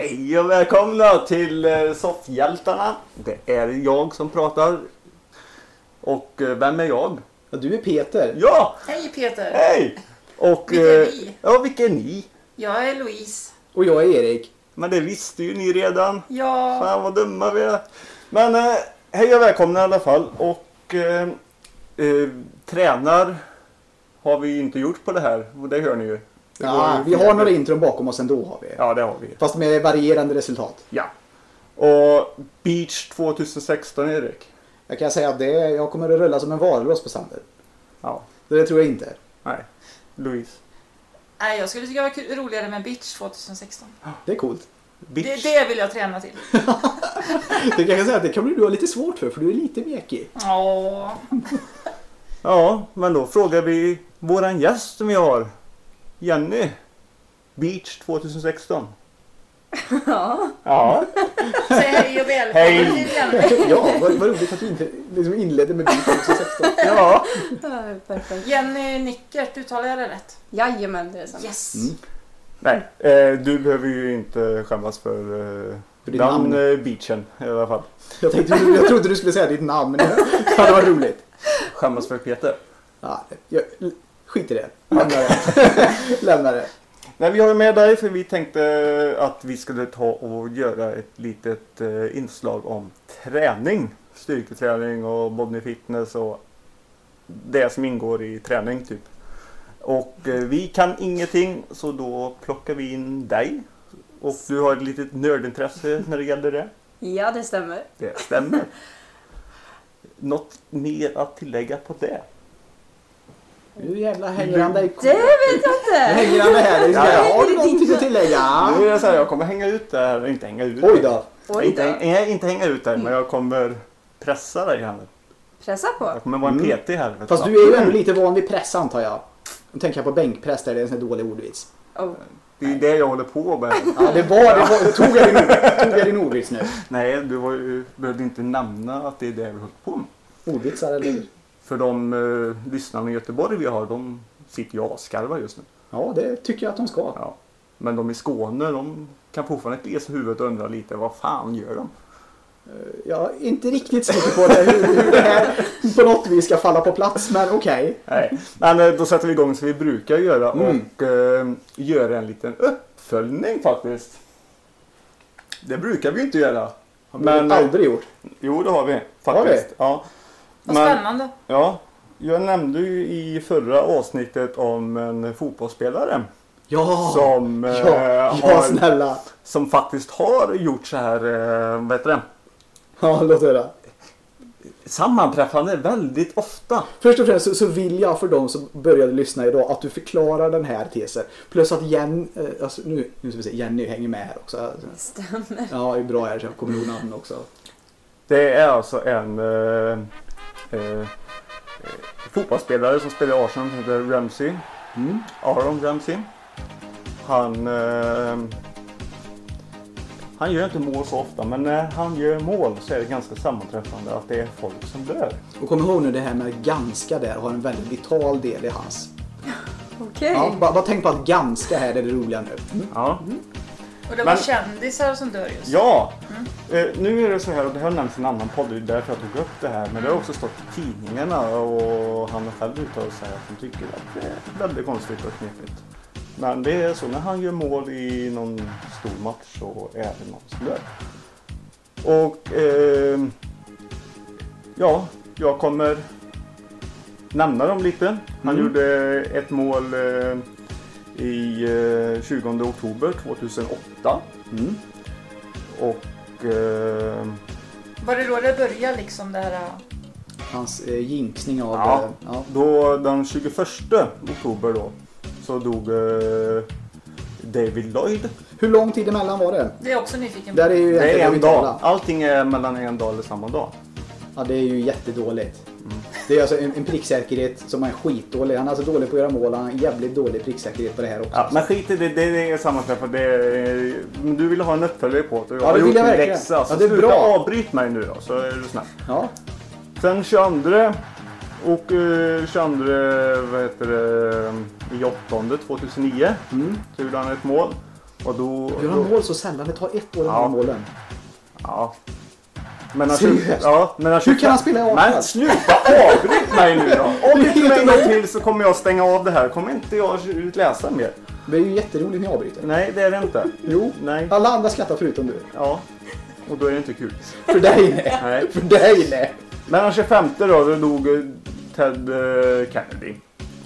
Hej och välkomna till Soffhjältarna. Det är jag som pratar. Och vem är jag? Ja, du är Peter. Ja! Hej Peter! Hej! Och, Vilka är vi? Ja, vilka är ni? Jag är Louise. Och jag är Erik. Men det visste ju ni redan. Ja. Fan vad dumma vi är. Men hej och välkomna i alla fall. Och tränar har vi inte gjort på det här. Och det hör ni ju. Ja, vi har några intron bakom oss ändå har vi. Ja, det har vi. Fast med varierande resultat. Ja. Och Beach 2016, Erik. Jag kan säga att jag kommer att rulla som en valross på sanden. Ja. Det tror jag inte. Nej. Louise. Nej, jag skulle tycka det var roligare med Bitch 2016. Det är coolt. Det vill jag träna till. Det kan jag säga att det kan du ha lite svårt för du är lite mekig. Ja. Ja, men då frågar vi våran gäst som vi har. Jenny. Beach 2016. Ja. Ja. Säg hej och välkommen Hej. till Jenny. Ja, vad roligt att du inte liksom inledde med Beach 2016. Ja. Perfekt. Jenny Nickert, uttalar jag det rätt? Jajamän, det är sant. Yes. Mm. Nej, du behöver ju inte skämmas för ditt namn namn. Beachen i alla fall. Jag trodde du skulle säga ditt namn, men det hade varit roligt. Skämmas för Peter. Ja, skit i det. Lämna det. Nej, vi har ju med dig för vi tänkte att vi skulle ta och göra ett litet inslag om träning. Styrketräning och body fitness och det som ingår i träning typ. Och vi kan ingenting så då plockar vi in dig. Och du har ett litet nördintresse när det gäller det. Ja, det stämmer. Det stämmer. Något mer att tillägga på det? Nu jävla hänger han dig. Det vet jag Nu inte. hänger han dig här. Ja, ja. Har du någonting att tillägga? Nu är det så här, jag kommer hänga ut där. Inte hänga ut. Oj då. Oj då. Inte hänga ut där, men jag kommer pressa dig här. Pressa på. Jag kommer vara en PT här. Vet Fast du är ju ändå lite van vid press antar jag. Nu tänker jag på bänkpress där det är en sån här dålig ordvits. Oh. Det är det jag håller på med. Ja, det var tog jag din ordvits nu. Nej, du behövde inte nämna att det är det vi håller på med. Ordvitsar eller? För de lyssnarna i Göteborg vi har, de sitter ju askarva just nu. Ja, det tycker jag att de ska. Ja. Men de i Skåne, de kan fortfarande klesa huvudet och undra lite, vad fan gör de? Jag är inte riktigt säker på det, hur det här på något vis ska falla på plats, men okej. Nej, men då sätter vi igång som vi brukar göra och gör en liten uppföljning faktiskt. Det brukar vi inte göra. Har vi aldrig gjort. Jo, det har vi faktiskt. Har vi? Ja. Vad spännande. Ja, jag nämnde ju i förra avsnittet om en fotbollsspelare Ja, som, snälla. som faktiskt har gjort så här, vad heter det? Ja, låt höra. Sammanträffande väldigt ofta. Först och främst så vill jag för de som började lyssna idag att du förklarar den här tesen. Plus att nu ska vi se, Jenny hänger med här också. Stämmer. Ja, det är bra här så jag kommer ihåg namn också. Det är alltså en fotbollsspelare som spelar i Arsenal som heter Ramsey. Aaron Ramsey. Han gör inte mål så ofta, men när han gör mål så är det ganska sammanträffande att det är folk som dör. Och kom ihåg nu det här med ganska där har en väldigt vital del i hans. Okej. Ja, bara tänk på att ganska här är det roliga nu. Ja. Och det var Men- kändisar som dör just. Ja, nu är det så här, och det har nämnts i en annan podd, det är därför jag tog upp det här, men det har också stått i tidningarna och han har själv uttalat sig att han tycker att det är väldigt konstigt och knepigt. Men det är så, när han gör mål i någon stor match så är det någon som dör. Och ja, jag kommer nämna dem lite. Han gjorde ett mål i 20 oktober 2008. Och Var det då det började liksom det här? Hans jinxning av... ja, då den 21 oktober då så dog David Lloyd. Hur lång tid emellan var det? Det är jag också nyfiken på. Där är ju Det är egentligen en vi dag. talar. Allting är mellan en dag eller samma dag. Ja, det är ju jättedåligt. Det är alltså en pricksäkerhet som är skitdålig. Han är alltså dålig på att göra mål. Han har jävligt dålig pricksäkerhet på det här också. Ja, men skit i det, det är sammanträffat. Men du vill ha en uppföljare på det. Jag Ja, har det vill gjort jag min verkligen. läxa, så Ja, det är sluta bra. avbryt mig nu då, så är du snäll. Ja. Sen 22 och 22 vad heter det, i 8 2009 så gjorde han ett mål. Och då... Gör han mål så sällan? Det tar 1 år att göra målen. Ja. Men han Seriöst? ja, men han Hur kan han spela i Arsenal? Men sluta avbryt mig nu då. Om du inte en gång till så kommer jag stänga av det här. Kommer inte jag läsa mer. Det är ju jätteroligt när jag avbryter. Nej, det är det inte. Jo, Nej. alla andra skrattar förutom du. Ja. Och då är det inte kul. För dig nej. Nej. För dig nej. Men den 25 då dog Ted Kennedy.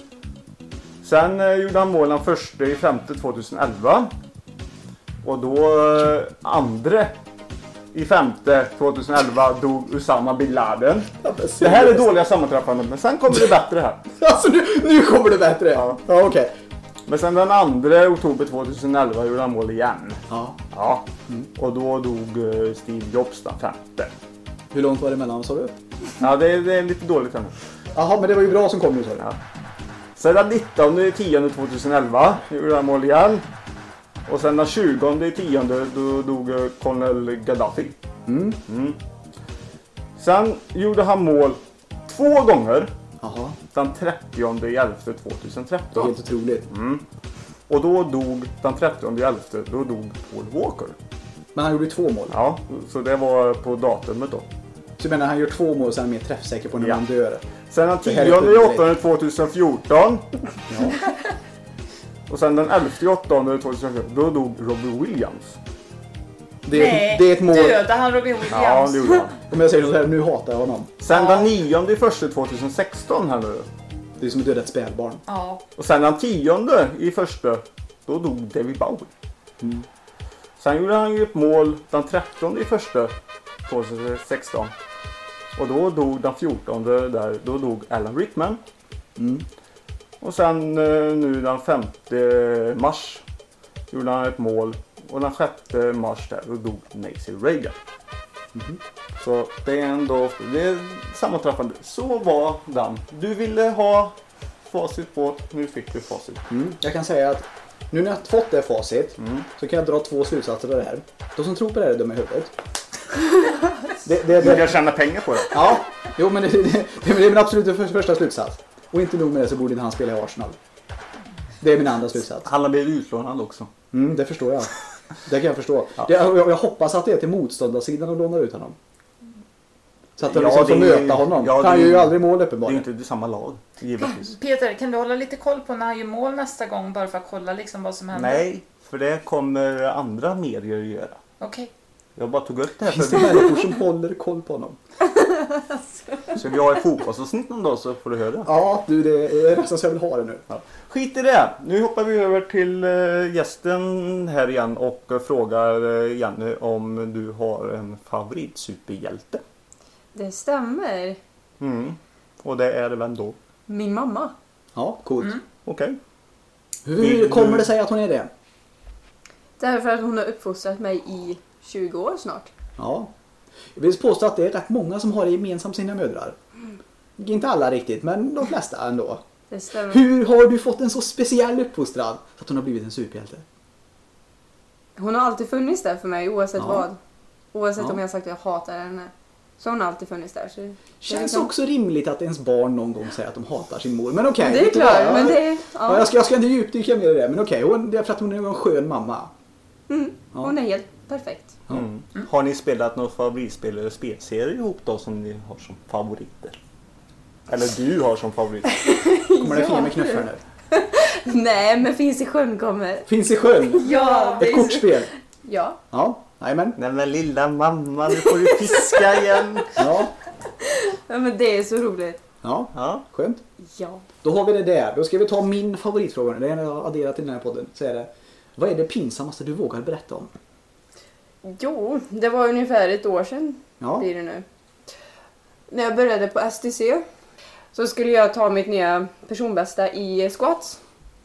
Sen gjorde han mål den första i 2011. Och då andra i 2011 dog Osama Bin Laden. Det här är dåliga sammanträffanden, men sen kommer det bättre här. Alltså nu kommer det bättre. Ja. Ja, okej. Men sen den 2 oktober 2011 gjorde han mål igen. Ja. Ja. Och då dog Steve Jobs den 5. Hur långt var det mellan, sa du? Ja, det är lite dåligt här nu. Jaha, men det var ju bra som kom nu, sa du. Ja. Sen den 19/10 2011 gjorde han mål igen. Och sen den 20/10 då dog Colonel Gaddafi. Mm. Sen gjorde han mål 2 gånger. Jaha, Den 30/11 det är 2013. helt otroligt. Och då dog den 30/11 då dog Paul Walker. Men han gjorde ju 2 mål. Ja, så det var på datumet då. Så jag menar, han gör 2 mål så är han mer träffsäker på när Ja. man dör. Sen den Det här är 10/8 2014. Ja. Och sen den 11/8 2014 då dog Robbie Williams. Nej, Det är ett mål. döda han Robin Williams. Ja, det gjorde han. Om jag säger så här, nu hatar jag honom. Sen den 9/1 2016 här nu. Det är som att döda ett spädbarn. Ja. Och sen den 10/1 då dog David Bowie. Sen gjorde han ju ett mål den 13/1 2016. Och då dog den 14 där, då dog Alan Rickman. Och sen nu den 5 mars gjorde han ett mål. Och den 6 mars där, då dog Nancy Reagan. Så det är ändå, det är sammanträffande. Så var den. Du ville ha facit på, nu fick du facit. Jag kan säga att nu när jag har fått det facit så kan jag dra 2 slutsatser av det här. De som tror på det här är dumma i huvudet. Du kan tjäna pengar på det. Ja, jo men det är min absolut första slutsats. Och inte nog med det så borde inte han spela i Arsenal. Det är min andra slutsats. Han har blivit utlånad också. Det förstår jag. Det kan jag förstå. Jag hoppas att det är till motståndarsidan och lånar ut honom. Så att de liksom får möta honom. Han gör ju aldrig mål Det är uppenbarligen. inte samma lag, givetvis. Peter, kan du hålla lite koll på när han gör mål nästa gång bara för att kolla liksom vad som händer? Nej, för det kommer andra medier att göra. Okej. Jag bara tog upp det här Finns det för människor som håller koll på honom? så vi har ett fotbollsavsnitt någon dag så får du höra. Ja, du det är nästan så jag vill ha det nu. Ja. Skit i det. Nu hoppar vi över till gästen här igen och frågar Jenny om du har en favoritsuperhjälte. Det stämmer. Och det är vem då? Min mamma. Ja, coolt. Okej. Hur kommer det sig att hon är det? Därför att hon har uppfostrat mig i 20 år snart. Ja. Jag vill påstå att det är rätt många som har det gemensamt sina mödrar. Inte alla riktigt, men de flesta ändå. Det stämmer. Hur har du fått en så speciell uppfostran att hon har blivit en superhjälte? Hon har alltid funnits där för mig oavsett Ja. vad. Oavsett Ja. om jag sagt att jag hatar henne. Så hon har alltid funnits där. Så Känns liksom- också rimligt att ens barn någon gång säger att de hatar sin mor. Men okej. Det är vet du vad? klart, men det är... Ja, Ja. jag ska inte djupdyka mer i det, men okej. Det är för att hon är en skön mamma. Ja. Hon är helt perfekt. Har ni spelat några favoritspel eller spelserier ihop då som ni har som favoriter? Eller du har som favorit? Kommer det fina med knuffar nu? Nej, men Finns i sjön kommer. Finns i sjön. Ja, Ett kortspel. Ja. Ja, jajamän. Nej men lilla mamma, nu får du fiska igen. Ja, Ja, men det är så roligt. ja. Ja. Skönt. Ja. Då har vi det där. Då ska vi ta min favoritfråga. Det är en jag har adderat till den här podden. Så är det, vad är det pinsammaste du vågar berätta om? Jo, det var ungefär ett år sedan Ja. blir det nu. När jag började på STC så skulle jag ta mitt nya personbästa i squats.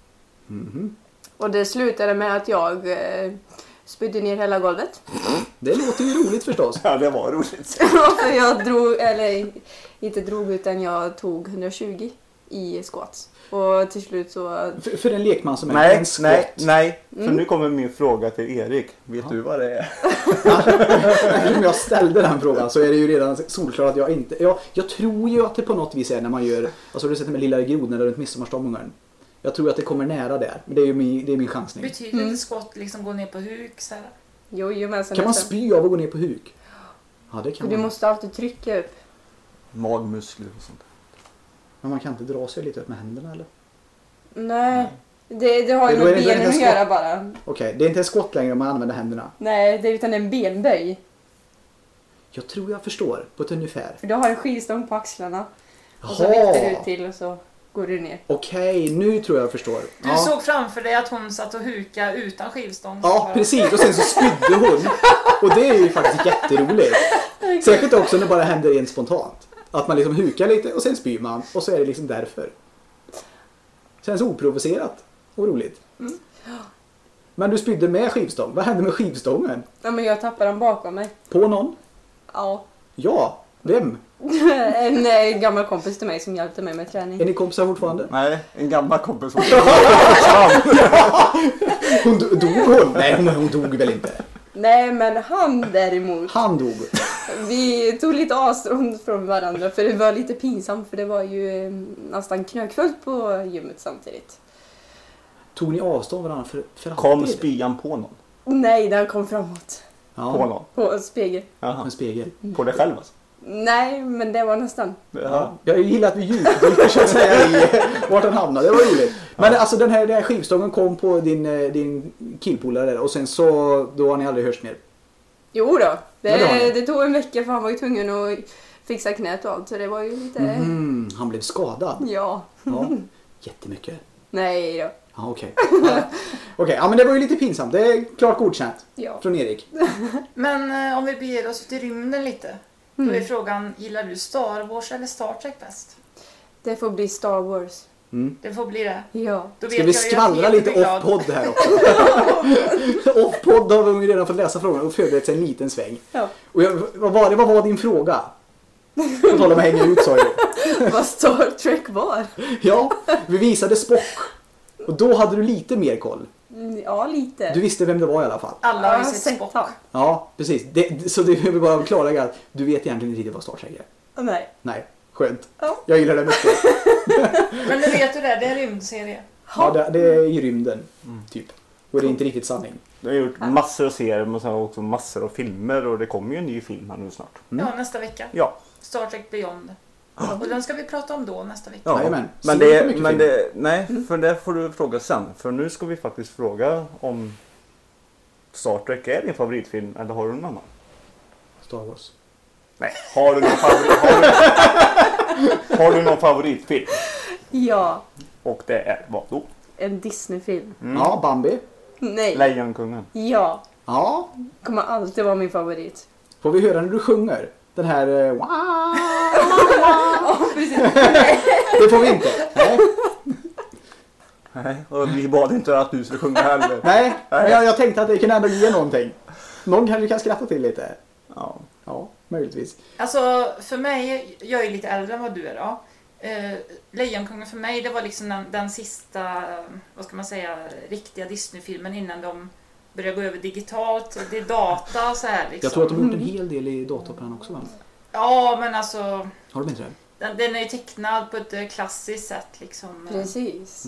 Och det slutade med att jag spydde ner hela golvet. Det låter ju roligt förstås. Ja, det var roligt. För jag drog, eller inte drog utan jag tog 120 i squats. Och till slut så... För en lekman som är Nej, en squat. nej. För nu kommer min fråga till Erik. Vet du vad det är? Eftersom jag ställde den frågan så är det ju redan solklart att jag inte... Jag tror ju att det på något vis är när man gör... Alltså du sätter med lilla grodorna runt midsommarstången. Jag tror att det kommer nära där. Men det är ju min chansning. Betyder inte skott liksom gå ner på huk så här? Jo, men kan man spy av att gå ner på huk? Ja, det kan du man. måste alltid trycka upp. Magmuskler och sånt. Men man kan inte dra sig lite upp med händerna eller? Nej. Det har ju med benen att göra bara. Okej, det är inte en skott längre om man använder händerna. Nej, det är utan en benböj. Jag tror jag förstår på ett ungefär. För du har en skivstång på axlarna. Och så viktar du till och så går du ner. Okej, nu tror jag förstår. Du såg framför dig att hon satt och huka utan skivstång. Ja, precis. Och sen så spydde hon. Och det är ju faktiskt jätteroligt. Särskilt också när det bara händer rent spontant. Att man liksom hukar lite och sen spyr man. Och så är det liksom därför. Känns oprovocerat och roligt. Men du spydde med skivstång. Vad hände med skivstången? Ja, men jag tappade den bakom mig. På någon? Ja. Ja, vem? En gammal kompis till mig som hjälpte mig med träning. Är ni kompisar fortfarande? Nej, en gammal kompis. Hon dog hon? Nej, hon dog väl inte. Nej, men han däremot. Han dog. Vi tog lite avstånd från varandra för det var lite pinsamt för det var ju nästan knökfullt på gymmet samtidigt. Tog ni avstånd varandra för alltid? Kom spyan på någon? Nej, den kom framåt. Ja. På någon? På spegel. En spegel. På dig själv alltså? Nej, men det var nästan. Ja. Jag gillar att vi djupdyker så att säga i vart den hamnade. Det var roligt. Men alltså den här skivstången kom på din killpolare där och sen så då har ni aldrig hörts mer. Jo då. Det tog en vecka för han var ju tvungen att fixa knät och allt så det var ju lite... Han blev skadad? Ja. Jättemycket. Nej då. Ja, okej. Okej, ja men det var ju lite pinsamt. Det är klart godkänt från Erik. Men om vi beger oss ut i rymden lite. Då är frågan, gillar du Star Wars eller Star Trek bäst? Det får bli Star Wars. Det får bli det. Ja. Då ska vi skvallra lite off-podd här också? Off-podd har vi redan fått läsa frågan och förberett sig en liten sväng. Ja. Och vad var din fråga? Jag talar om att hänga ut, sa jag. Vad Star Trek var? Ja, vi visade Spock. Och då hade du lite mer koll. Ja, lite. Du visste vem det var i alla fall. Alla har ju sett Spock. Ja, precis. Så det vill bara klarlägga att du vet egentligen inte riktigt vad Star Trek är. Nej. Nej, skönt. Ja. Jag gillar det mycket. Men nu vet du det, det är en rymdserie. Ja, det är i rymden, typ. Och det är inte riktigt sanning. Du har gjort massor av serier men sen också massor av filmer och det kommer ju en ny film här nu snart. Ja, nästa vecka. Ja. Star Trek Beyond. Och den ska vi prata om då nästa vecka. Ja, Jajamän. för det får du fråga sen. För nu ska vi faktiskt fråga om Star Trek är din favoritfilm eller har du någon annan? Star Wars. Nej, har du någon favoritfilm? Ja. Och det är vad då? En Disney-film. Ja, Bambi. Nej. Lejonkungen. Ja. Ja. Kommer alltid vara min favorit. Får vi höra när du sjunger? Den här... Ja, precis. Det får vi inte. Nej. Nej, och vi bad inte att du skulle sjunga heller. Nej, men jag tänkte att det kunde ändå ge någonting. Någon kanske kan skratta till lite. Ja, möjligtvis. Alltså, för mig, jag är lite äldre än vad du är då. Lejonkungen för mig, det var liksom den sista, vad ska man säga, riktiga Disney-filmen innan de började gå över digitalt. Det är data och så här liksom. Jag tror att de har gjort en hel del i dataoperan också, va? Ja, men alltså... Har de inte det? Den är ju tecknad på ett klassiskt sätt liksom. Precis.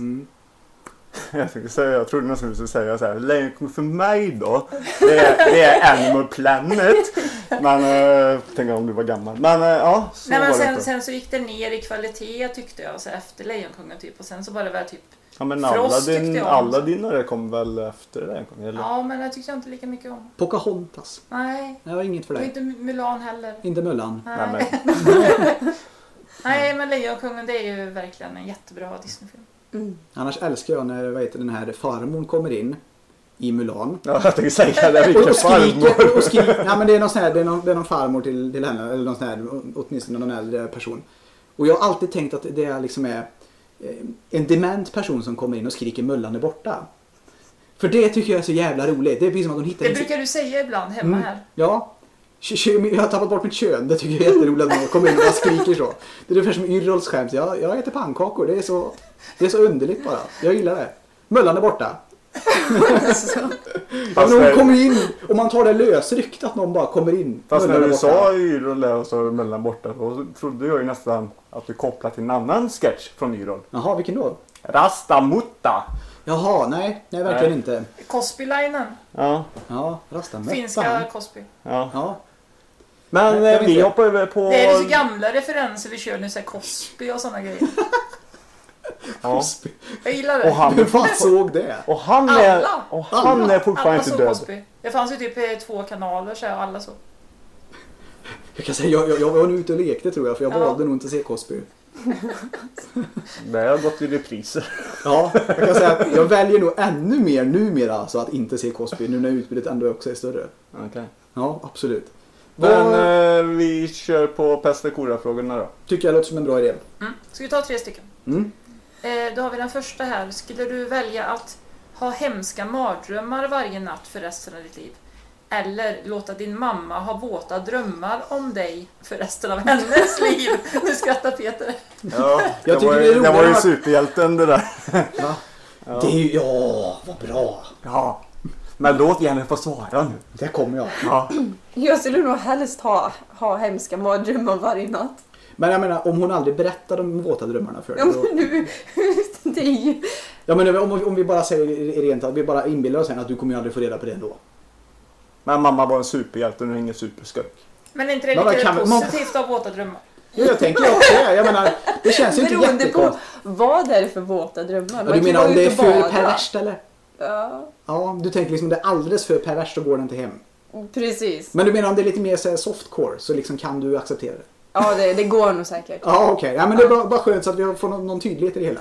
Jag trodde nästan skulle säga så här. Lejonkungen för mig då, det är Animal Planet. Men tänk om du var gammal. Men ja, så nej, men var det sen så gick det ner i kvalitet tyckte jag så efter Lejonkungen typ. Och sen så var det väl typ ja, men Aladdin Aladdin kom väl efter Lejonkungen, eller? Ja, men jag tyckte inte lika mycket om. Pocahontas. Nej. Det var inget för Och dig. inte Mulan heller. Inte Mullan. Nej. Nej, men Lejonkungen det är ju verkligen en jättebra Disneyfilm. Annars älskar jag när den här farmor kommer in i Mulan. Ja, jag tänkte säga det. Vilken farmor. Och skriker. Ja, men det är någon sån här, det är någon farmor till henne. Eller någon sån här, åtminstone någon äldre person. Och jag har alltid tänkt att det liksom är en dement person som kommer in och skriker Mullan är borta. För det tycker jag är så jävla roligt. Det är som att hon hittar... Det brukar du säga ibland hemma här. Ja. Jag har tappat bort mitt kön. Det tycker jag är jätteroligt när man kommer in och skriker så. Det är ungefär som Yrrols skämt. Jag äter pannkakor. Det är så underligt bara. Jag gillar det. Mullan är borta. Ja, men hon kommer in och man tar det lösryckt att någon bara kommer in. Fast när du sa Yrrol och så Mullan borta, då trodde jag ju nästan att du kopplade till en annan sketch från Yrrol. Jaha, vilken då? Rastamutta. Jaha, nej verkligen inte. Cosby-linen. Ja. Ja, rastamötta. Finska Cosby. Ja. Ja. Men Jag vet vi inte. hoppar över på... Det är lite gamla referenser vi kör nu, så här Cosby och sådana grejer. Ja. Jag gillar det. Och han, Vem fan såg det? och han är fortfarande Alla inte såg död. Cosby. Det fanns ju typ 2 kanaler så här, och alla så. Jag kan säga, jag var nu ute och lekte tror jag, för jag Ja. valde nog inte att se Cosby. Det har gått i repriser. Ja, jag kan säga att jag väljer nog ännu mer numera så att inte se Cosby nu när utbudet ändå också är större. Okay. Ja, absolut. Men vi kör på pest och kolera-frågorna då. Tycker jag låter som en bra idé. Ska vi ta 3 stycken? Mm. Då har vi den första här. Skulle du välja att ha hemska mardrömmar varje natt för resten av ditt liv? Eller låta din mamma ha våta drömmar om dig för resten av hennes liv? Nu skrattar Peter. Ja, Jag tycker det är det var ju roligare. superhjälten det där. Ja. Det är ju, ja, vad bra. Ja. Men låt gärna få svara nu. Där kommer jag. Ja. Jag skulle nog helst ha hemska mardrömmar varje natt. Men jag menar, om hon aldrig berättar de våta drömmarna för Ja, dig. men nu, det är ju... Ja, men om vi bara säger rent att vi bara inbillar oss att du kommer ju aldrig få reda på det ändå. Men mamma var en superhjälte och nu är ingen superskurk. Men är inte det Men vad lite kan- positivt av våta drömmar? Ja, jag tänker också det. Jag menar, det känns ju inte Beroende på jättekonstigt. vad det är för våta drömmar. Ja, Man du kan menar vara om det är ute och för bada. perverst eller? Ja, Ja, du tänker liksom om det är alldeles för perverst så går det inte hem. precis. Men du menar om det är lite mer så här softcore så liksom kan du acceptera det? Ja, det går nog säkert. Ja, okej. Ja, men det är bara skönt så att vi får någon tydlighet i det hela.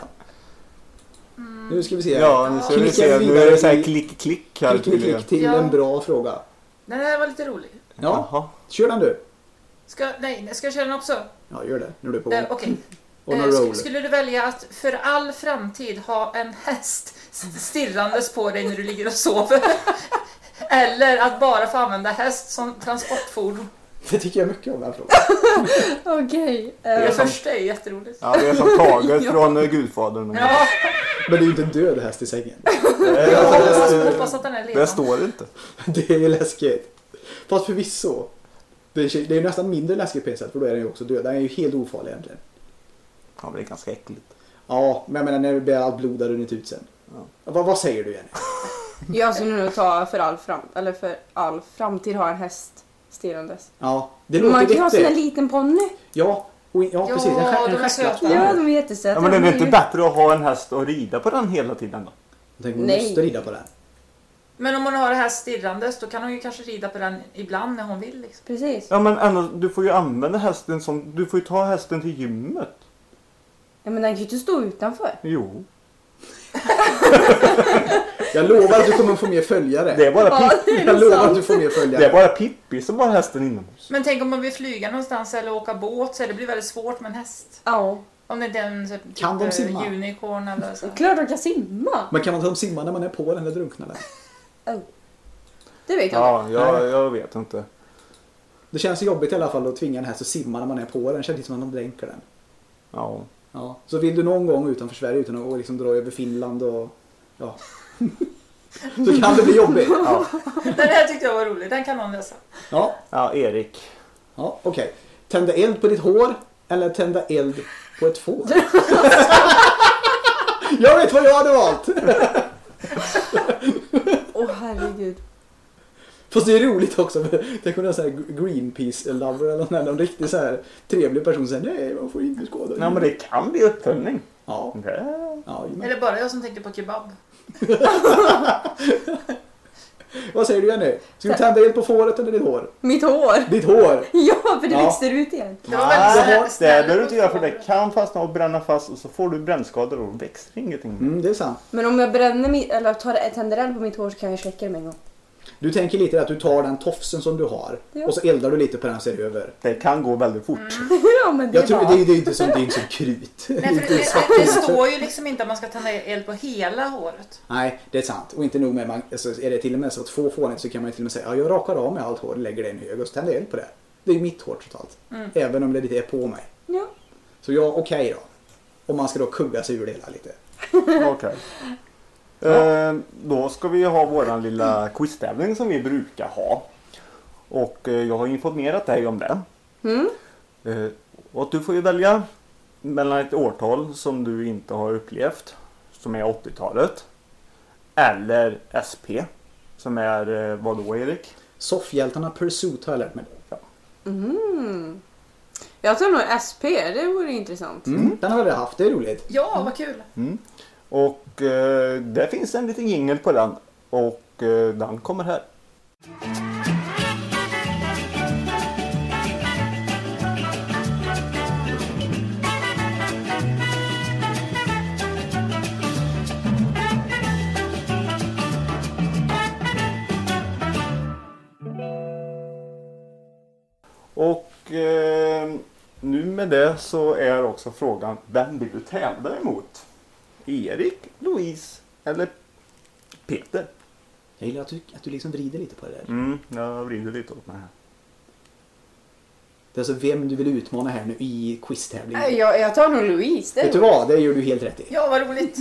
Nu ska vi se. Ja, nu ska vi Klickar se. vi Nu vidare är det så här i- klick här Klick tydligen. till Ja. en bra fråga. Den här var lite rolig. Ja, Jaha. kör den du. Ska jag köra den också? Ja, gör det. Nu är du på Okej. on a roll. Skulle du välja att för all framtid ha en häst stirrandes på dig när du ligger och sover? Eller att bara få använda häst som transportfordon? Det tycker jag mycket om den här frågan. Okej. Det som- första är jätteroligt. Ja, det är som taget från Gudfadern. Ja, Men det är ju inte en död häst i sängen. jag hoppas att den är Det levande. står inte. Det är läskigt. Fast förvisso. Det är ju nästan mindre läskigt på ett sätt för då är den ju också död. Den är ju helt ofarlig egentligen. Ja, men det är ganska äckligt. Ja, men jag menar när det blir allt blod har runnit ut sen. Ja. Vad säger du Jenny? Jag skulle nog ta för all framtid ha en häst stirrandes. Ja, det Man låter kan ju ha sån där vettigt. liten ponny. Ja, precis. Ja, En de är stjärtlapp. söta. Ja, de är jättesöta. Ja, men det är De inte ju- bättre att ha en häst och rida på den hela tiden då? Tänk om hon Nej. måste rida på den. Men om hon har det här stirrandes, då kan hon ju kanske rida på den ibland när hon vill. Liksom. Precis. Ja, men ändå, du får ju använda hästen som... Du får ju ta hästen till gymmet. Ja, men den kan ju inte stå utanför. Jo. Jag lovar att du kommer få mer följare. Det är bara, Ja, Pip- det är Jag nog lovar att sant. du får mer det är följare. bara Pippi som har hästen inomhus. Men tänk om man vill flyga någonstans eller åka båt, så det blir väldigt svårt med en häst. Ja. Om det inte är en typ, Kan de simma? unicorn eller så. Klart de kan simma. Men kan man ta simma när man är på den eller drunkna den? Det vet jag inte. Ja, jag vet inte. Det känns jobbigt i alla fall att tvinga en häst att simma när man är på den. Det känns inte som att de dränker den. Ja. Ja. Så vill du någon gång utanför Sverige utan att liksom dra över Finland och... Ja. Så kan det bli jobbigt. Ja, Den här tyckte jag var rolig, den kan någon läsa. Ja, ja Erik. ja okej. Tända eld på ditt hår eller tända eld på ett får? Jag vet vad jag hade valt! Åh, herregud. Fast det är roligt också. Tänk om det är så här Greenpeace-lover eller någon riktigt så här trevlig person säger nej, man får inte skada. Nej, men det kan bli uppföljning. Ja, Okay. ja men. Eller bara jag som tänkte på kebab. Vad säger du Jenny? Ska du tända eld på fåret eller ditt hår? Mitt hår. Ditt hår! Ja, för det Ja. växer ut igen. Det var väldigt Nej, det snäll behöver du inte göra för det uppförande. kan fastna och bränna fast och så får du brännskador och då växer ingenting. Det är sant. Men om jag bränner eller tänder eld på mitt hår så kan jag släcka det med en gång. Du tänker lite att du tar den tofsen som du har Ja. och så eldar du lite på den så är det över. Det kan gå väldigt fort. Ja, men det Jag är tror bra. det är inte som det är inte som krut. Nej, Inte för svart det krut. står ju liksom inte att man ska tända eld på hela håret. Nej, det är sant. Och inte nog med, alltså, är det till och med så att få fånigt så kan man ju till och med säga ja, jag rakar av mig allt hår och lägger det i en hög och så tänder jag eld på det. Det är mitt hår totalt. Även om det lite är på mig. Ja. Så ja, okej då. Om man ska då kugga sig ur det hela lite. Okej. Då ska vi ha våran lilla quiztävling som vi brukar ha. Och jag har informerat dig om det. Och du får ju välja mellan ett årtal som du inte har upplevt. som är 80-talet. Eller SP som är vad då, Erik? Soffhjältarna Pursuit har jag lärt mig. Jag tror nog SP, det vore intressant. Den har vi haft, det är roligt. Ja, vad kul. Och det finns en liten jingle på den. Och den kommer här. Och nu med det så är också frågan, vem vill du tävla emot? Erik, Louise eller Peter? Jag gillar att du liksom vrider lite på det där. Jag vrider lite åt mig här. Det är alltså vem du vill utmana här nu i quiztävlingen. Jag tar nog Louise. Vet du vad? Det gör du helt rätt i. Ja, vad roligt.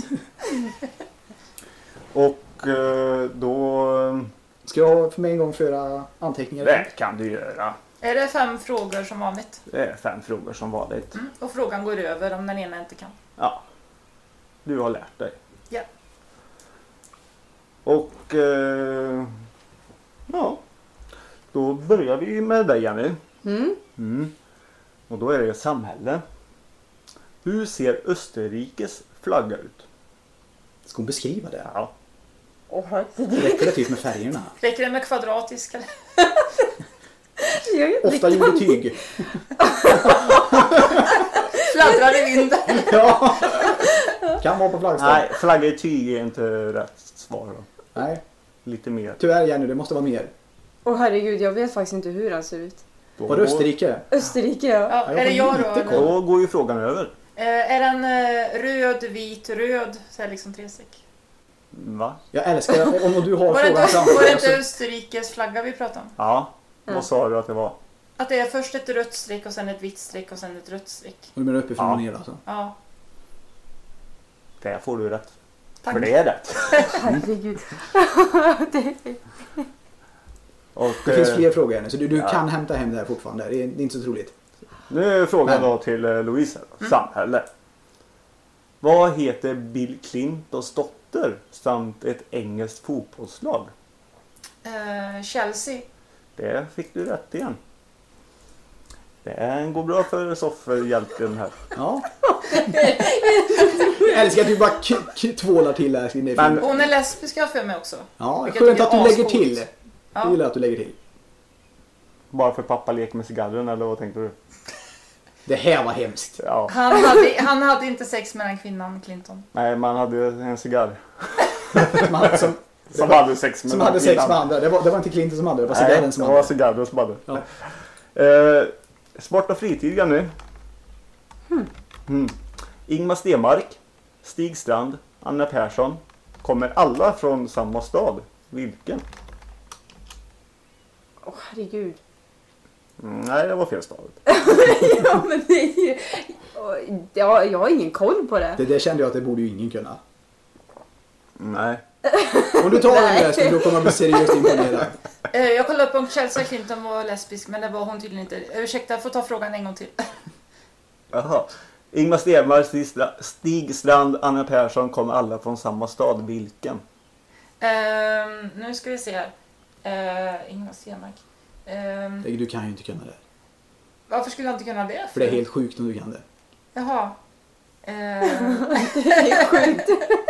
Och då... Ska jag för mig en gång föra anteckningar? Det kan du göra. Är det 5 frågor som vanligt? Det är 5 frågor som vanligt. Och frågan går över om den ena inte kan. Ja. Du har lärt dig. Ja. Och ja. Då börjar vi med dig, Jenny. Och då är det samhälle. Hur ser Österrikes flagga ut? Ska hon beskriva det? Ja. Räcker det typ med färgerna? Räcker det med kvadratisk eller? Ofta gjorde tyg. Fladdrar i vinden. Ja. Kan vara på flaggstång. Nej, flagga i tyg är inte rätt svar då. Nej. Lite mer. Tyvärr Jenny, det måste vara mer. Herregud, jag vet faktiskt inte hur han ser ut. Var det Österrike? Österrike, ja. Ja, är det jag då? Eller? Då går ju frågan över. Är den röd, vit, röd? Så är det liksom 3 streck. Va? Jag älskar om du har Var det frågan inte, framför var det dig. inte Österrikes flagga vi pratade om? Ja. Vad sa du att det var? Att det är först ett rött streck och sen ett vitt streck och sen ett rött streck. Och du menar uppifrån Ja. och ner alltså? Ja, Det får du rätt. tack. För det är rätt. Herregud. Och, Det finns fler frågor Jenny, så du ja. kan hämta hem det här fortfarande. Det är inte så troligt. Nu är frågan Men. då till Louise. Samhälle. Vad heter Bill Clintons dotter samt ett engelskt fotbollslag? Chelsea. Det fick du rätt igen. Det går bra för sofferhjälten här. Ja. Jag älskar att du bara tvålar till här. Men- Hon är lesbisk jag för mig också. Ja, Vilket skönt är att du lägger ascoolt. till. Jag Ja. gillar att du lägger till. Bara för pappa leker med cigarren eller vad tänkte du? Det här var hemskt. Ja. Han hade inte sex med den kvinnan, Clinton. Nej, man hade en cigarr. Som hade sex med som den hade sex kvinnan. med andra. Det var inte Clinton som hade det. Det var cigarren som det hade var det. cigarren som hade. Ja. Sport och fritid, Jenny. Ingmar Stenmark, Stig Strand, Anna Persson. Kommer alla från samma stad? Vilken? Herregud. Nej, det var fel stad. Ja, men det är ju... Ja, jag har ingen koll på det. Det där kände jag att det borde ju ingen kunna. Nej. Om du tar den där så då kommer jag bli seriöst imponerad. Jag kollade upp om Chelsea Clinton var lesbisk, men det var hon tydligen inte. Ursäkta, jag får ta frågan en gång till. Jaha. Ingmar Stenmark, Stig Strand, Anna Persson kommer alla från samma stad. Vilken? Nu ska vi se här. Ingmar Stenmark. Du kan ju inte kunna det. Varför skulle jag inte kunna det? För det är helt sjukt om du kan det. Jaha. Det är sjukt.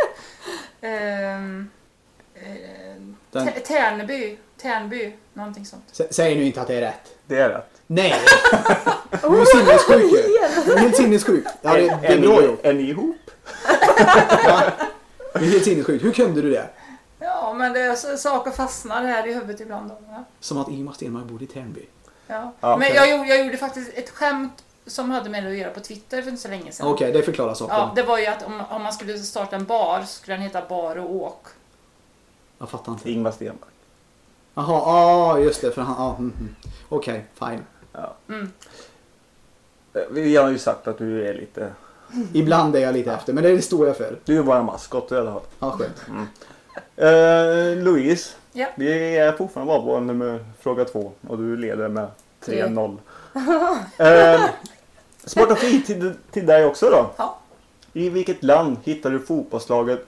Tärnby, någonting sånt. Säg nu inte att det är rätt. Det är rätt. Nej! Du är sinnessjuk ju. Du är helt sinnessjuk. Ja, det är bra gjort. Är ni ihop? Ja. Du är helt sinnessjuk. Hur kunde du det? Ja, men det är så, saker fastnar här i huvudet ibland. Då, ja. Som att Ingmar Stenmark bodde i Tärnby. Ja. Ja, Men okej. jag gjorde faktiskt ett skämt som hade med det att göra på Twitter för inte så länge sedan. Okej, det förklarar saken. Ja, det var ju att om man skulle starta en bar så skulle den heta Bar och Åk. Jag fattar inte. Ingmar Stenmark. Jaha, just det. För han, Okej, fine. Ja. Mm. Vi har ju sagt att du är lite... Ibland är jag lite efter, men det står jag för. Du är bara maskot i alla fall. Ja, skönt. Louise. Ja. Vi är fortfarande bara på nummer fråga 2 och du leder med 3-0. Sport och fritid till dig också då. Ja. I vilket land hittar du fotbollslaget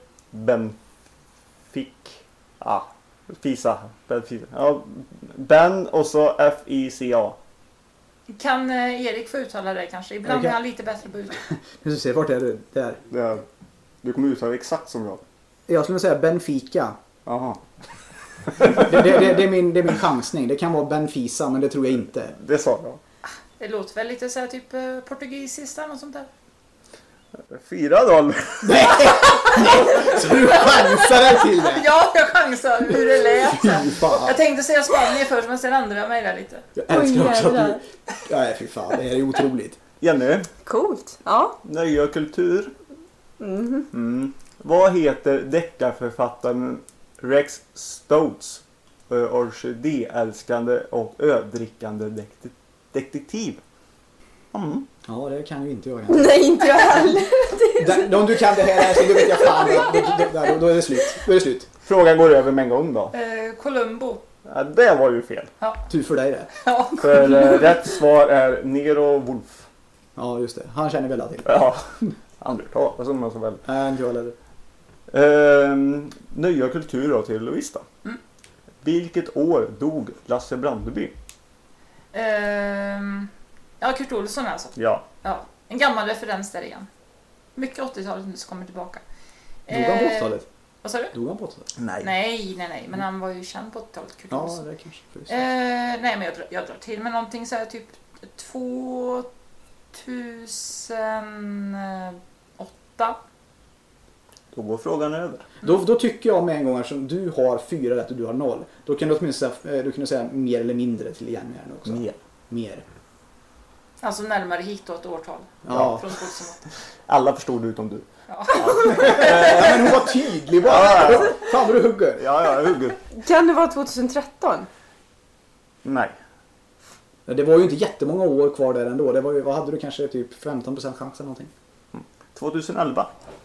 Benfica? Ja, Ben och så F-I-C-A. Kan Erik få uttala det kanske? Ibland är han lite bättre på uttal. Nu ska se, vart är du? Där. Du kommer uttala exakt som jag. Jag skulle säga Benfica. Jaha. Det är min chansning. Det kan vara Benfica, men det tror jag inte. Det sa jag. Det låter väl lite så här typ portugisiskt eller något sånt där. 4-0. Så du chansar till det? Ja, jag chansar hur det lät sen. Fy fan. Jag tänkte säga Spanien först, men sen ändrade jag mig där lite. Jag älskar också att jävlar. du... Nej, fy fan. Det här är otroligt. Jenny, Coolt. Ja. nöje och kultur. Mhm. Vad heter deckarförfattaren Rex Stoltz, orkidéälskande och ödrickande detektiv? Ja, det kan ju inte jag. Nej, inte jag heller. Om du kan det här så då vet jag fan. Då är det slut. Då är det slut. Frågan går över med en gång då. Columbo. Ja, det var ju fel. Tur för dig det. Ja. För rätt svar är Nero Wolf. Ja, just det. Han känner väl till. Ja, aldrig talas om honom så väl. Nej, inte jag heller. Nöje och kultur då till Louise då. Vilket år dog Lasse Brandeby? Ja, Kurt Olsson alltså. Ja. Ja, en gammal referens där igen. Mycket 80-talet nu som kommer tillbaka. Dog han på 80-talet? Vad sa du? Dog han på 80-talet? Nej. Men han var ju känd på 80-talet, Kurt Ja, Olsson. det kanske. Nej, men jag drar till med någonting så här typ 2008. Då går frågan över. Då tycker jag med en gång att du har 4 rätt och du har 0. Då kan du åtminstone säga mer eller mindre till Jenny här nu också. Mer. Alltså närmare hit då ett årtal. Ja. Från 2008. Alla förstod utom du. Ja. Men hon var tydlig bara. Ja. Fan vad du hugger. Ja, jag hugger. Kan det vara 2013? Nej. Det var ju inte jättemånga år kvar där ändå. Det var ju, vad hade du kanske typ 15% chans eller någonting? 2011.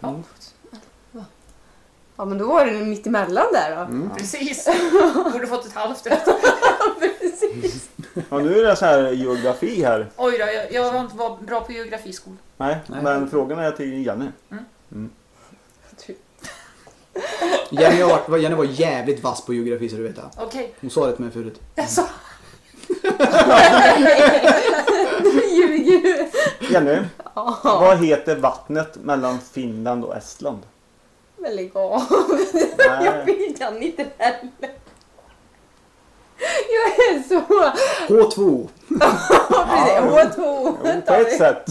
Ja, men då var det mitt emellan där då. Precis. Borde fått ett halvt rätt. Precis. Ja, nu är det så här geografi här. Oj då, jag var inte bra på geografiskolan. Nej, men frågan är till Jenny. Jenny var jävligt vass på geografi så du vet det. Okej. Hon sa det till mig förut. Alltså. Ljuger. Jenny, vad heter vattnet mellan Finland och Estland? Men lägg av. Nej. Jag kan inte heller. Jag är så... H2. H2. Jo, på ett sätt.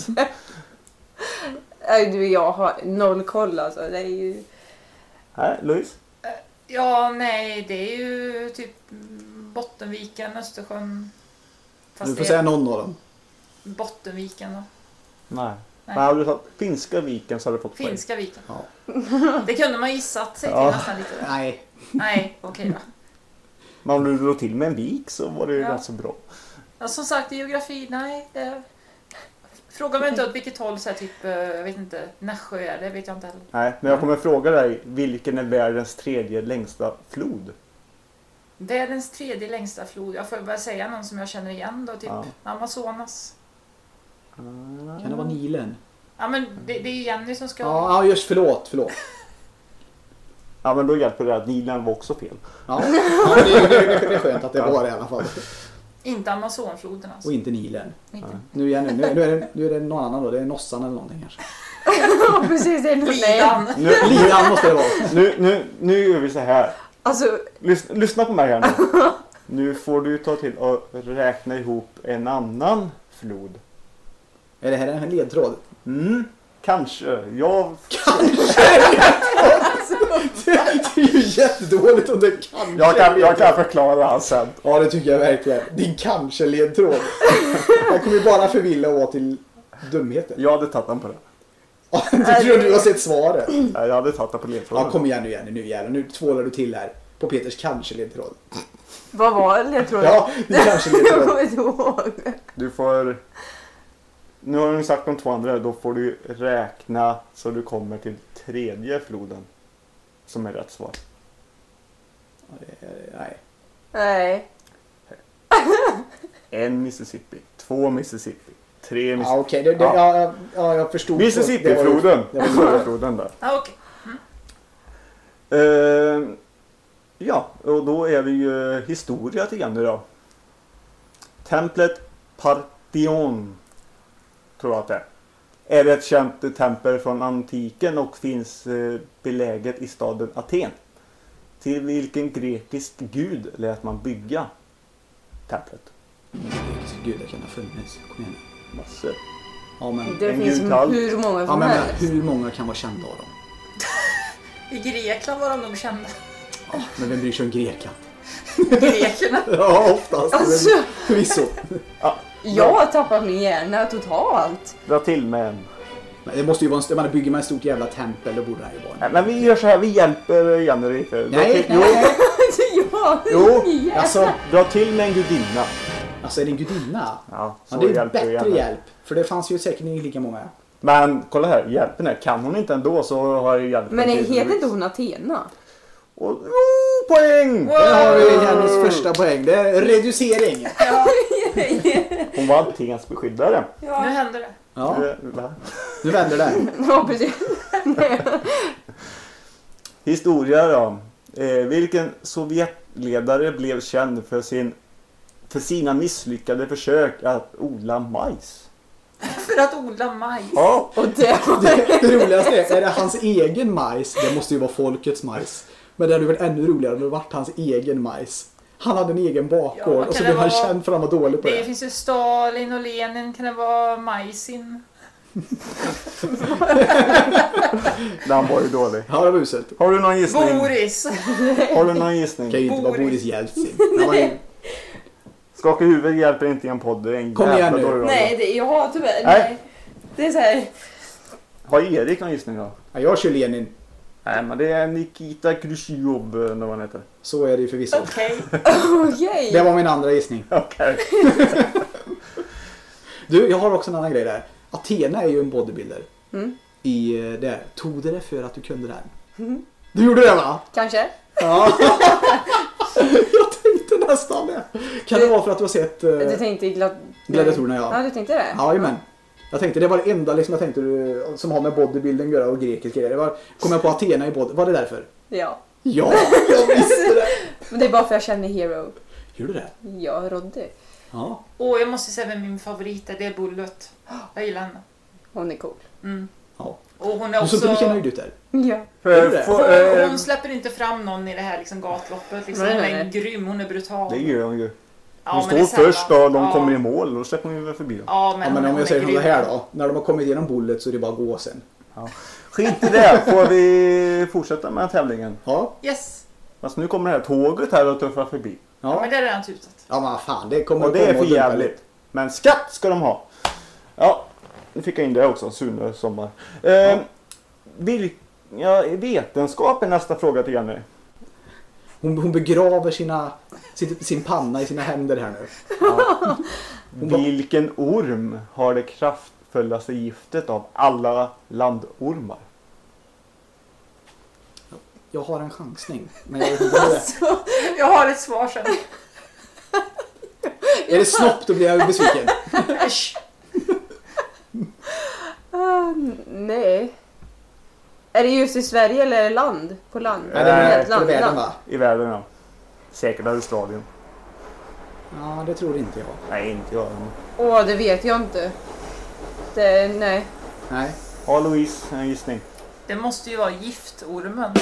Nej, du, jag har noll koll alltså. Det är ju... Nej, Louise? Ja, nej, det är ju typ Bottenviken, Östersjön. Fast Du får det är säga någon av dem. Bottenviken då. Nej. Nej. Men har du sagt Finska viken så har du fått poäng. Finska viken. Ja. Det kunde man gissat sig till Ja. nästan lite. Nej. Nej, okej då. Men om du drog till med en vik så var det ju Ja. rätt så bra. Ja, som sagt, geografi, nej. Fråga mig inte åt vilket håll, så här, typ, jag vet inte, Nässjö är det, vet jag inte heller. Nej, men jag kommer fråga dig, vilken är världens 3:e längsta flod? Världens 3:e längsta flod, jag får bara säga någon som jag känner igen då, typ Ja. Amazonas. Kan det vara Nilen? Ja, men det är Jenny som ska... Ja, just förlåt. Ja, men då hjälper det att Nilen var också fel. Ja, det är skönt att det var det i alla fall. Inte Amazonfloden alltså. Och inte Nilen. Inte. Nu är det någon annan då. Det är Nossan eller någonting kanske. Ja, precis. Det är Lidan. Lidan måste det vara. Nu gör vi så här. Alltså, Lyssna på mig här nu. Nu får du ta till och räkna ihop en annan flod. Är det här en ledtråd? Kanske. Jag... Det är ju jättedåligt om det kan. Jag kan förklara han sen. Ja, det tycker jag verkligen. Din kanske ledtråd. Jag kommer ju bara förvilla och vara till dumheter. Jag hade tagit den på det. Ja, det tror du har sett svaret. Ja, jag hade tagit den på ledtråden. Ja, kom igen nu Jenny, nu jävlar. Nu tvålar du till här. På Peters kanske ledtråd. vad var det, jag tror? Ja, din kanske Jag ledtråd. kommer inte ihåg. Du får... Nu har du sagt de 2 andra. Då får du räkna så du kommer till 3:e floden. Som är rätt svar. Nej. Nej. 1 Mississippi, 2 Mississippi, 3 Ja, okej. Jag förstod. Mississippi-floden. Det var floden där. Ja, okej. Ja, och då är vi ju historia till igen idag. Templet Parthenon, tror jag att det är ett känt tempel från antiken och finns beläget i staden Aten. Till vilken grekisk gud lät man bygga templet? Grekisk gud, det kan ha funnits. Kom igen. Massor. Ja, men, Det En finns gudkalv. hur många ja, som men helst. hur många kan vara kända av dem? I Grekland var de nog kända. Ja, men vem bryr sig om Grekland? Grekerna. Ja, oftast. Alltså, Förvisso. jag har tappat min hjärna totalt. Dra till med en. Men det måste ju vara en, bygger man ett stort jävla tempel, då borde det här ju vara. Nej, men vi gör så här, vi hjälper Jenny lite. Nej, Jo, Jo, Alltså, dra till med en gudinna. alltså är det en gudinna? Ja, så Ja, det är hjälper vi bättre Jenny. hjälp. För det fanns ju säkert inte lika många. Men kolla här, hjälpen är. Kan hon inte ändå så har jag hjälpen. Men till. heter inte hon Athena? Och, poäng! Där har vi hennes första poäng. Det är reducering. Ja, Hon var Athens beskyddare. nu händer det. Ja, Va? nu vänder det. Ja, precis. Historia då. Vilken Sovjetledare blev känd för sina misslyckade försök att odla majs? För att odla majs. Ja, Och det Det roligaste är det hans egen majs? Det måste ju vara folkets majs. Men det hade väl ännu roligare om det varit hans egen majs. Han hade en egen bakgård Ja, och så kan blev det han vara- känd för att han var dålig på Det det. finns ju Stalin och Lenin. Kan det vara majsin? den var ju dålig. Ja, det var uselt. Har du någon gissning? Boris. Har du någon Det kan gissning? ju inte vara Boris. Boris Jeltsin. Det var ju... Skaka huvudet hjälper inte i en podd. Det är en Kom igen jävla nu. dålig radio. Nej, jag har tyvärr... Nej. Nej. Det är så här... Har Erik någon gissning då? Ja, jag kör Lenin. Nej, men det är Nikita Khrushchev eller vad han heter. Så är det ju förvisso. Okej. Okej. Det var min andra gissning. Okej. Du, jag har också en annan grej där. Athena är ju en bodybuilder. Mm. I det. Tog det för att du kunde den? Du gjorde det, va? Kanske? Ja. Jag tänkte nästan det. Kan det vara för att du har sett Du tänkte i gladiatorerna, ja. Ja, du tänkte det? Ja, men. Jag tänkte det var det enda liksom, jag tänkte som har med bodybuilding att göra och grekisk grejer. Det var, kom jag på Athena i body. Var det därför? Ja. Ja, jag visste det. Men det är bara för jag känner Hero. Gjorde du det? Ja, Roddy. Ja. Jag måste säga vem min favorit är. Det är Bullet. Jag gillar henne. Hon är cool. Mm. Ja. Och hon är Du såg inte lika också... nöjd ut där. Ja. Är det? Hon släpper inte fram någon i det här liksom, gatloppet. Liksom. Nej, Hon nej, är nej. grym. Hon är brutal. Det gör hon ju. Ja, Hon men det är står sällan. först och de Ja. kommer i mål. Då släpper hon ju väl förbi dem. Ja, men, Ja, men om hon jag säger är som det grym. här då. När de har kommit igenom bullet så är det bara att gå sen. Skit i det. Får vi fortsätta med tävlingen? Ja. Yes. Fast nu kommer det här tåget här och tuffar förbi. Ja, Ja. men det är redan tutat. Ja, men fan. Det kommer Och det är komma för dumpa jävligt. lite. Men skatt ska de ha. Ja, nu fick jag in det också. Sune sommar. Vetenskap är nästa fråga till Jenny. Hon begraver sin panna i sina händer här nu. Ja. Hon bara- Vilken orm har det kraftfullaste giftet av alla landormar? Jag har en chansning. Men jag vet inte vad det är. Jag har ett svar sen. Är det snopp då blir jag besviken. Äsch. Nej. Är det just i Sverige eller är det land? På land? Nej, det är land, världen, land. va? I världen, ja. Säkert Australien. Ja, det tror inte jag. Nej, inte jag. Åh, det vet jag inte. Nej. Nej. Ja, Louise, en gissning. Det måste ju vara giftormen.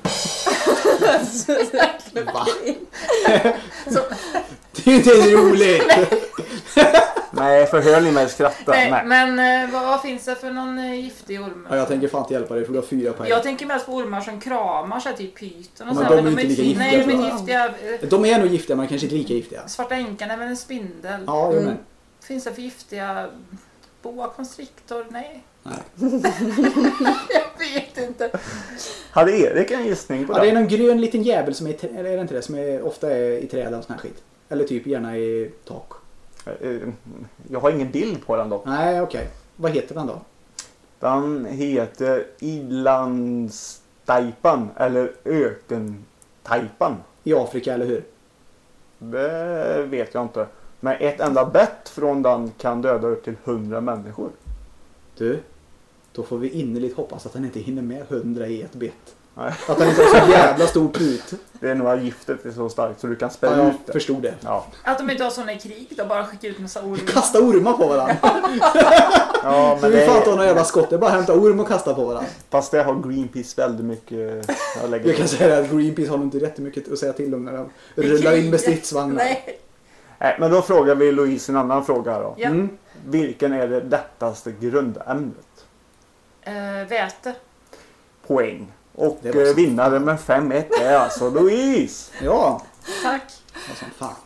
Va? Så, Det är ju inte roligt. Nej, förhör ni mig skratta? nej, men vad finns det för någon giftig orm? Ja, jag tänker fan inte hjälpa dig för du har 4 poäng. Jag tänker mest på ormar som kramar sig, typ pyton och Men så. de är inte lika giftiga, Nej, de är tror inte jag. giftiga. De är nog giftiga men kanske inte lika giftiga. Svarta änkan är väl en spindel? Ja, jag med. Finns det för giftiga boa constrictor? Nej. Nej. Jag vet inte. Hade Erik en gissning på Ja, det är det? någon grön liten jävel som är, eller är det inte det, som är, ofta är i träd och sån här skit. Eller typ gärna i tak. Jag har ingen bild på den då. Nej, okej. Vad heter den då? Den heter Inlandstaipan eller Ökentaipan. I Afrika, eller hur? Det vet jag inte. Men ett enda bett från den kan döda upp till 100 människor. Du, då får vi innerligt hoppas att han inte hinner med 100 i ett bett. Nej. Att han inte har så jävla stort ut. Det är nog att giftet är så starkt så du kan spela Ja, ut jag det. förstod det. Ja. Att de inte har såna i krig, de bara skickar ut massa ormar. Kasta ormar på varandra. Ja, Så men vi det fan ta är, några jävla skott. Det är bara att hämta orm och kasta på varandra. fast det har Greenpeace väldigt mycket att lägga Jag kan till. säga att Greenpeace har inte jättemycket att säga till om när de rullar in med stridsvagnar. Nej. Nej, men då frågar vi Louise en annan fråga här då. Ja. Vilken är det lättaste grundämnet? Väte. Poäng. Och Det var så vinnare med 5-1 är alltså Louise. Ja, Tack. vad som fan.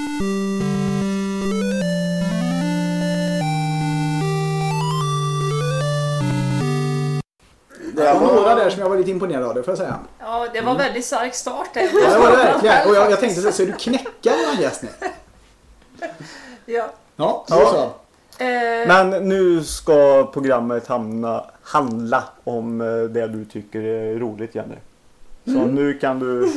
Det var några där som jag var lite imponerad av, det får jag säga. Ja, det var väldigt stark start. Ja, det var det verkligen. Och jag tänkte så du knäcka våran gäst nu? Ja. Ja, så Ja. så. Men nu ska programmet handla om det du tycker är roligt, Jenny. Så nu kan du...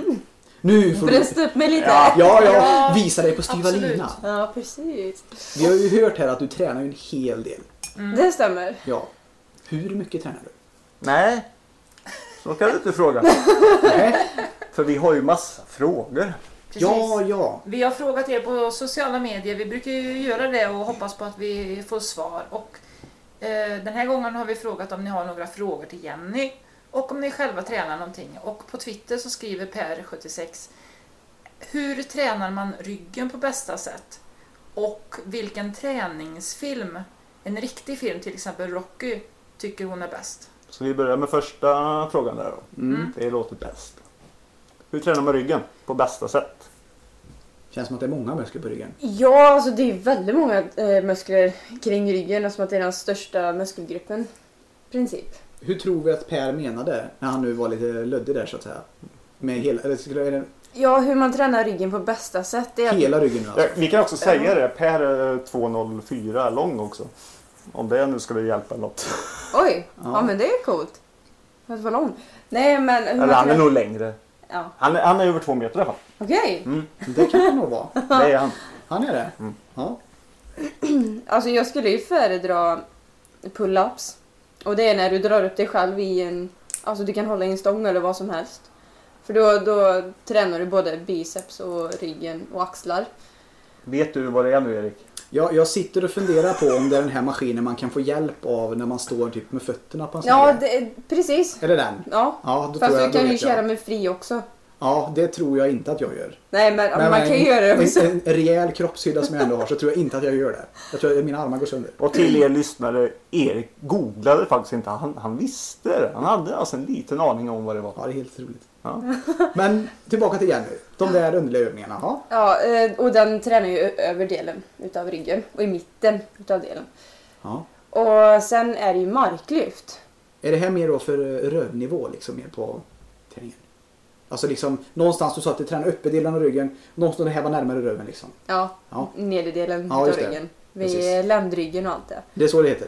Nu får du... Brösta upp mig lite. Ja, Ja, visa dig på styva absolut. lina. Ja, precis. Vi har ju hört här att du tränar ju en hel del. Det stämmer. Ja. Hur mycket tränar du? Nej, så kan du inte fråga. Nej. För vi har ju massa frågor. Precis. Ja. Vi har frågat er på sociala medier. Vi brukar ju göra det och hoppas på att vi får svar. Och den här gången har vi frågat om ni har några frågor till Jenny. Och om ni själva tränar någonting. Och på Twitter så skriver Per76: hur tränar man ryggen på bästa sätt? Och vilken träningsfilm, en riktig film, till exempel Rocky, tycker hon är bäst? Så vi börjar med första frågan där då. Det låter bäst. Hur tränar man ryggen på bästa sätt? Känns som att det är många muskler på ryggen. Ja, alltså det är väldigt många muskler kring ryggen. Eftersom att det är den största muskelgruppen. I princip. Hur tror vi att Per menade när han nu var lite luddig där så att säga? Med hela, eller är det Ja, hur man tränar ryggen på bästa sätt. Det är hela ryggen alltså? Vi kan också säga det. Per är 2,04 lång också. Om det nu skulle hjälpa något. Oj, Ja. ja men det är coolt. Att vara lång. Nej men... hur man Eller han är tränar- nog längre. Ja. Han är över 2 meter i alla fall. Okej. Det kan det nog vara. Det är han. Han är det? Ja. Alltså jag skulle ju föredra pull-ups. Och det är när du drar upp dig själv i en... Alltså du kan hålla i en stång eller vad som helst. För då tränar du både biceps och ryggen och axlar. Vet du vad det är nu, Erik? Jag sitter och funderar på om det är den här maskinen man kan få hjälp av när man står typ med fötterna på en sån Ja, här. precis. Är det den? Ja. Ja, då Fast tror jag, du kan då ju vet jag. köra med fri också. Ja, det tror jag inte att jag gör. Nej men man kan ju göra det också. En rejäl kroppshydda som jag ändå har så tror jag inte att jag gör det. Jag tror att mina armar går sönder. Och till er lyssnare, Erik googlade faktiskt inte. Han visste det. Han hade alltså en liten aning om vad det var. Ja, det är helt roligt. Ja. Men tillbaka till Jenny. De där underliga övningarna. Ja. Ja, och den tränar ju över delen utav ryggen. Och i mitten utav delen. Ja. Och sen är det ju marklyft. Är det här mer då för rövnivå liksom mer på träningen? Alltså liksom någonstans du sa att du tränar uppe delen av ryggen. Någonstans det här var närmare röven liksom. Ja, Ja. nederdelen Ja, utav just det. ryggen. Vid Precis. ländryggen och allt det. Det är så det heter.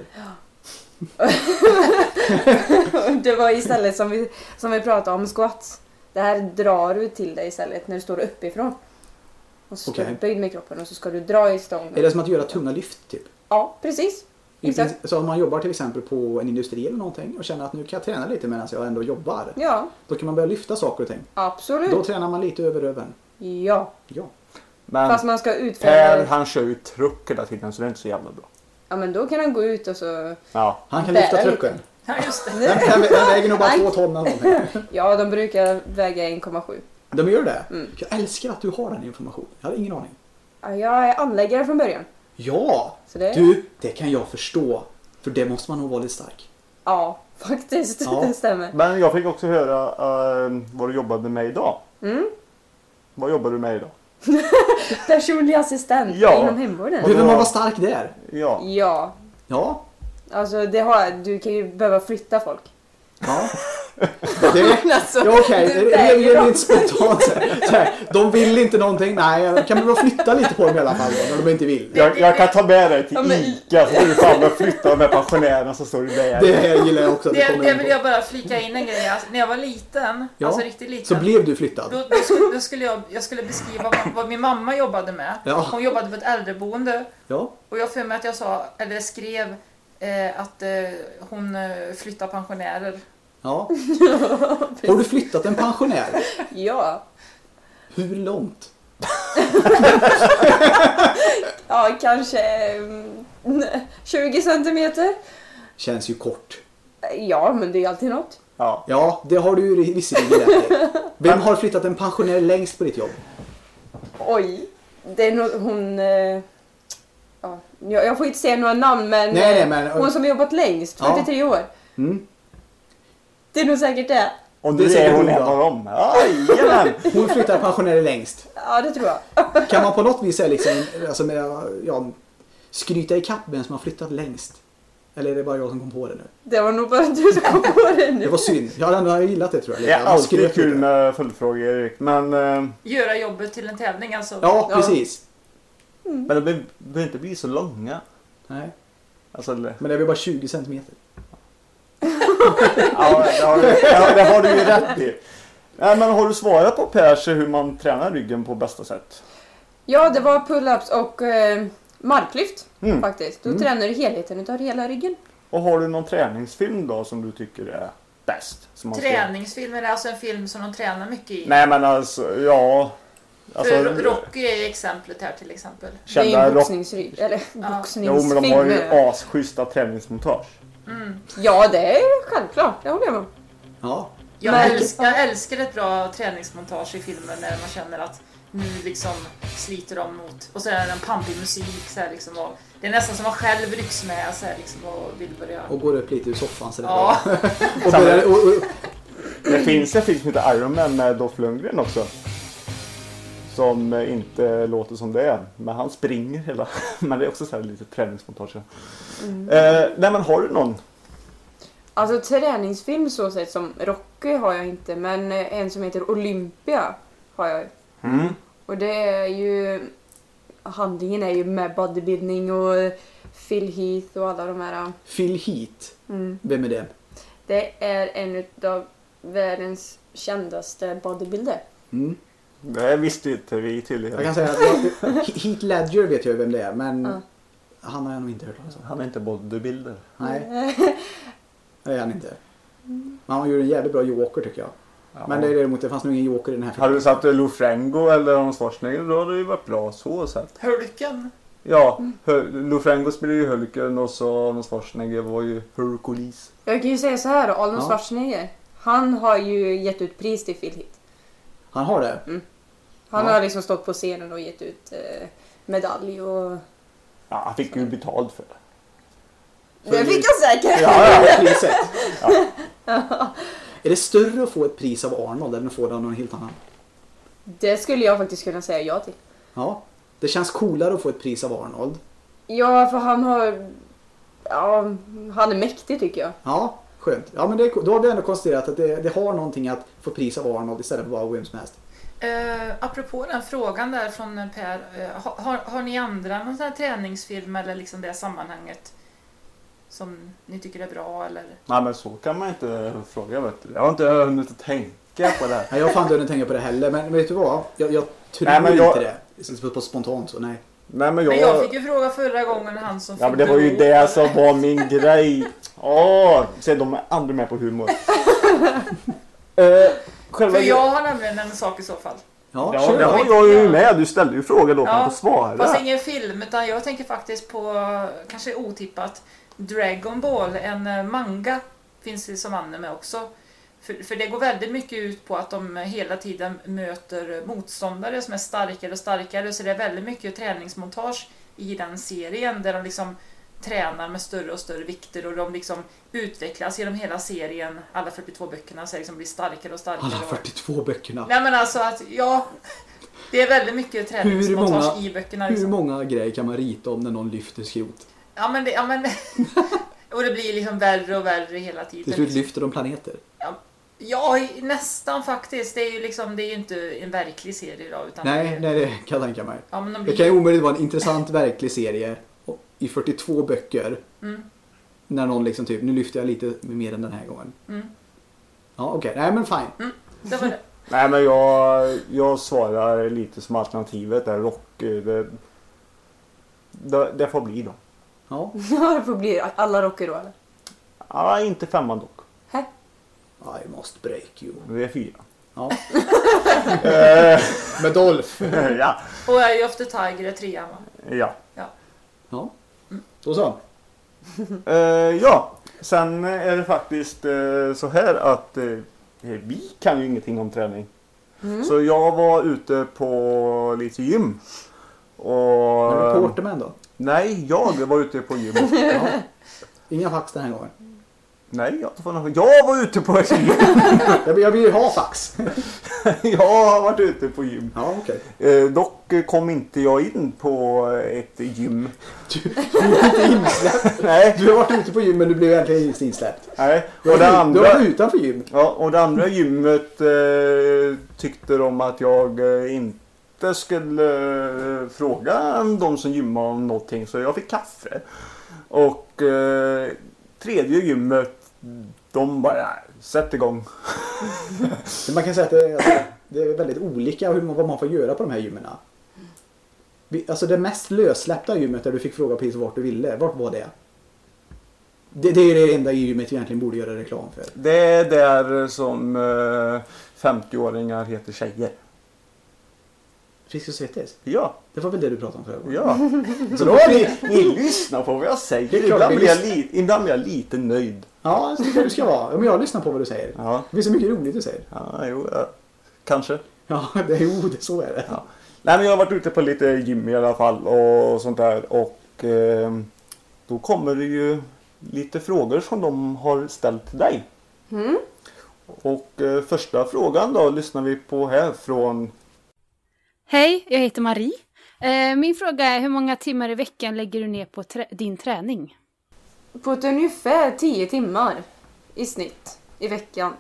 Det var istället som vi pratade om squats. Det här drar du till dig istället när du står uppifrån. Och så står Okej. du böjd med kroppen och så ska du dra i stången. Är det som att göra tunga lyft typ? Ja, precis. Exakt. Så om man jobbar till exempel på en industri eller någonting och känner att nu kan jag träna lite medan jag ändå jobbar. Ja, Då kan man börja lyfta saker och ting. absolut. Då tränar man lite över röven. Ja, Ja. Men fast man ska Per, utföra... han kör ju truck hela tiden så det är inte så jävla bra. Ja, men då kan han gå ut och så... Ja. Han kan Bära lyfta lite. trucken. Ja, just det. Den väger nog bara 2 ton eller någonting. Ja, de brukar väga 1,7. De gör det. Jag älskar att du har den informationen. Jag hade ingen aning. Ja, jag är anläggare från början. Ja! Så det... Du, det kan jag förstå. För det måste man nog vara lite stark. Ja, faktiskt. Ja. Det stämmer. Men jag fick också höra vad du jobbade med idag. Vad jobbar du med idag? Personlig assistent Ja. inom hemvården. Behöver man vara stark där? Ja. Ja, Ja. alltså du kan ju behöva flytta folk. Ja. Alltså, Ja, okej. du Det väger är dem. lite spontant. Så här, de vill inte någonting. Nej, jag kan väl flytta lite på dem i alla fall då, när de inte vill. Jag kan ta med dig till Ja, men- Ica så får du fan med flytta de här pensionärerna som står i vägen. Det gillar jag också. Att Det kommer vill in på. jag bara flika in en grej. Alltså, när jag var liten, Ja, alltså riktigt liten. Så blev du flyttad. Då skulle jag skulle beskriva vad min mamma jobbade med. Ja. Hon jobbade på ett äldreboende. Ja. Och jag för mig att jag sa, eller skrev att hon flyttar pensionärer. Ja. Har du flyttat en pensionär? Ja. Hur långt? Ja, kanske 20 centimeter. Känns ju kort. Ja, men det är alltid något. Ja. Ja, det har du ju visserligen rätt i. Vem har flyttat en pensionär längst på ditt jobb? Oj. Det är nog hon... ja. Jag får inte säga några namn, men, Nej, men hon som har jobbat längst, 43 år. Mm. Det är nog säkert det. Och Det nu säger är hon hon en då. av dem. Jajamän! Hon flyttar pensionärer längst. Ja, det tror jag. Kan man på något vis säga liksom, alltså med, ja, skryta i kapp vem som har flyttat längst? Eller är det bara jag som kom på det nu? Det var nog bara du som kom på det nu. Det var synd. Jag hade ändå gillat det tror jag. Det är Man alltid skröt kul lite. med följdfrågor Erik. Men Göra jobbet till en tävling alltså. Ja, precis. det behöver inte bli så långa. Nej. Alltså, Men det är väl bara 20 centimeter. ja, det har du ju rätt i. Nej, men har du svarat på Pers hur man tränar ryggen på bästa sätt? Ja, det var pull-ups och marklyft Mm. faktiskt. Då tränar du helheten utav hela ryggen. Och har du någon träningsfilm då som du tycker är bäst? Som man ska- Träningsfilm, är det alltså en film som de tränar mycket i? Nej men alltså, ja. Alltså, För Rocky är exemplet här till exempel. Det är kända en rock... boxningsrygg. Eller Jo men boxningsfilm. de har ju asschyssta träningsmontage. Ja, det är självklart. Det håller jag med om. Ja. Jag älskar ett bra träningsmontage i filmer när man känner att nu liksom sliter de mot. Och så är det en pampig musik så här liksom. Och det är nästan som man själv rycks med så här liksom och vill börja. Och går upp lite ur soffan så det är Ja. bra. Och börjar, och, Det finns en film som heter Iron Man med Dolph Lundgren också. Som inte låter som det är. Men han springer hela. Men det är också så här lite träningsmontage. Nej men har du någon? Alltså träningsfilm så sett som Rocky har jag inte. Men en som heter Olympia har jag. Mm. Och det är ju... Handlingen är ju med bodybuilding och Phil Heath och alla de här. Phil Heath. Mm. Vem är det? Det är en av världens kändaste bodybuilder. Mm. Det visste inte vi tydligen. Jag kan säga att Heath Ledger vet jag vem det är. Men han har jag nog inte hört talas om. Han är inte bodybuilder. Nej, det är han inte. Men han gjorde en jävligt bra Joker tycker jag. Ja. Men det fanns nog ingen Joker i den här filmen. Hade du satt Lou Ferrigno eller Arnold Schwarzenegger då hade det ju varit bra så sett. Hulken. Ja, Lou Ferrigno spelade ju Hulken och så Arnold Schwarzenegger var ju Hercules. Jag kan ju säga så här då, Arnold Ja. Schwarzenegger. Han har ju gett ut pris till Phil Heath. Han har det? Han Ja. har liksom stått på scenen och gett ut medalj och... Ja, han fick ju betalt för det. Det fick jag säkert! Ja, ja. Priset. Är det större att få ett pris av Arnold än att få det av någon helt annan? Det skulle jag faktiskt kunna säga ja till. Ja. Det känns coolare att få ett pris av Arnold. Ja, för han har... Ja, han är mäktig tycker jag. Ja, skönt. Ja, men då har vi ändå konstaterat att det har någonting att få pris av Arnold istället för bara vem som helst. Apropå den frågan där från Per. Har ni andra någon sån här träningsfilm eller liksom det sammanhanget som ni tycker är bra eller? Nej men så kan man inte fråga vet du. Jag har inte hunnit att tänka på det här. Nej, jag har fan inte tänka på det heller. Men vet du vad? Jag tror Nej, men inte det. På spontant så, nej. Nej men Men jag fick ju fråga förra gången han som Ja men det var ju det som var min grej. Se de är andra med på humor. Själva... För jag har nämligen en sak i så fall. Ja, Ja, kör det då. har jag ju med. Du ställde ju frågan då kan jag få svara. Fast ingen film utan jag tänker faktiskt på, kanske otippat, Dragon Ball, en manga finns det som anime också. För det går väldigt mycket ut på att de hela tiden möter motståndare som är starkare och starkare. Så det är väldigt mycket träningsmontage i den serien där de liksom tränar med större och större vikter och de liksom utvecklas genom hela serien, alla 42 böckerna, så liksom blir starkare och starkare. Alla 42 böckerna. Nej men alltså att, ja, det är väldigt mycket träningsmontage i böckerna. Hur Liksom. många grejer kan man rita om när någon lyfter skrot? Ja men och det blir liksom värre och värre hela tiden. Till slut lyfter de planeter. Ja, nästan faktiskt. Det är ju liksom, det är ju inte en verklig serie då. Utan Nej, det kan jag tänka mig. Ja, men Det kan ju omöjligt vara en intressant verklig serie i 42 böcker. När någon liksom typ, nu lyfter jag lite mer än den här gången. Ja, okej. Nej, men fine. Det var det. Nej, men jag svarar lite som alternativet där. Rocky. Det får bli då. Ja. Ja, det får bli alla Rocky då eller? Ja, inte 5 dock. I must break you. Det är 4. Ja. Med Dolph. Ja. Och Eye of the Tiger är 3, va? Ja. Ja. Då så. Ja. Sen är det faktiskt så här att vi kan ju ingenting om träning. Så jag var ute på lite gym. Och Är du Porterman då? nej, jag var ute på gym. Ja. Inga fax den här gången. Nej, jag var ute på ett gym. Jag vill ju ha fax. Jag har varit ute på gym. Ja, okej. Dock kom inte jag in på ett gym. Du är inte insläppt. Nej. Du har varit ute på gym men du blev egentligen inte insläppt. Nej. Du Och har varit utanför gym. Ja, och det andra gymmet tyckte de att jag inte skulle fråga de som gymmar om någonting, så jag fick kaffe. Och tredje gymmet, de bara sätt igång. Men man kan säga att det är väldigt olika vad man får göra på de här gymmen. Alltså det mest lössläppta gymmet där du fick fråga precis vart du ville, vart var det? Det är det enda gymmet vi egentligen borde göra reklam för. Det är där som 50-åringar heter tjejer. Frisk och Svettis? Ja. Det var väl det du pratade om förra gången? Ja. Så då har ni lyssnar på vad jag säger. Det är klart Ibland blir jag lite nöjd. Ja, det är det du ska vara. Men jag lyssnar på vad du säger. Ja. Det är så mycket roligt du säger. Ja, jo, kanske. Ja, så är det. Ja. Nej, men jag har varit ute på lite gym i alla fall och sånt där. Och då kommer det ju lite frågor som de har ställt till dig. Och första frågan då lyssnar vi på här från... Hej, jag heter Marie. Min fråga är, hur många timmar i veckan lägger du ner på din träning? På ett ungefär 10 timmar i snitt i veckan.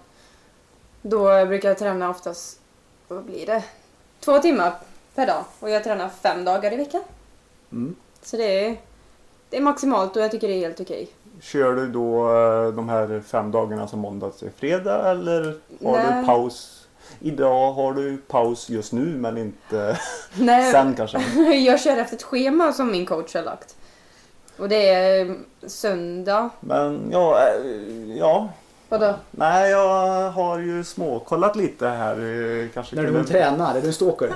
Då brukar jag träna oftast, vad blir det? 2 timmar per dag. Och jag tränar 5 dagar i veckan. Så det är maximalt och jag tycker det är helt okej. Kör du då de här 5 dagarna som måndag till fredag eller har Nej. du paus? Idag har du paus just nu men inte Nej. sen kanske. Jag kör efter ett schema som min coach har lagt. Och det är söndag. Men ja. Vadå? Nej, jag har ju småkollat lite här. Kanske När du tränar, är du en stalker?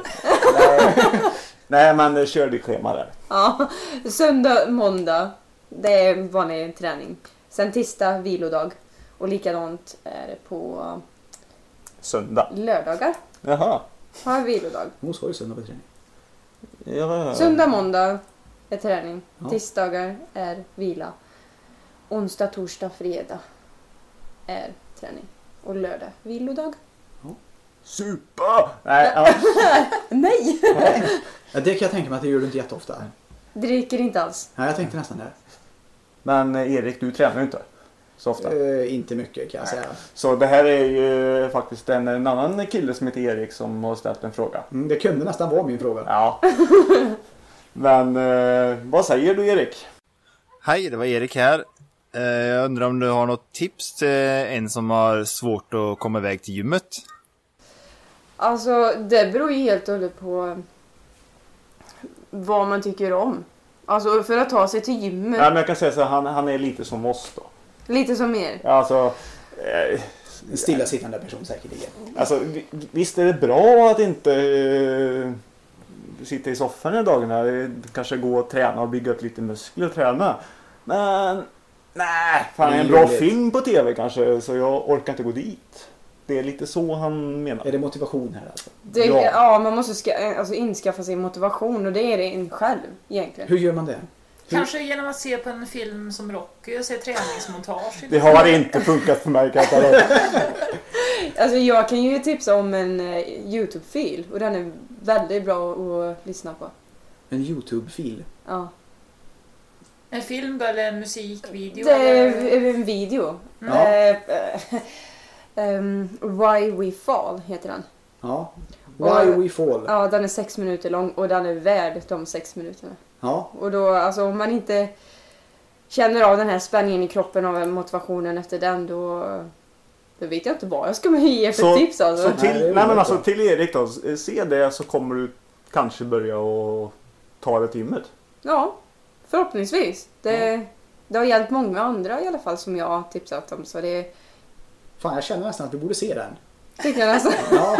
Nej, men kör ditt schema där. Ja, söndag, måndag. Det är vanlig träning. Sen tisdag, vilodag. Och likadant är det på Söndag. lördagar. Jaha. Har vilodag. Hon sa ju söndag på träning. Ja. Söndag, måndag är träning. Ja. Tisdagar är vila. Onsdag, torsdag, fredag är träning. Och lördag, vilodag. Super! Nej, ja. Nej! Ja, det kan jag tänka mig att det gör du inte jätteofta. Dricker inte alls. Nej, jag tänkte nästan det. Men Erik, du tränar ju inte så ofta. Inte mycket kan jag säga. Så det här är ju faktiskt en annan kille som heter Erik som har ställt en fråga. Det kunde nästan vara min fråga. Ja. Men vad säger du, Erik? Hej, det var Erik här. Jag undrar om du har något tips till en som har svårt att komma iväg till gymmet? Alltså, det beror ju helt och hållet på vad man tycker om. Alltså, för att ta sig till gymmet. Ja, men jag kan säga så här, han är lite som oss då. Lite som er. Alltså, En stillasittande person säkerligen. alltså visst är det bra att inte sitta i soffan i dagarna. Kanske gå och träna och bygga upp lite muskler och träna. Men nej, fan, en bra film på tv kanske, så jag orkar inte gå dit. Det är lite så han menar. Är det motivation här alltså? Ja, man måste inskaffa sig motivation och det är det en själv egentligen. Hur gör man det? Kanske genom att se på en film som Rocky och se träningsmontage. Det har inte funkat för mig, kan jag tala om. Alltså jag kan ju tipsa om en YouTube-fil och den är väldigt bra att lyssna på. En YouTube-fil? Ja. En film då, eller en musikvideo? Det eller? är en video. Ja. Why We Fall heter den. Ja. Why We Fall. Ja, den är 6 minuter lång och den är värd de 6 minuterna. Ja. Och då, alltså om man inte känner av den här spänningen i kroppen och motivationen efter den, då vet jag inte vad jag ska ge för tips alltså. Så till Erik då, se det så kommer du kanske börja och ta det timmet. Ja, förhoppningsvis. Det har hjälpt många andra i alla fall som jag har tipsat om, så det... Fan, jag känner nästan att du borde se den. Tycker jag nästan. Ja.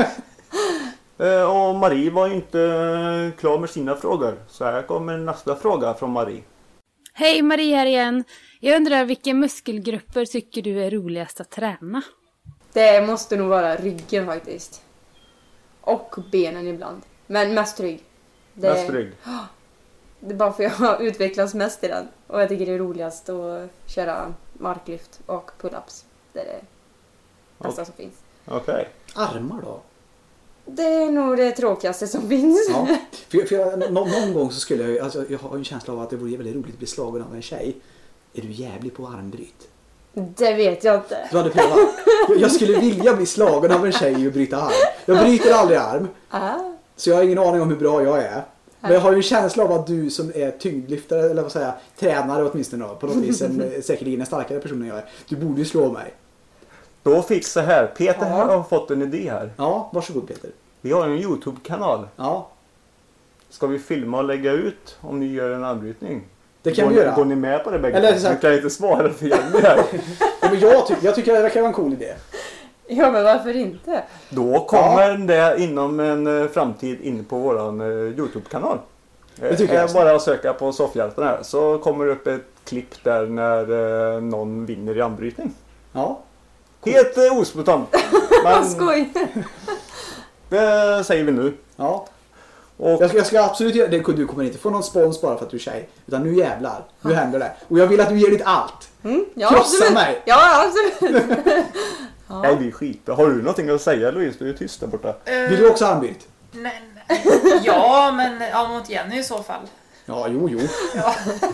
Och Marie var inte klar med sina frågor. Så här kommer nästa fråga från Marie. Hej, Marie här igen. Jag undrar vilka muskelgrupper tycker du är roligast att träna? Det måste nog vara ryggen faktiskt. Och benen ibland. Men mest rygg. Mest rygg. Det är bara för jag har utvecklats mest i den. Och jag tycker det är roligast att köra marklyft och pull-ups. Det är det bästa som finns. Okej. Armar då? Det är nog det tråkigaste som finns. Ja, för jag, någon gång så skulle jag, alltså, jag har en känsla av att det vore väldigt roligt att bli slagen av en tjej. Är du jävlig på armbryt? Det vet jag inte. Du hade provat. Jag skulle vilja bli slagen av en tjej och bryta arm. Jag bryter aldrig arm. Så jag har ingen aning om hur bra jag är. Men jag har ju en känsla av att du som är tyngdlyftare, eller vad säger jag, tränare åtminstone då, på något vis säkerligen en starkare person än jag är. Du borde ju slå mig. Då fick så här. Peter har fått en idé här. Ja, varsågod Peter. Vi har en YouTube-kanal. Ja. Ska vi filma och lägga ut om ni gör en anbrytning? Det kan vi göra. Går ni med på det bägge? Eller så här... Du kan inte svara för Jenny här. Ja, men jag tycker det verkar vara en cool idé. Ja, men varför inte? Då kommer det inom en framtid in på våran YouTube-kanal. Det tycker jag. Bara att söka på Soffhjälten här så kommer det upp ett klipp där när någon vinner i anbrytning. Ja. Helt ospontant. Vad skoj. Det säger vi nu. Ja. Och Jag ska absolut göra det. Du kommer inte få någon spons bara för att du är tjej. Utan nu jävlar. Nu händer det. Och jag vill att du ger ditt allt. Ja, krossa absolut. mig. Ja, absolut. Nej, det är skit. Har du någonting att säga, Louise? Du är tyst där borta. Vill du också armbryt? Nej. Ja, men mot Jenny i så fall. Ja, jo. Ja.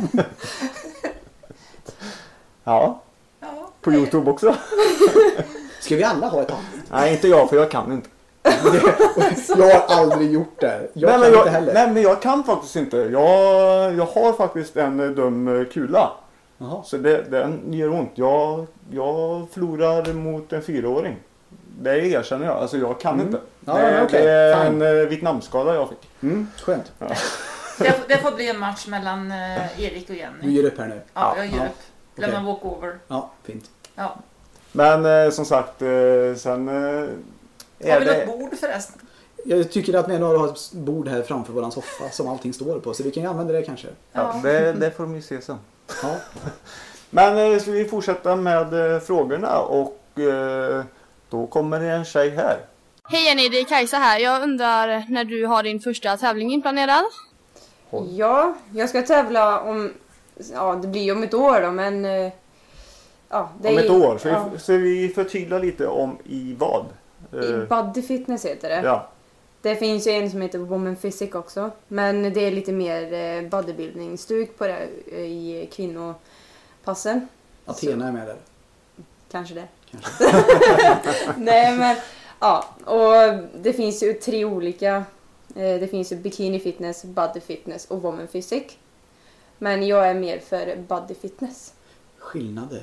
Ja. På YouTube också. Ska vi alla ha ett armbryt? Nej, inte jag, för jag kan inte. Jag har aldrig gjort det. Jag kan inte heller. Nej, men jag kan faktiskt inte. Jag har faktiskt en dum kula. Jaha. Så den gör ont. Jag förlorar mot en 4-åring. Det erkänner jag. Alltså jag kan inte. Ja, det är en Vietnamskada jag fick. Skönt. Ja. Det får bli en match mellan Erik och Jenny. Du ger upp här nu. Ja, jag ger upp. Lämna Okej. walkover. Ja, fint. Ja. Men som sagt, sen Har vi något bord förresten? Jag tycker att vi ändå har ett bord här framför våran soffa som allting står på. Så vi kan ju använda det kanske. Ja, det får de ju se sen. Ja. Men ska vi fortsätta med frågorna och då kommer det en tjej här. Hej Jenny, det är Kajsa här. Jag undrar när du har din första tävling inplanerad? Ja, jag ska tävla om... Ja, det blir om ett år då, men... Ja, det Om är, ett år. Ja, Så vi förtydligar lite om i vad. i Body Fitness heter det. Ja. Det finns ju en som heter Woman Physic också. Men det är lite mer bodybuilding-stuk på det i kvinnopassen. Athena är med där. Kanske det. Nej, men ja. Och det finns ju 3 olika. Det finns ju Bikini Fitness, Body Fitness och Woman Physic. Men jag är mer för Body Fitness. Skillnader.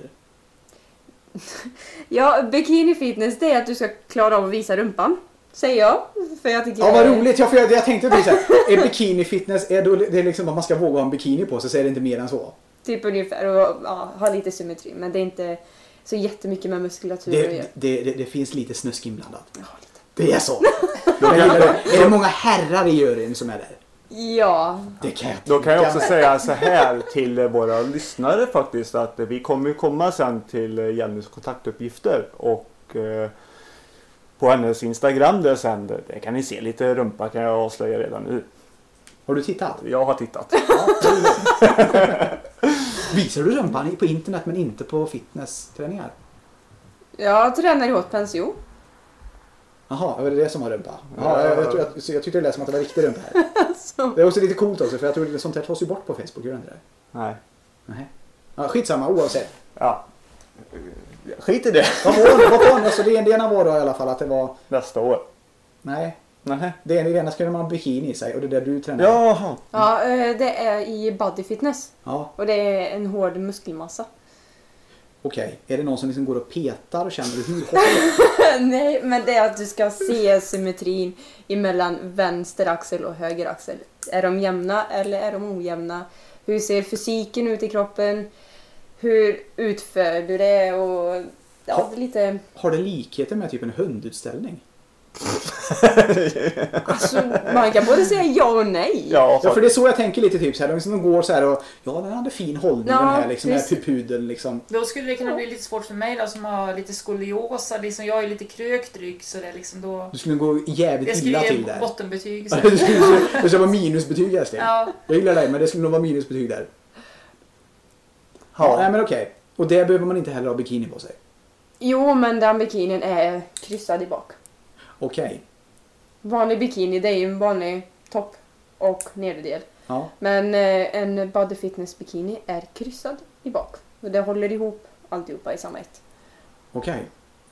Ja, Bikini Fitness det är att du ska klara av att visa rumpan. Säger jag. För jag tycker Ja, vad roligt. Jag tänkte att är bikini fitness, är det liksom att man ska våga ha en bikini på sig, så är det inte mer än så. Typ ungefär, och ha lite symmetri. Men det är inte så jättemycket med muskulatur att göra. Det finns lite snusk inblandat. Ja, lite. Det är så. Jag gillar det. Är det många herrar i juryn som är där? Ja. Det kan jag Då kan jag tänka också mig. säga så här till våra lyssnare faktiskt att vi kommer ju komma sen till Jennys kontaktuppgifter och på hennes Instagram där sen, det kan ni se lite rumpa kan jag avslöja redan nu. Har du tittat? Jag har tittat. Visar du rumpan på internet men inte på fitnessträningar? Jag tränar i hot pants, jo. Jaha, var det det som var rumpa? Jaha, jag tyckte det lät som att det var riktig rumpa här. Så. Det är också lite coolt också, för jag tror att sånt här tas ju bort på Facebook, gör det inte det? Nej. Nej. Ja, skitsamma, oavsett. Ja. Skit i det. Vad var det? Så det ena var då i alla fall att det var... Nästa år. Nej. Nej. Det ena skulle man ha bikini i sig och det är där du tränar. Jaha. Ja, det är i body fitness. Ja. Och det är en hård muskelmassa. Okej. Är det någon som liksom går och petar och känner hur hårt? Nej, men det är att du ska se symmetrin emellan vänster axel och höger axel. Är de jämna eller är de ojämna? Hur ser fysiken ut i kroppen? Hur utför du det? Och ja, det är lite... Har det likheter med typ en hundutställning? Alltså, man kan både säga ja och nej. Ja, för det är så jag tänker lite typ så här. De liksom går så här och ja, den hade fin hållning Ja, den här liksom med precis. pudeln liksom. Då skulle det kunna bli lite svårt för mig då, som har lite skolios. Liksom, jag är lite krökt rygg så det är liksom då... Du skulle gå Det jävligt skulle illa till ge där. bottenbetyg. Så. Det skulle vara minusbetyg Älskling. Ja. Jag gillar dig men det skulle nog vara minusbetyg där. Ja, Ja. nej men okej. Och det behöver man inte heller ha bikini på sig. Jo, men den bikinin är kryssad i bak. Okej. Vanlig bikini, det är ju en vanlig topp och nederdel. Ja. Men en body fitness bikini är kryssad i bak. Och det håller ihop alltihopa i samma ett. Okej.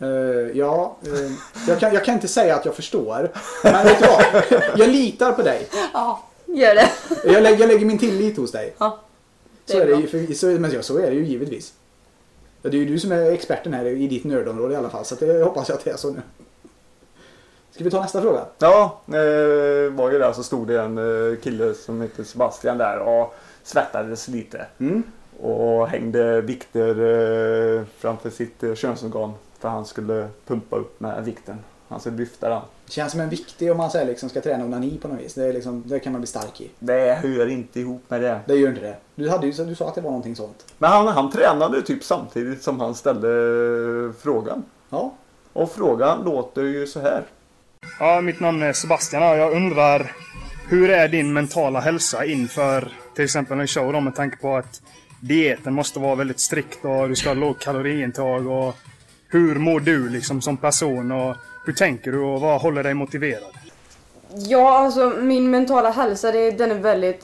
Jag kan inte säga att jag förstår. Men vet du vad? Jag litar på dig. Ja, gör det. Jag lägger min tillit hos dig. Ja, det Så är är det bra. ju, så är det ju givetvis. Det är ju du som är experten här i ditt nördområde i alla fall. Så att jag hoppas att det är så nu. Ska vi ta nästa fråga? Ja, var ju där så stod det en kille som heter Sebastian där och svettades lite. Mm. Och hängde vikter framför sitt könsorgan för han skulle pumpa upp med vikten. Han skulle lyfta den. Känns som en viktig om man säger liksom ska träna onani på något vis. Det, är liksom, det kan man bli stark i. Det hör inte ihop med det. Det gör inte det. Du sa att det var någonting sånt. Men han tränade typ samtidigt som han ställde frågan. Ja. Och frågan låter ju så här. Ja, mitt namn är Sebastian och jag undrar hur är din mentala hälsa inför till exempel en show då, med tanke på att dieten måste vara väldigt strikt och du ska ha låg kaloriintag och hur mår du liksom som person och hur tänker du och vad håller dig motiverad? Ja, alltså min mentala hälsa den är väldigt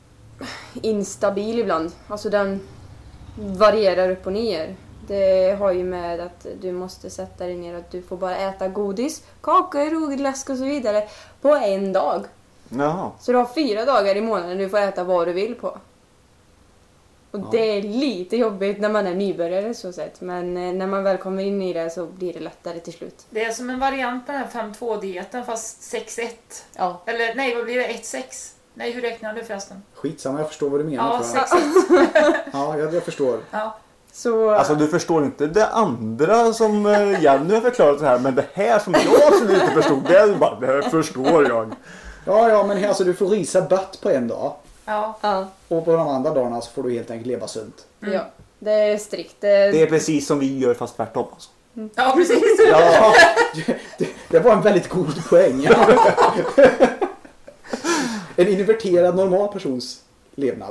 instabil ibland. Alltså den varierar upp och ner. Det har ju med att du måste sätta dig ner att du får bara äta godis, kakor, glask och så vidare på en dag. Jaha. Så du har 4 dagar i månaden du får äta vad du vill på. Och det är lite jobbigt när man är nybörjare så sett. Men när man väl kommer in i det så blir det lättare till slut. Det är som en variant på den här 5-2-dieten fast 6-1. Ja. Eller nej, vad blir det? 1-6? Nej, hur räknar du förresten? Skitsamma, jag förstår vad du menar. Ja, tror jag. 6-1. Ja, jag förstår. Ja. Så, Alltså du förstår inte det andra som Jenny har förklarat så här. Men det här som jag absolut inte förstod. Det är bara, det här förstår jag. Ja, men alltså du får risa bött på en dag. Ja. ja, Och på de andra dagarna så får du helt enkelt leva sunt. ja, det är strikt. Det är precis som vi gör fast tvärtom alltså. Ja, precis. Ja. Det var en väldigt god poäng. En inverterad normal persons levnad.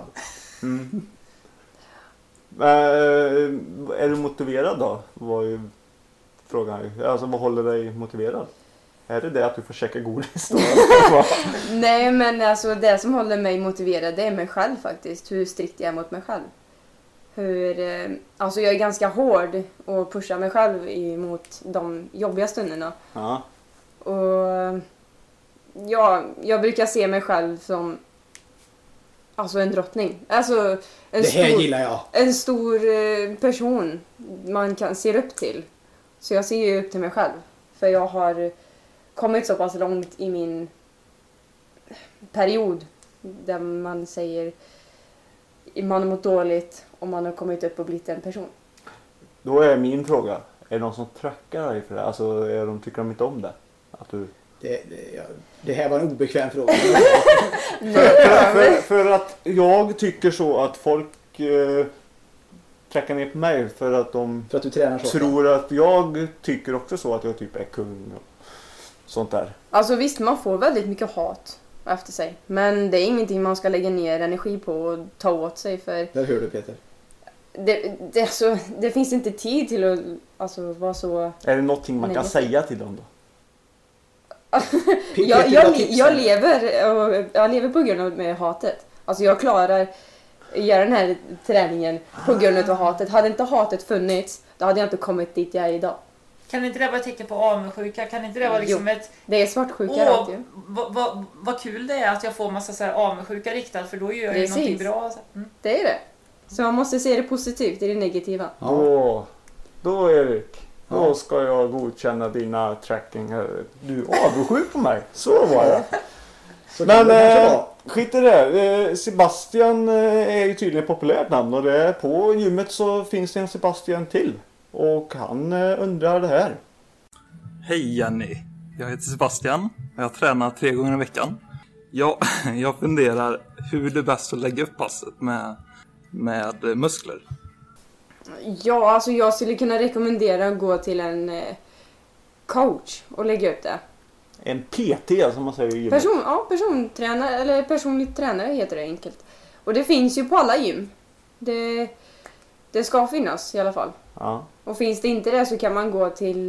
Är du motiverad då? Var ju frågan. Alltså vad håller dig motiverad? Är det att du får käka godis då? Nej, men alltså det som håller mig motiverad det är mig själv faktiskt. Hur strikt jag är mot mig själv. Alltså jag är ganska hård och pushar mig själv emot de jobbiga stunderna. Ja. Och ja, jag brukar se mig själv som alltså en drottning. Alltså Det här gillar jag. en stor person man kan se upp till. Så jag ser ju upp till mig själv. För jag har kommit så pass långt i min period där man säger man har mått dåligt och man har kommit upp och blivit en person. Då är min fråga. Är det någon som trackar dig för det? Alltså tycker de inte om det? Att du... Det här var en obekväm fråga. för att jag tycker så att folk trackar ner på mig för att de För att du tränar så. tror att jag tycker också så att jag typ är kung och sånt där. Alltså visst, man får väldigt mycket hat efter sig. Men det är ingenting man ska lägga ner energi på och ta åt sig för Där hör du Peter. det finns inte tid till att alltså, vara så... Är det någonting man kan säga till dem då? Jag lever på grund av med hatet. Alltså jag klarar göra den här träningen på grund av hatet. Hade inte hatet funnits då hade jag inte kommit dit jag är idag. Kan inte det vara ett tecken på avundsjuka? Kan inte det vara liksom ett... Det är svartsjuka rakt ju. Vad kul det är att jag får massa så här avundsjuka riktad, för då gör jag någonting bra. Det är det. Så man måste se det positivt i det negativa. Då Erik. Då ska jag godkänna dina tracking. Du är avundsjuk på mig. Så var det. Men skit i det. Sebastian är ju tydligen ett populärt namn. Och det på gymmet så finns det en Sebastian till. Och han undrar det här. Hej Jenny. Jag heter Sebastian. Och jag tränar 3 gånger i veckan. Jag funderar hur det är bäst att lägga upp passet med muskler. Ja, alltså jag skulle kunna rekommendera att gå till en coach och lägga upp det. En PT som man säger i gymmet. Persontränare eller personlig tränare heter det enkelt. Och det finns ju på alla gym. Det ska finnas i alla fall. Ja. Och finns det inte det så kan man gå till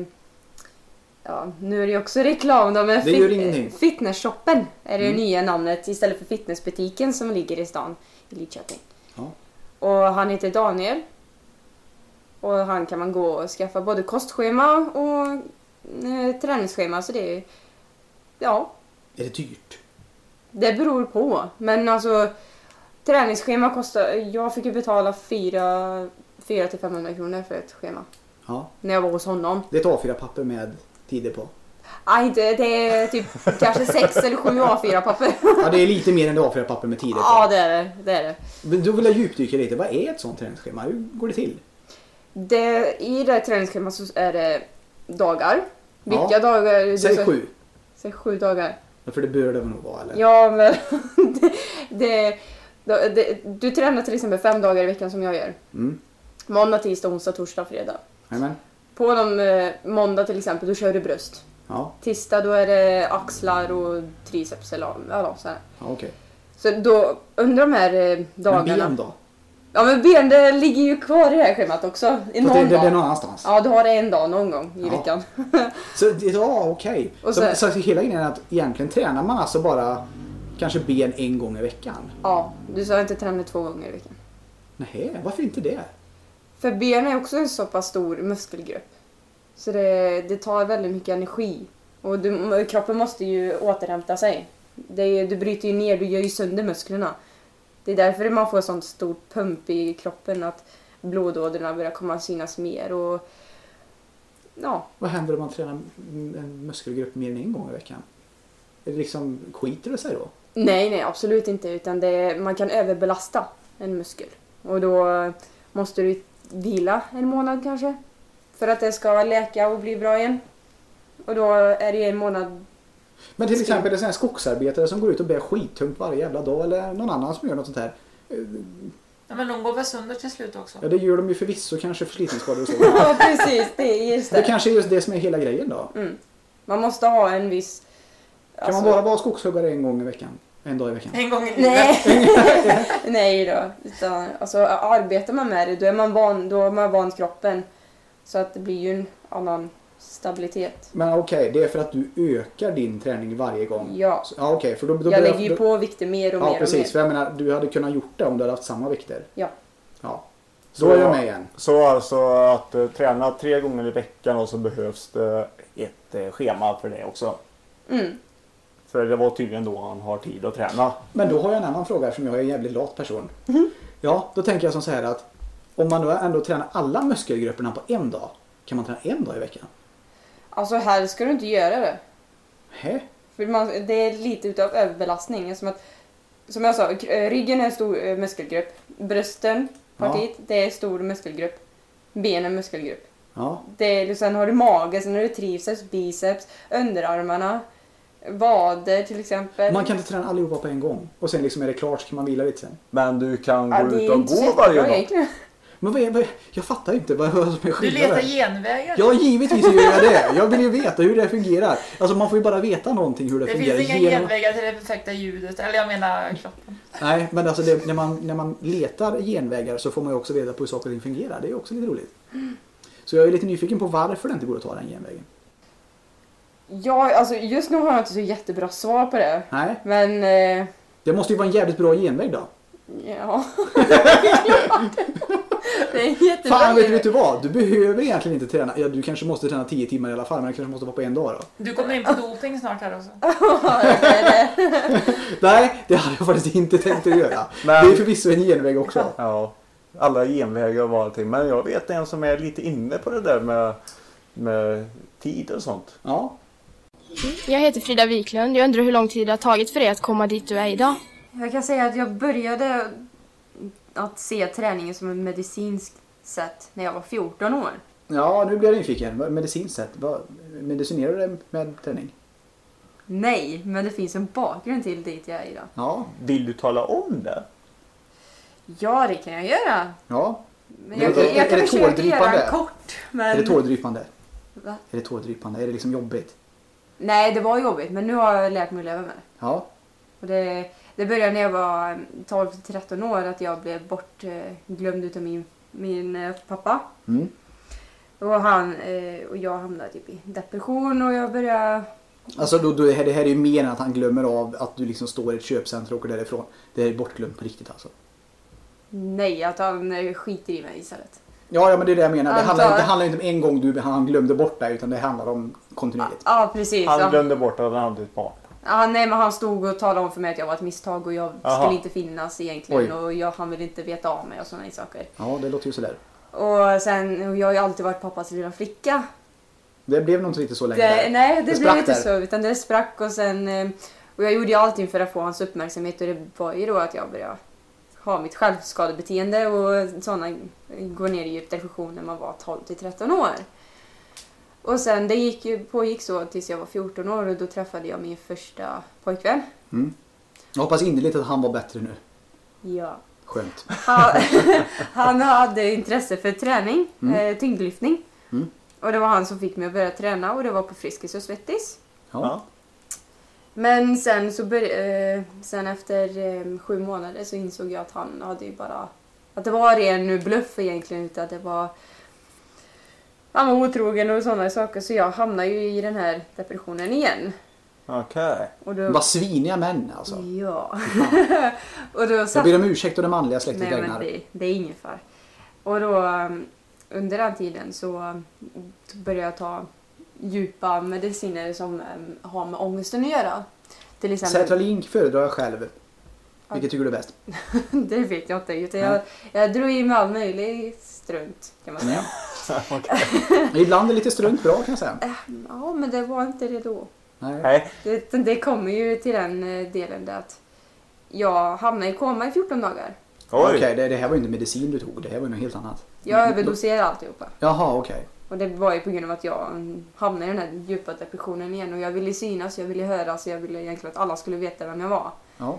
nu är det också reklam då, men fitnessshoppen är det nya namnet istället för fitnessbutiken som ligger i stan i Lidköping. Ja. Och han heter Daniel. Och han kan man gå och skaffa både kostschema och träningsschema. Så det är Är det dyrt? Det beror på. Men alltså träningsschema kostar... Jag fick ju betala 400-500 kronor för ett schema. Ja. När jag var hos honom. Det är ett A4-papper med tider på. Nej, det är typ kanske 6 eller 7 A4-papper. Ja, det är lite mer än ett A4-papper med tider på. Ja, det är det. Men då vill jag djupdyka lite. Vad är ett sånt träningsschema? Hur går det till? I det här träningsschemat så är det dagar. Vilka dagar? Säg 7. Säg 7 dagar. Ja, för det bör det nog vara, eller? Ja, men du tränar till exempel 5 dagar i veckan som jag gör. Måndag, tisdag, onsdag, torsdag, fredag. Amen. På måndag till exempel, då kör du bröst. Ja. Tisdag då är det axlar och triceps eller så här. Ja, okej. Så då under de här dagarna. Men ben då? Ja, men ben det ligger ju kvar i det här schemat också. Det är någon annanstans? Ja, du har det en dag någon gång i veckan. Så okej. Så hela grejen är att egentligen tränar man alltså bara kanske ben 1 gång i veckan? Ja, du sa inte träna 2 gånger i veckan. Nej, varför inte det? För ben är också en så pass stor muskelgrupp. Så det tar väldigt mycket energi. Och kroppen måste ju återhämta sig. Du bryter ju ner, du gör ju sönder musklerna. Det är därför man får sånt stort pump i kroppen att blodådrorna börjar synas mer. Och, ja. Vad händer om man tränar en muskelgrupp mer än 1 gång i veckan? Är det liksom, skiter det sig då? Nej, absolut inte. Utan man kan överbelasta en muskel. Och då måste du vila 1 månad kanske. För att det ska läka och bli bra igen. Och då är det 1 månad. Men till exempel det är skogsarbetare som går ut och bär skittungt varje jävla dag. Eller någon annan som gör något sånt här. Ja, men de går väl sönder till slut också. Ja, det gör de ju förvisso kanske förslitningsskador och så. Ja, precis. Det är just det. Det kanske är just det som är hela grejen då. Man måste ha en viss... Kan man bara vara skogshuggare 1 gång i veckan? 1 dag i veckan? 1 gång i livet? Nej. Nej då. Utan, alltså, arbetar man med det, då har man van kroppen. Så att det blir ju en annan stabilitet. Men okej, det är för att du ökar din träning varje gång? Ja. Okej, för då jag lägger ju på vikter mer och mer. Ja, precis. Och mer. För jag menar, du hade kunnat gjort det om du hade haft samma vikter. Ja. Då är jag med igen. Så alltså att träna 3 gånger i veckan och så behövs det ett schema för det också. För det var tydligen då han har tid att träna. Men då har jag en annan fråga som jag är en jävligt lat person. Ja, då tänker jag som så här att om man då ändå tränar alla muskelgrupperna på 1 dag, kan man träna 1 dag i veckan? Alltså här ska du inte göra det. Hä? För det är lite utav överbelastning. Som jag sa, ryggen är en stor muskelgrupp. Brösten, partiet, det är stor muskelgrupp. Benen muskelgrupp. Ja. Sen har du mage, sen har du triceps, biceps, underarmarna, vader till exempel. Man kan inte träna allihopa på 1 gång. Och sen liksom är det klart så kan man vila lite sen. Men du kan gå ut och gå varje dag. Men jag fattar inte vad som är skillnaden. Du letar genvägar. Ja, givetvis gör jag det. Jag vill ju veta hur det fungerar. Alltså man får ju bara veta någonting hur det fungerar. Det finns inga genvägar till det perfekta ljudet. Eller jag menar kroppen. Nej, men alltså när man letar genvägar så får man ju också reda på hur saker och ting fungerar. Det är också lite roligt. Så jag är lite nyfiken på varför det inte går att ta den genvägen. Ja, alltså just nu har jag inte så jättebra svar på det. Nej. Men... Det måste ju vara en jävligt bra genväg då. Ja. Det är jättebra. Fan, vet du vad? Du behöver egentligen inte träna. Ja, du kanske måste träna 10 timmar i alla fall, men det kanske måste vara på en dag då. Du kommer in på doping snart här också. Nej, det hade jag faktiskt inte tänkt att göra. Men... Det är förvisso en genväg också. Ja, alla genvägar och allting. Men jag vet en som är lite inne på det där med tid och sånt. Ja. Jag heter Frida Wiklund. Jag undrar hur lång tid det har tagit för dig att komma dit du är idag. Jag kan säga att jag började att se träningen som ett medicinskt sätt när jag var 14 år. Ja, nu blir jag nyfiken. Medicinskt sätt. Medicinerar du med träning? Nej, men det finns en bakgrund till dit jag är idag. Ja. Vill du tala om det? Ja, det kan jag göra. Ja. Men jag kan försöka göra en kort. Men... Är det tårdrypande? Va? Är det tårdrypande? Är det liksom jobbigt? Nej, det var jobbigt, men nu har jag lärt mig att leva med det. Ja. Och det började när jag var 12-13 år att jag blev bortglömd utav min pappa. Mm. Och jag hamnade typ i depression och jag började... Alltså det här är ju mer än att han glömmer av att du liksom står i ett köpcentrum och åker därifrån. Det är bortglömt på riktigt alltså. Nej, att han skiter i mig istället. Ja, men det är det jag menar. Det handlar inte om en gång han glömde bort dig, utan det handlar om kontinuerligt. Ja, precis. Han glömde bort att han hade ett barn. Ja, nej, men han stod och talade om för mig att jag var ett misstag och jag skulle inte finnas egentligen. Oj. Och han ville inte veta av mig och sådana saker. Ja, det låter ju sådär. Och jag har ju alltid varit pappas lilla flicka. Det blev nog inte riktigt så länge. Nej, det blev inte där. så, utan det sprack och sen... Och jag gjorde ju allting för att få hans uppmärksamhet och det var ju då att jag började ha mitt självskadebeteende och sådana går ner i djup depression när man var 12-13 år. Och sen det pågick så tills jag var 14 år och då träffade jag min första pojkvän. Mm. Jag hoppas innerligt att han var bättre nu. Ja. Skönt. Han hade intresse för träning, tyngdlyftning. Mm. Och det var han som fick mig att börja träna och det var på Friskis och Svettis. Ja. Men sen sen efter 7 månader så insåg jag att han hade ju bara... Att det var en bluff egentligen, utan att det var... Han var otrogen och sådana saker, så jag hamnade ju i den här depressionen igen. Okej. Okay. Vad sviniga män alltså. Ja. Och då jag ber om ursäkt och det manliga släktet vägnar. Nej, men det är ingen far. Och då under den tiden så började jag ta djupa mediciner som har med ångesten att göra. Till exempel... Sertralin föredrar jag själv. Vilket tycker du är bäst? Det vet jag inte. Utan jag drog i mig all möjlig strunt, kan man säga. Ibland är lite strunt bra, kan jag säga. Ja, men det var inte det då. Nej. Det kommer ju till den delen där att jag hamnade i koma i 14 dagar. Okej, det här var ju inte medicin du tog. Det här var ju något helt annat. Jag överdoserade alltihopa. Jaha, okej. Och det var ju på grund av att jag hamnade i den här djupa depressionen igen. Och jag ville synas, jag ville höras, jag ville egentligen att alla skulle veta vem jag var. Ja.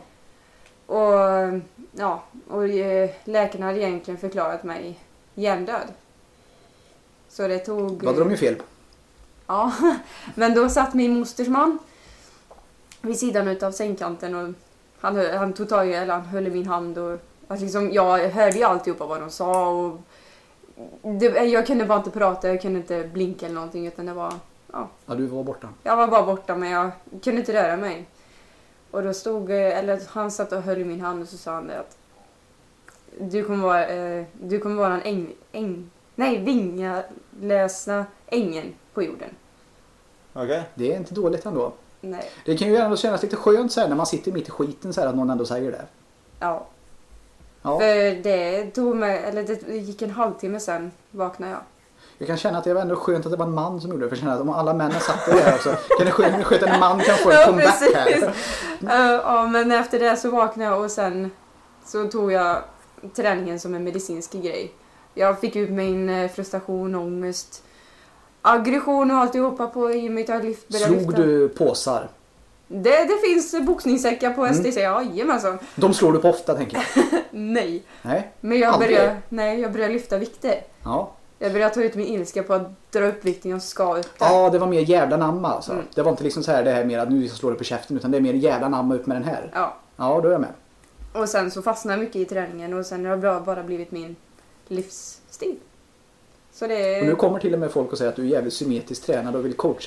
Och läkarna hade egentligen förklarat mig hjärndöd. Så det tog... Vad hade de ju fel? Ja, men då satt min mosters man vid sidan utav sängkanten och han tog tag i, eller han höll i min hand och liksom, jag hörde ju alltihopa vad de sa och jag kunde bara inte prata, jag kunde inte blinka eller någonting utan det var... Ja, du var borta. Jag var bara borta men jag kunde inte röra mig. Och då han satt och höll i min hand och så sa han det att du kommer vara en vingalösa ängeln på jorden. Okay. Det är inte dåligt ändå. Nej. Det kan ju ändå kännas lite skönt så här, när man sitter mitt i skiten så här, att någon ändå säger det. Ja. För det gick en halvtimme sen vaknade jag. Jag kan känna att det var ändå skönt att det var en man som gjorde det. För jag känner att om alla männen satt där så kan det skönt att en man kan få en comeback här. Ja, men efter det så vaknade jag och sen så tog jag träningen som en medicinsk grej. Jag fick ut min frustration, ångest, aggression och alltihopa på i mitt lyft. Slog du påsar? Det finns boxningssäckar på STC, jajamensan. De slår du på ofta, tänker jag. Nej. Nej. Men jag började lyfta vikter. Ja. Jag började ta ut min ilska på att dra upp vikten och ska upp där. Ja, det var mer jävla namma alltså. Det var inte liksom så här det här med att nu ska slå det på käften, utan det är mer jävla namma upp med den här. Ja. Ja, då är jag med. Och sen så fastnade jag mycket i träningen och sen har det bara blivit min livsstil. Så det... Och nu kommer till och med folk och säger att du är jävligt symmetriskt tränad och vill coacha dig.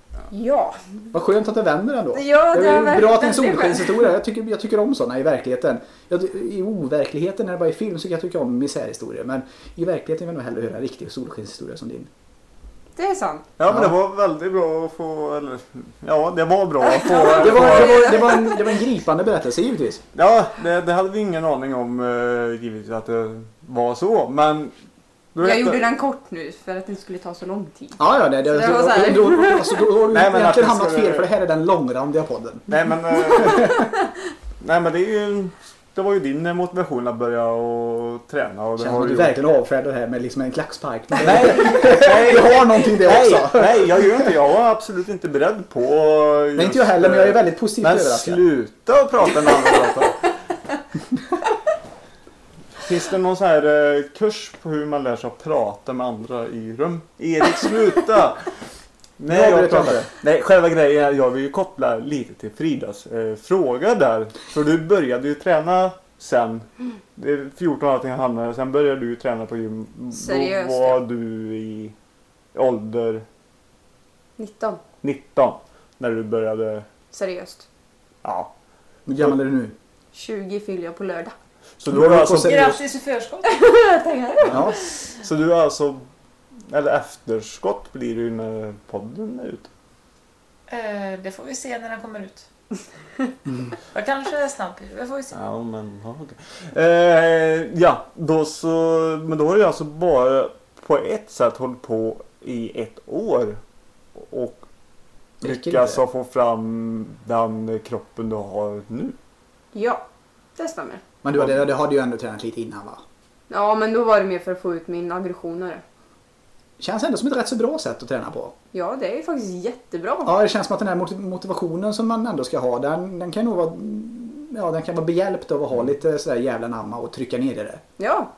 Ja. Vad skönt att det vänder ändå. Ja, det är bra att det är en väldigt solskenshistoria. Jag tycker om sådana i verkligheten. I overkligheten, när det bara är film, så kan jag tycka om misärhistorier. Men i verkligheten vill jag nog hellre höra en riktig solskenshistoria som din. Det är sant. Ja, men det var väldigt bra att få... Eller, ja, det var bra att få... Det var en gripande berättelse, givetvis. Ja, det hade vi ingen aning om givetvis att det var så. Men... Jag gjorde den kort nu för att det skulle ta så lång tid. Ja, då har du egentligen hamnat fel, för det här är den långrandiga podden. Nej, men det är ju... Det var ju din motivation att börja och träna. Och det känns har du ju... verkligen avfärdar det här med liksom en klackspark. Nej, jag har någonting det också. Nej, jag gör inte. Jag var absolut inte beredd på... Nej, inte jag heller, men jag är väldigt positivt överraskad. Men sluta att prata med andra. Finns det någon så här kurs på hur man lär sig att prata med andra i rum? Erik, sluta! Nej, själva grejen är, jag vill ju koppla lite till Fridas fråga där. För du började ju träna sen. Det är 14 allting handlade. Sen började du träna på gym. Seriöst? Då var du i ålder 19 när du började. Seriöst? Ja. Hur gammal är du nu? 20 fyller jag på lördag. Så du har alltså... Grattis i förskott. Ja. Så du har alltså... Eller efterskott blir det ju när podden är ute. Det får vi se när den kommer ut. Jag kanske är snabb. Det får vi se. Ja, men... Okay. Ja, då så... Men då har du alltså bara på ett sätt hållit på i 1 år. Och lyckas få fram den kroppen du har nu. Ja, det stämmer. Men det hade ju ändå tränat lite innan, va? Ja, men då var det mer för att få ut min aggressioner. Känns ändå som ett rätt så bra sätt att träna på. Ja, det är ju faktiskt jättebra. Ja, det känns som att den här motivationen som man ändå ska ha, den kan nog vara... Ja, den kan vara behjälpt av att ha lite sådär jävla namma och trycka ner i det. Ja.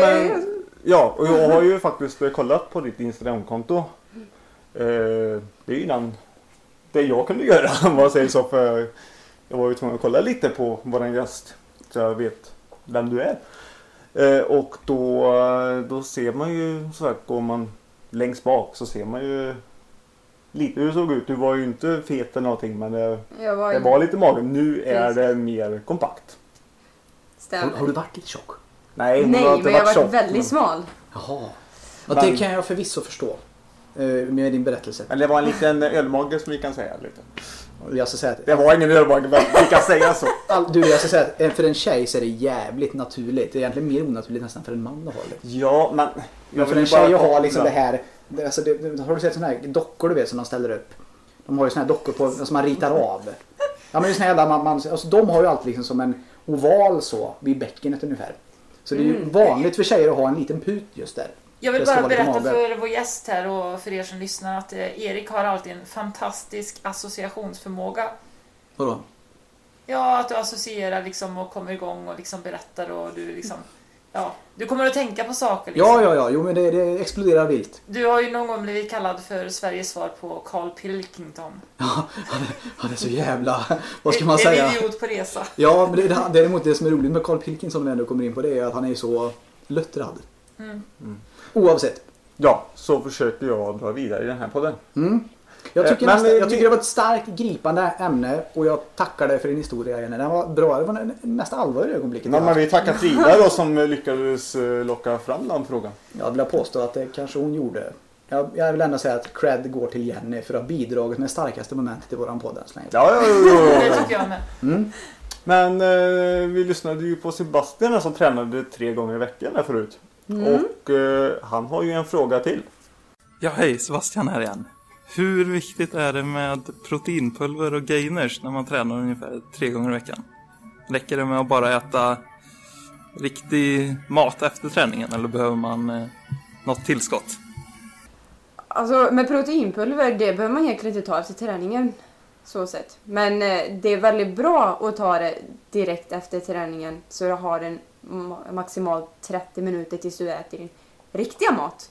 Ja, och jag har ju faktiskt kollat på ditt Instagramkonto. Det är ju det jag kunde göra, om man säger så, för jag var ju tvungen att kolla lite på våran gäst så jag vet vem du är. Och då ser man ju så här, går man längst bak så ser man ju lite hur det såg ut. Du var ju inte fet eller någonting, men det var lite magen. Nu är det mer kompakt. Stämmer. Har du varit lite tjock? Nej, men jag har varit väldigt smal. Jaha. Ja, det kan jag förvisso förstå med din berättelse. Men det var en liten ölmage som vi kan säga lite. Jag ska säga att det var ingen ölmage, men vi kan säga så. Jag ska säga att för en tjej så är det jävligt naturligt. Det är egentligen mer onaturligt nästan för en man att ha det. Ja, men för en tjej att ha liksom det här. Alltså har du sett såna här dockor du vet som de ställer upp? De har ju såna här dockor på, som man ritar av. Ja, men det är såna här alltså, de har ju alltid liksom som en oval så vid bäckenet ungefär. Så det är ju vanligt för tjejer att ha en liten put just där. Jag vill bara berätta för vår gäst här och för er som lyssnar att Erik har alltid en fantastisk associationsförmåga. Vadå? Ja, att du associerar liksom och kommer igång och liksom berättar och du liksom... Ja, du kommer att tänka på saker liksom. Ja. Jo, men det exploderar vilt. Du har ju någon gång blivit kallad för Sveriges svar på Carl Pilkington. Ja, han är så jävla... Vad ska man säga? En idiot på resa. Ja, men däremot det som är roligt med Carl Pilkington som vi ändå kommer in på, det är att han är så luttrad. Oavsett. Ja, så försöker jag dra vidare i den här podden. Jag tycker det var ett starkt gripande ämne och jag tackar dig för din historia. Den var bra, det var den mest allvarliga ögonblicket. Men vi tackar Frida då som lyckades locka fram den frågan. Jag vill påstå att det kanske hon gjorde. Jag vill ändå säga att cred går till Jenny för att ha bidragit med starkaste momentet i våran podd. Ja. Det tycker jag med. Men vi lyssnade ju på Sebastian som tränade 3 gånger i veckan där förut. Och han har ju en fråga till. Ja, hej, Sebastian här igen. Hur viktigt är det med proteinpulver och gainers när man tränar ungefär 3 gånger i veckan? Räcker det med att bara äta riktig mat efter träningen eller behöver man något tillskott? Alltså med proteinpulver, det behöver man egentligen inte ta efter träningen. Så sett. Men det är väldigt bra att ta det direkt efter träningen så du har en maximalt 30 minuter tills du äter din riktiga mat.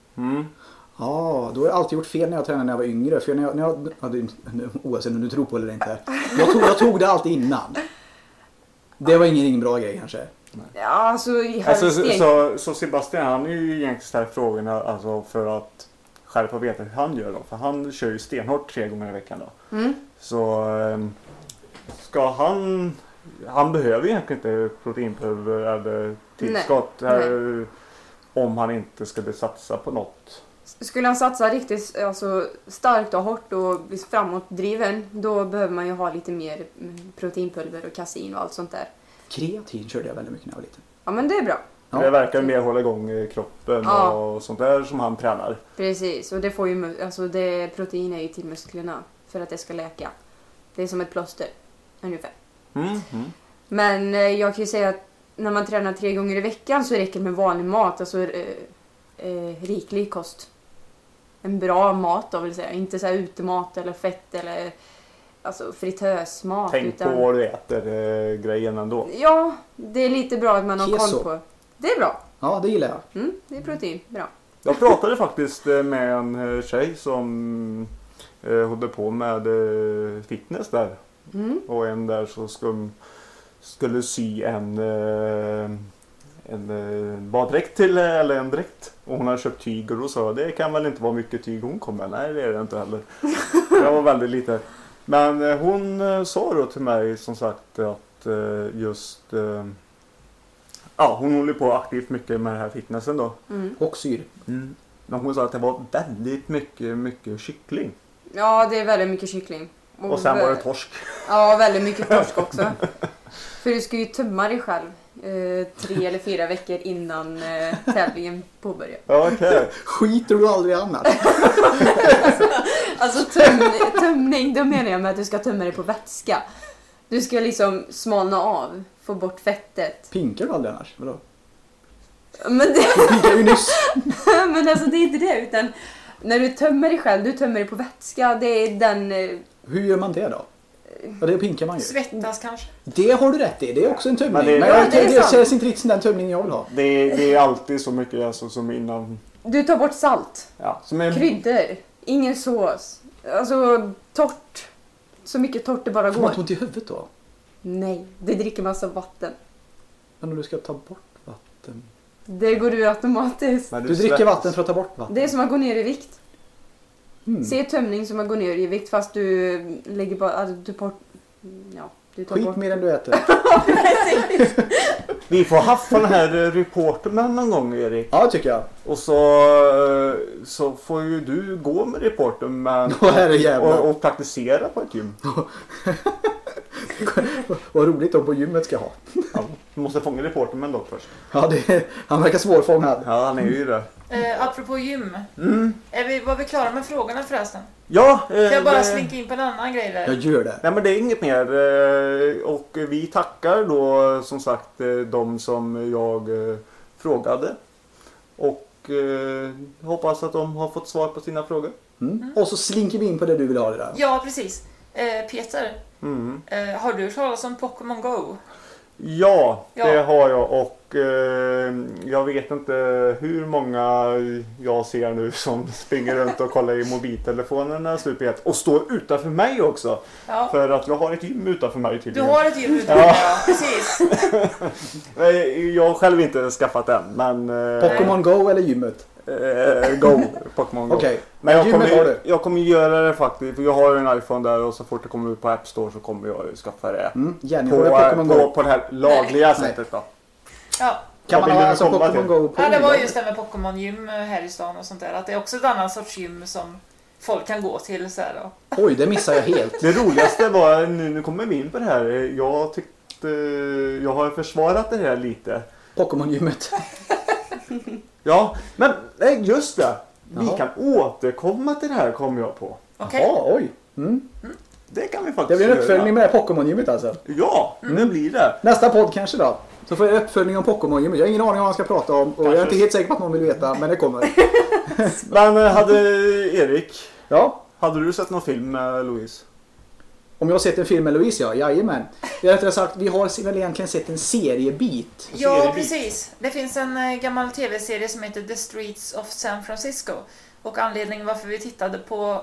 Ja, då har jag alltid gjort fel när jag tränade när jag var yngre. För när jag oavsett om du tror på det eller inte. Jag tog det alltid innan. Det var ingen bra grej kanske. Ja, alltså så Sebastian han är ju egentligen här frågorna alltså för att själv få veta hur han gör då. För han kör ju stenhårt 3 gånger i veckan då. Så ska han behöver egentligen inte proteinpulver eller tillskott här, om han inte skulle satsa på något. Skulle han satsa riktigt starkt och hårt och bli framåtdriven, då behöver man ju ha lite mer proteinpulver och kasein och allt sånt där. Kreatin körde jag väldigt mycket när jag var liten. Ja, men det är bra. Ja. Det verkar mer hålla igång kroppen och sånt där som han tränar. Precis, och det får ju, protein är ju till musklerna för att det ska läka. Det är som ett plåster, ungefär. Men jag kan ju säga att när man tränar 3 gånger i veckan så räcker det med vanlig mat, alltså riklig kost. En bra mat då, vill säga. Inte så här utemat eller fett eller fritösmat. Tänk på vad du äter grejen ändå. Ja, det är lite bra att man har Keso. koll på. Det är bra. Ja, det gillar jag. Det är protein, bra. Jag pratade faktiskt med en tjej som håller på med fitness där. Och en där så skulle sy en baddräkt till, eller en dräkt. Och hon hade köpt tyg och då sa det kan väl inte vara mycket tyg hon kommer. Nej, det är det inte heller. Det var väldigt lite. Men hon sa då till mig som sagt att hon håller på aktivt mycket med den här fitnessen då. Och syr. Men hon sa att det var väldigt mycket kyckling. Ja, det är väldigt mycket kyckling. Och sen var det torsk. Ja, väldigt mycket torsk också. För du ska ju tömma dig själv 3 eller 4 veckor innan tävlingen påbörjar. Okay. Skiter du aldrig annars? Alltså tömning, då menar jag med att du ska tömma dig på vätska. Du ska liksom smalna av, få bort fettet. Pinkar du aldrig annars? Vadå? Men det... Du pinkar ju nyss. Men alltså det är inte det, utan när du tömmer dig själv, du tömmer dig på vätska. Det är den... Hur gör man det då? Ja, det pinkar man ju. Svettas kanske. Det har du rätt i, det är också en tömning. Men det känns inte riktigt som den tömningen jag vill ha. Det är alltid så mycket som innan. Du tar bort salt. Ja, kryddor. Ingen sås. Alltså torrt. Så mycket torrt det bara går. Får man inte ont i huvudet då? Nej, det dricker massa vatten. Men om du ska ta bort vatten? Det går du automatiskt. Du dricker vatten för att ta bort vatten? Det är som att gå ner i vikt. Se tömning som att gå ner i vikt fast du lägger bara... du tar Skit bort... mer än du äter. Vi får haffa den här reporten någon gång, Erik. Ja, tycker jag. Och så får ju du gå med reporten och praktisera på ett gym. Vad roligt de på gymmet ska ha. Ja, du måste fånga reporten med dock först. Ja, han verkar svårfångad. Ja, han är ju det. Apropå gym. Var vi klara med frågorna förresten? Ja. Kan jag bara slinka in på en annan grej där? Jag gör det. Nej, men det är inget mer. Och vi tackar då som sagt de som jag frågade. Och hoppas att de har fått svar på sina frågor. Och så slinker vi in på det du vill ha det där. Ja, precis. Peter, har du hört talas om Pokémon Go? Ja, det har jag och jag vet inte hur många jag ser nu som springer runt och kollar i mobiltelefonerna och står utanför mig också. Ja. För att jag har ett gym utanför mig tydligen. Du har ett gym utanför mig, ja. Precis. Jag har själv inte skaffat den, men... Pokémon Go eller gymmet? Pokémon Go. Okay. Men jag kommer göra det faktiskt, för jag har en iPhone där och så fort det kommer ut på App Store så kommer jag skaffa det. På det här lagliga sättet då. Ja. Kan man ha alltså Pokémon Go på? Ja, det var just det med Pokémon gym här i stan och sånt där. Att det är också ett annat sorts gym som folk kan gå till så här då. Oj, det missar jag helt. Det roligaste var, nu kommer vi in på det här. Jag har försvarat det här lite. Pokémon-gymmet. Ja, men just det. Vi kan återkomma till det här, kommer jag på. Okej. Oj. Det kan vi faktiskt göra. Det blir en uppföljning med Pokémon-gymmet alltså. Ja, det blir det. Nästa podd kanske då. Så får jag uppföljning om Pokémon-gymmet. Jag har ingen aning om vad jag ska prata om. Och jag är inte helt säker på att någon vill veta, men det kommer. Men hade Erik... Ja? Hade du sett någon film med Louise? Om jag har sett en film med Louise, ja. Jajamän. Jag har rättare sagt, vi har väl egentligen sett en seriebit. Ja, precis. Det finns en gammal tv-serie som heter The Streets of San Francisco. Och anledningen varför vi tittade på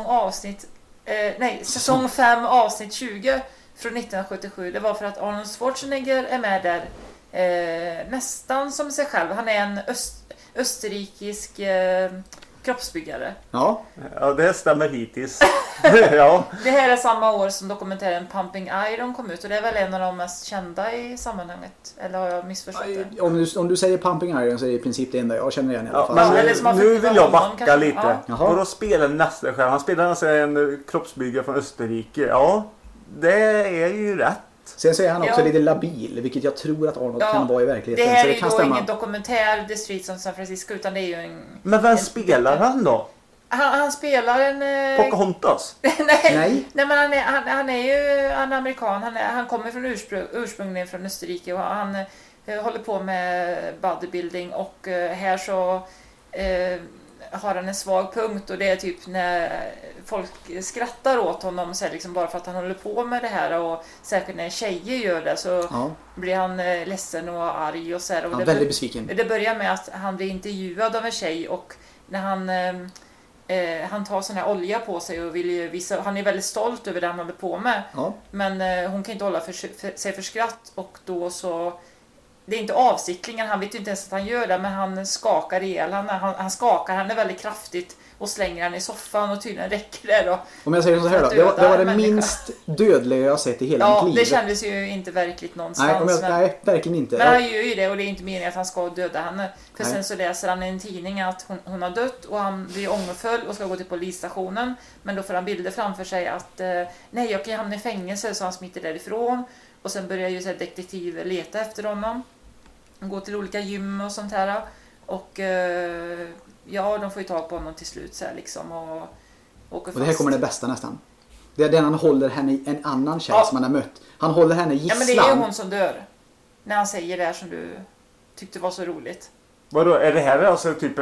säsong 5 avsnitt 20 från 1977, det var för att Arnold Schwarzenegger är med där nästan som sig själv. Han är en österrikisk kroppsbyggare. Ja. Ja, det stämmer hittills. Ja. Det här är samma år som dokumentären Pumping Iron kom ut och det är väl en av de mest kända i sammanhanget. Eller har jag missförstått det? Om du säger Pumping Iron så är det i princip det enda jag känner igen i alla fall. Men eller som har nu fått vill jag honom, backa kanske. lite. Ja. Och då spelar nästa själv. Han spelar alltså en kroppsbyggare från Österrike. Ja, det är ju rätt. Sen så är han också Ja. lite labil, vilket jag tror att Arnold Ja. kan vara i verkligheten. Det här så är det ju kan då stämma. ingen dokumentär The Streets of San Francisco utan det är ju en... Men vem spelar han då? Han spelar en... Pocahontas? Nej, men han är ju amerikan. Han kommer från ursprungligen från Österrike och han håller på med bodybuilding och här så har han en svag punkt och det är typ när folk skrattar åt honom så liksom bara för att han håller på med det här och säkert när tjejer gör det så blir han ledsen och arg och så här. Och ja, väldigt besviken. Det börjar med att han blir intervjuad av en tjej och när han tar sån här olja på sig och vill ju visa, han är väldigt stolt över det han håller på med. Ja. Men hon kan inte hålla sig för skratt och då så det är inte avsiktligen, han vet ju inte ens att han gör det men han skakar ihjäl henne. Han skakar henne väldigt kraftigt och slänger henne i soffan och tydligen räcker det då. Om jag säger så här då, det var det minst dödliga jag sett i hela mitt liv. Ja, det kändes ju inte verkligt någonstans. Nej, verkligen inte. Men han gör ju det och det är inte meningen att han ska döda henne. För sen så läser han i en tidning att hon har dött och han blir ångerfull och ska gå till polisstationen. Men då får han bilder framför sig att nej, jag kan hamna i fängelse så han smiter därifrån. Och sen börjar ju så här detektiver leta efter honom. Gå till olika gym och sånt här. Och ja, de får ju tag på honom till slut så här, liksom och åker fast. Och det här kommer det bästa nästan. Det är den han håller henne i en annan tjej som han har mött. Han håller henne gisslan. Ja, men det är ju hon som dör. När han säger det här som du tyckte var så roligt. Vadå, är det här alltså typ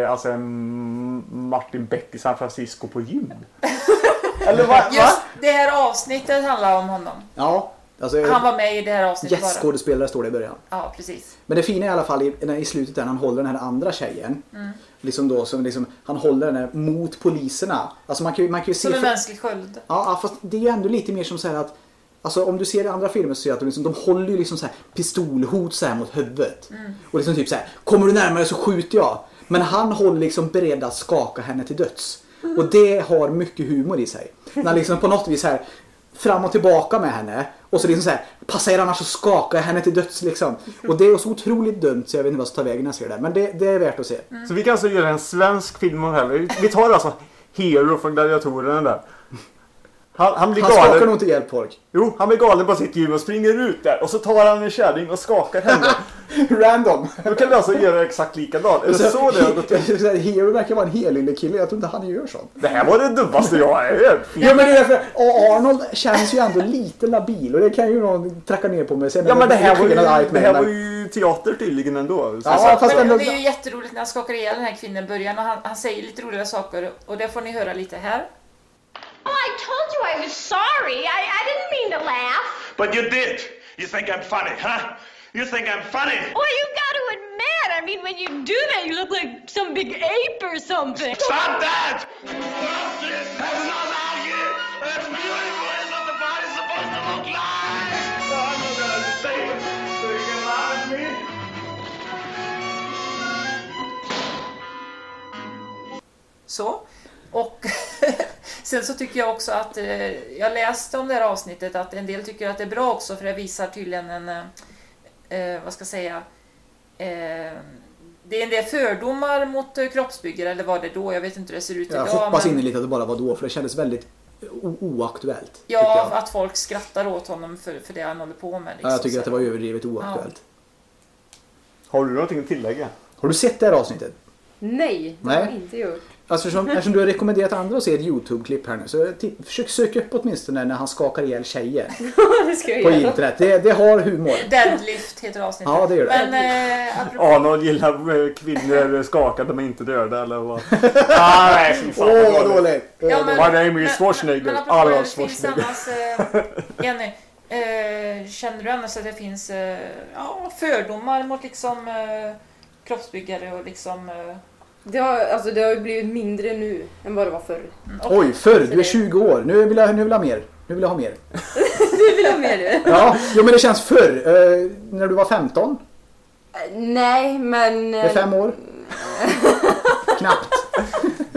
en Martin Beck i San Francisco på gym? Eller vad? Just det här avsnittet handlar om honom. Ja. Alltså, han var med i det här avsnittet bara. Gästskådespelare står det i början. Ja, precis. Men det fina är i alla fall i slutet där han håller den här andra tjejen. Liksom då, som liksom, han håller den här mot poliserna. Alltså man kan ju se... Som en mänsklig sköld. Ja, fast det är ju ändå lite mer som så här att... Alltså om du ser i andra filmer så ser du att de håller ju liksom så här pistolhot så här mot huvudet. Och liksom typ så här, kommer du närmare så skjuter jag. Men han håller liksom beredd att skaka henne till döds. Och det har mycket humor i sig. När liksom på något vis här fram och tillbaka med henne. Och så liksom så här, passa er annars så skakar jag henne till döds liksom. Och det är så otroligt dumt så jag vet inte vad som tar vägen när jag ser det. Men det är värt att se. Så vi kan alltså göra en svensk film om det här. Vi tar alltså Hero från Gladiatorerna där. Han blir galen. Skakar nog inte hjälp folk. Jo, han blir galen på sitt gym och springer ut där. Och så tar han en kärring och skakar henne. Random. Då kan vi alltså göra exakt likadant. Är det så det har gått till? Hero verkar vara en helylle kille. Jag tror inte han gör sånt. Det här var det dummaste jag har hört. Ja, men det är därför Arnold känns ju ändå lite labil. Och det kan ju någon tracka ner på mig sen. Ja, men det här var ju teater tydligen ändå. Ja, fast men det är ju jätteroligt när han skakar ihjäl den här kvinnen i början. Och han säger lite roliga saker. Och det får ni höra lite här. Oh, I told you I was sorry. I didn't mean to laugh. But you did. You think I'm funny, huh? You think I'm funny? Well, you got to admit, I mean, when you do that, you look like some big ape or something. Stop that! Stop this! That's not how you... That's beautiful. It's what the body's supposed to look like. So I'm not gonna say it. So you can laugh at me. Så. Och sen så tycker jag också att jag läste om det här avsnittet att en del tycker att det är bra också för det visar tydligen en vad ska jag säga det är en del fördomar mot kroppsbyggare eller vad det då, jag vet inte hur det ser ut idag. Jag hoppas in lite att det bara var då för det kändes väldigt oaktuellt. Ja, att folk skrattar åt honom för det han håller på med. Liksom, ja, jag tycker att det var överdrivet oaktuellt. Ja. Har du någonting att tillägga? Har du sett det här avsnittet? Nej, det har jag inte gjort. Alltså, eftersom du har rekommenderat andra att se ett YouTube-klipp här nu så försök söka upp åtminstone när han skakar ihjäl tjejer det ska jag på göra. internet. Det har humor. Deadlift heter avsnittet. Ja, det gör det. Men apropå... Arnold gillar kvinnor skakade men inte döda eller vad? Nej, fy fan. Vad dåligt. Ja, men, My name is Schwarzenegger. Men apropå det finns annars... Jenny, känner du annars att det finns fördomar mot liksom kroppsbyggare och liksom... Det har ju blivit mindre nu än vad det var förr. Oj, förr. Du är 20 år. Nu vill jag ha mer. Nu vill jag ha mer. Du vill ha mer nu? Ja, men det känns förr. När du var 15? Nej, men... Det är 5 år. Knappt.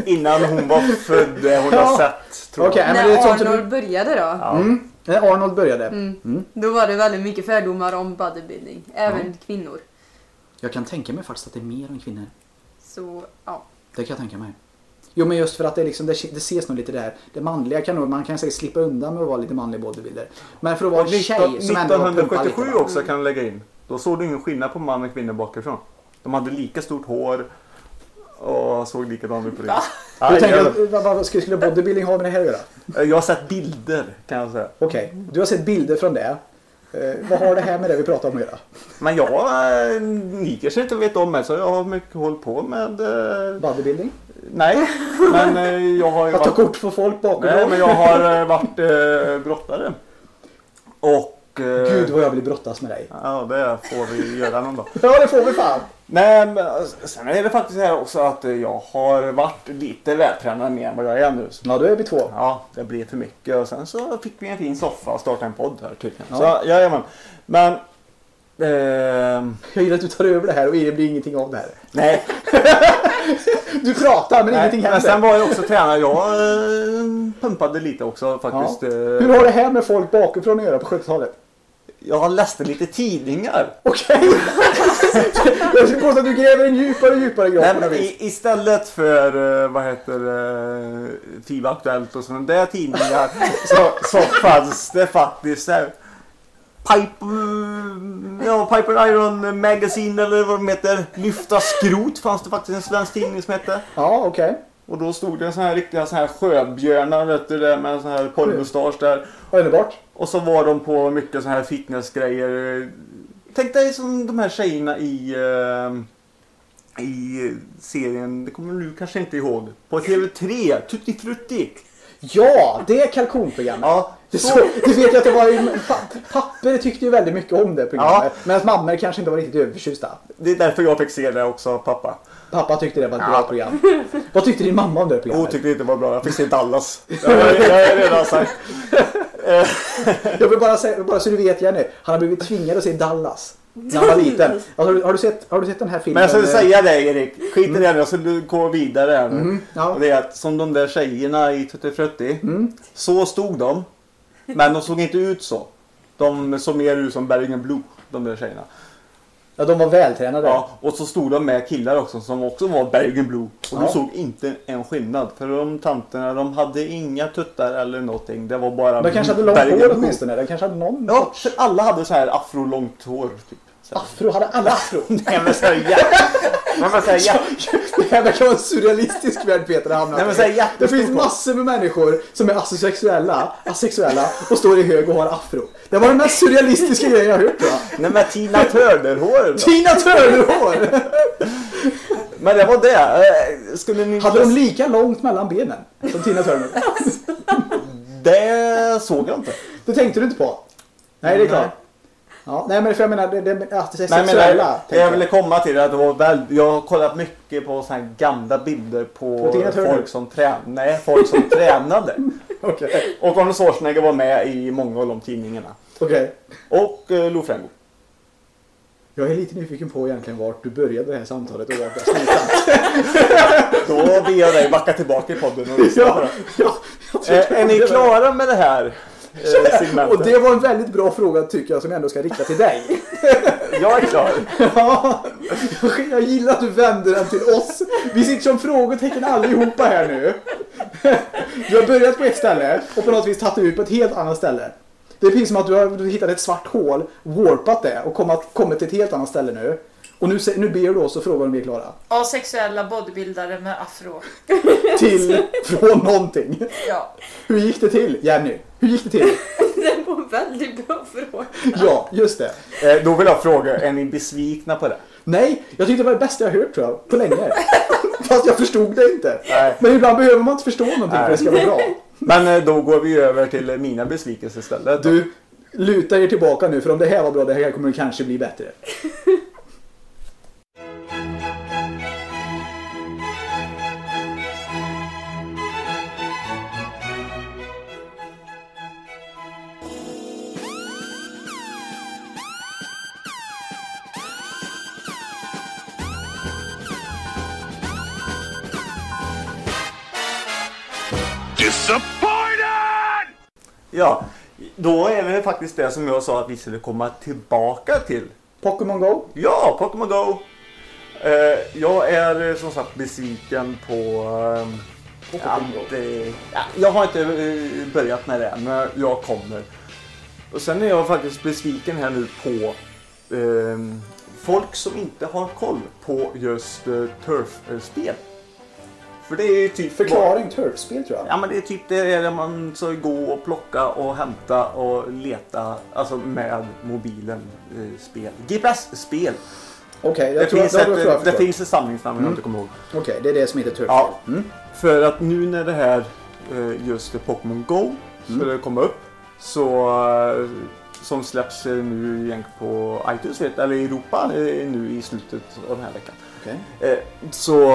innan hon var född. Hon har sett. Tror Okej, jag. men det är När sånt som Arnold började då. När Arnold började. Då var det väldigt mycket fördomar om bodybuilding. Även kvinnor. Jag kan tänka mig faktiskt att det är mer än kvinnor. Så, ja. Det kan jag tänka mig. Jo, men just för att det, liksom, det ses nog lite där. Det manliga kan nog, man kan säkert slippa undan med att vara lite manlig bodybuilder. Men för att vara en tjej som ändå var pumpad 1977 lite, också kan du lägga in. Då såg du ingen skillnad på man och kvinnor bakifrån. De hade lika stort hår och såg likadant ut på det. Du tänker, vad skulle bodybuilding ha med det här att göra? Jag har sett bilder kan jag säga. Okej, du har sett bilder från det. Vad har det här med det vi pratar om att göra? Men ni kanske inte vet om det, så jag har mycket hållit på med... Bodybuilding? Nej, men jag har ju att ta kort för folk bakom. Nej, men jag har varit brottare. Och... Gud vad jag vill brottas med dig. Ja, det får vi göra någon dag. Ja, det får vi fan. Nej, men sen är det faktiskt här också att jag har varit lite vältränad mer än vad jag är nu. Ja, då är vi två. Ja, det blir för mycket. Och sen så fick vi en fin soffa och starta en podd här tydligen. Ja. Så, jajamän. Men... Jag gillar att du tar över det här och det blir ingenting av det här. Nej. Du pratar men ingenting händer. Men sen var jag också tränare. Jag pumpade lite också faktiskt. Ja. Hur har det här med folk bakifrån att göra på 70-talet? Jag läste lite tidningar. Okej. Jag skulle påstå att du gräver en djupare och djupare grav. Istället för vad heter FIBA Aktuellt och sådana där tidningar så fanns det faktiskt Piper Iron Magazine eller vad de heter. Lyfta skrot fanns det faktiskt en svensk tidning som hette. Ja, okej. Och då stod det en sån här riktiga sån här sjöbjörnar vet du, där med en sån här porrmustasch där. Underbart. Och så var de på mycket sån här fitnessgrejer. Tänk dig som de här tjejerna i serien, det kommer du kanske inte ihåg. På TV3, Tutti Frutti. Ja, det är kalkonprogrammet. Ja, det vet jag att det var papper tyckte ju väldigt mycket om det programmet. Ja. Men att mammor kanske inte var riktigt överförtjusta. Det är därför jag fick se det också, pappa. Pappa tyckte det var ett bra program. Vad tyckte din mamma om det programmet? Hon tyckte det inte var bra. Jag fick se Dallas. Jag har redan sagt. Jag vill bara säga, bara så du vet Jenny. Han har blivit tvingad att se Dallas när han var liten. Alltså, har du sett den här filmen? Men jag skulle säga det Erik. Skit i det nu. Jag skulle gå vidare här nu. Ja. Och det är att som de där tjejerna i Tutti Frutti. Så stod de. Men de såg inte ut så. De såg mer ut som Bergen Blue. De där tjejerna. Ja, de var vältränade. Ja, och så stod de med killar också som också var Bergen Blue. Och de såg inte en skillnad. För de tanterna, de hade inga tuttar eller någonting. Det var bara de kanske hade långt hår åtminstone. De kanske hade någon. Ja, för alla hade så här afro-långt hår typ. Afro? Hade alla afro? Nej men såhär Det här verkar vara en surrealistisk värld Peter har hamnat i. Det finns massor med människor som är asexuella och står i hög och har afro. Det var den mest surrealistiska grejen jag har hört. Nej men Tina Turner-hår. Tina Turner-hår! Men det var det. Skulle ni hade de lika långt mellan benen som Tina Turner? Det såg jag inte. Det tänkte du inte på? Nej, det är klart. Ja, nej men för jag menar att det är sexuella. Jag ville komma till att det var jag har kollat mycket på så här gamla bilder på folk som tränade. Okay. Och Arnold Schwarzenegger var med i många av de tidningarna. Okej. Och Lou Ferrigno. Jag är lite nyfiken på egentligen vart du började det här samtalet och vart jag slutat. Då ber jag dig backa tillbaka i podden och lyssna på det. Är ni klara med det här? Och det var en väldigt bra fråga tycker jag som jag ändå ska rikta till dig. Jag är klar. Ja, jag gillar att du vänder den till oss. Vi sitter som frågetecken allihopa här nu. Du har börjat på ett ställe och på något vis tagit ut på ett helt annat ställe. Det är precis som att du har hittat ett svart hål, warpat det och kommit till ett helt annat ställe nu. Och nu ber du oss och frågar om vi är klara. Asexuella bodybuildare med afro. Från någonting. Ja. Hur gick det till, Jenny? Hur gick det till? Det var en väldigt bra fråga. Ja, just det. Då vill jag fråga, är ni besvikna på det? Nej, jag tyckte det var det bästa jag hört tror jag, på länge. Fast jag förstod det inte. Nej. Men ibland behöver man inte förstå någonting för det ska vara bra. Men då går vi över till mina besvikelser istället. Du, luta er tillbaka nu för om det här var bra, det här kommer kanske bli bättre. Disappointed! Ja, då är det faktiskt det som jag sa att vi skulle komma tillbaka till. Pokémon Go? Ja, Pokémon Go. Jag är som sagt besviken på jag har inte börjat med det, men jag kommer. Och sen är jag faktiskt besviken här nu på folk som inte har koll på just turfspel. För det är typ Förklaring turfspel tror jag. Ja, men det är typ det där man ska gå och plocka och hämta och leta, alltså med mobilen spel. GPS-spel. Okej, det finns ett samlingsnamn jag inte kommer ihåg. Okej, det är det som heter turfspel. Ja, för att nu när det här just Pokémon Go skulle komma upp så som släpps nu egentligen på iTunes eller i Europa nu i slutet av den här veckan. Okej. Så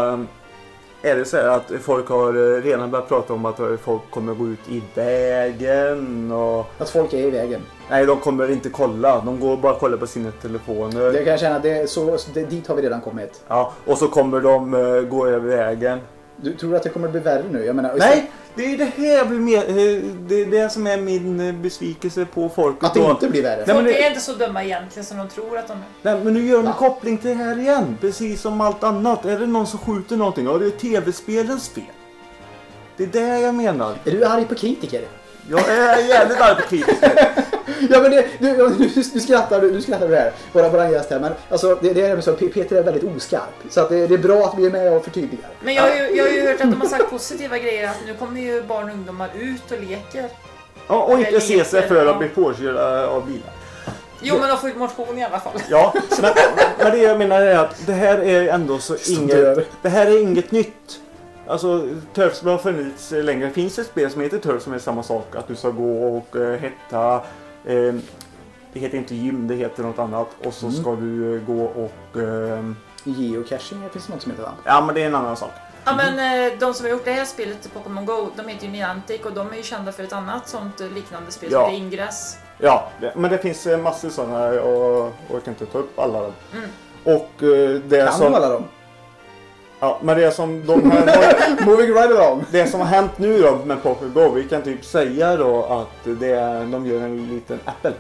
är det så här att folk har redan börjat prata om att folk kommer gå ut i vägen och... Att folk är i vägen? Nej, de kommer inte kolla. De går bara kolla på sina telefoner. Det kan jag känna, dit har vi redan kommit. Ja, och så kommer de gå över vägen. Du tror att det kommer bli värre nu? Jag menar, nej, det är det här det är det som är min besvikelse på folk. Att det inte blir värre? Folk är inte så dumma egentligen som de tror att de är. Nej, men nu gör de en koppling till det här igen. Precis som allt annat. Är det någon som skjuter någonting? Ja, det är tv-spelens fel. Det är det jag menar. Är du arg på kritiker? Jag är jävligt arg på kritiker. Ja, men du skrattar det här. Bara en gäst här. Men alltså, det är så Peter är väldigt oskarp. Så att det är bra att vi är med och förtydligar. Men jag har ju hört att de har sagt positiva grejer. Att nu kommer ju barn och ungdomar ut och leker. Ja, och inte se sig för att bli påkörda av bilar. Jo, men de får ju motion i alla fall. Ja, men det jag menar är att det här är ändå så det här är inget nytt. Alltså, turfspel har funnits länge. Det finns ett spel som heter Turf som är samma sak. Att du ska gå och hetta... det heter inte gym, det heter något annat. Och så ska du gå och... geocaching, det finns något som heter va? Ja, men det är en annan sak. Ja, men de som har gjort det här spelet till Pokémon Go, de heter ju Niantic och de är ju kända för ett annat sånt liknande spel som heter Ingress. Ja, men det finns massor sådana och jag kan inte ta upp alla dem. Och det kan som... alla dem? Ja, men det som de här moving right along. Det som har hänt nu då med Pokémon Go, vi kan typ säga då att de gör en liten Apple.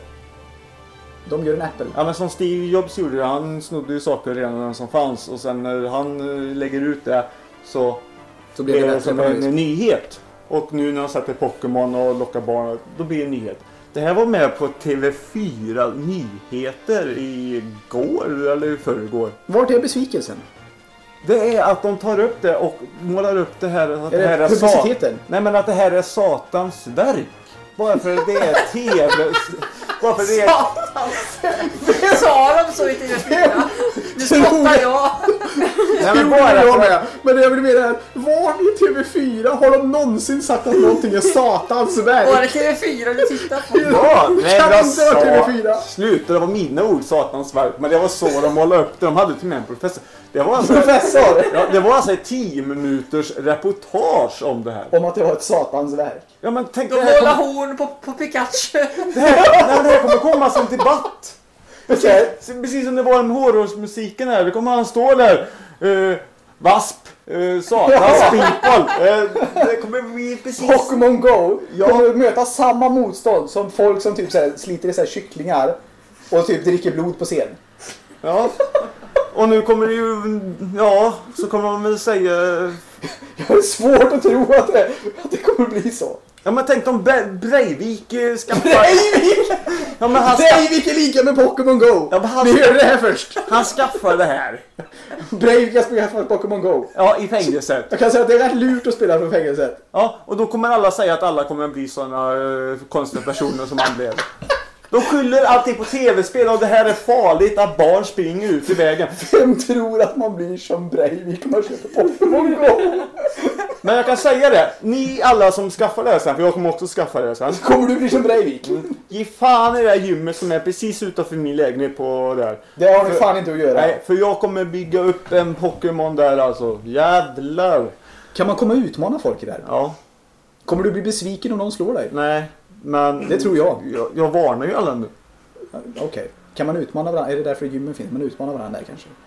De gör en Apple? Ja, men som Steve Jobs gjorde, han snodde ju saker redan som fanns och sen när han lägger ut det så blir det som en nyhet. Och nu när han sätter Pokémon och lockar barn, då blir det en nyhet. Det här var med på TV4 Nyheter igår eller i förrgår. Vart är besvikelsen? Det är att de tar upp det och målar upp det här att det här är publiciteten? Nej, men att det här är satans verk. Bara för att det är TV. Bara för det är det sa de så i TV4. Nu spottar jag. Nej, men bara men jag vill mena, var i TV4 har de någonsin sagt att någonting är satans verk? Var det TV4 du tittar på? Ja, nej, kan inte vara TV4. Sluta, det var mina ord, satans verk. Men det var så de målade upp det. De hade till mig en professor. Det var alltså, professor? Ja, det var alltså ett 10 minuters reportage om det här. Om att det var ett satans verk. Ja, men tänk de målar horn på Pikachu. Det här kommer komma som debatt. Precis som det var med horrorsmusiken här. Det kommer han stå där. Vasp. Satans people. Det kommer bli precis... Pokémon Go kommer möta samma motstånd som folk som typ så här, sliter i så här kycklingar och typ dricker blod på scen. Ja. Och nu kommer det ju... Ja, så kommer man väl säga... Jag har svårt att tro att det kommer bli så. Ja, men tänk om Breivik skaffar... Breivik! Ja, men Breivik är lika med Pokémon Go! Ja, vi hörde det här först! Han skaffar det här. Breivik har spelat Pokémon Go. Ja, i fängelset. Jag kan säga att det är rätt lurt att spela från fängelset. Ja, och då kommer alla säga att alla kommer bli sådana konstiga personer som han blev. De skyller alltid på tv-spel och det här är farligt att barn springer ut i vägen. Vem tror att man blir som Breivik om man köper Pokémon Go? Men jag kan säga det, ni alla som skaffar det här sen, för jag kommer också skaffa det här sen. Kommer du bli som Breivik? Ge fan i det här gymmet som är precis utanför min lägenhet på där. Det har du fan inte att göra. Nej, för jag kommer bygga upp en Pokémon där alltså. Jävlar. Kan man komma och utmana folk i det här? Ja. Kommer du bli besviken om någon slår dig? Nej, men... Det tror jag. Jag varnar ju alla nu. Okej. Kan man utmana varandra? Är det därför gymmen finns? Man utmanar varandra där kanske?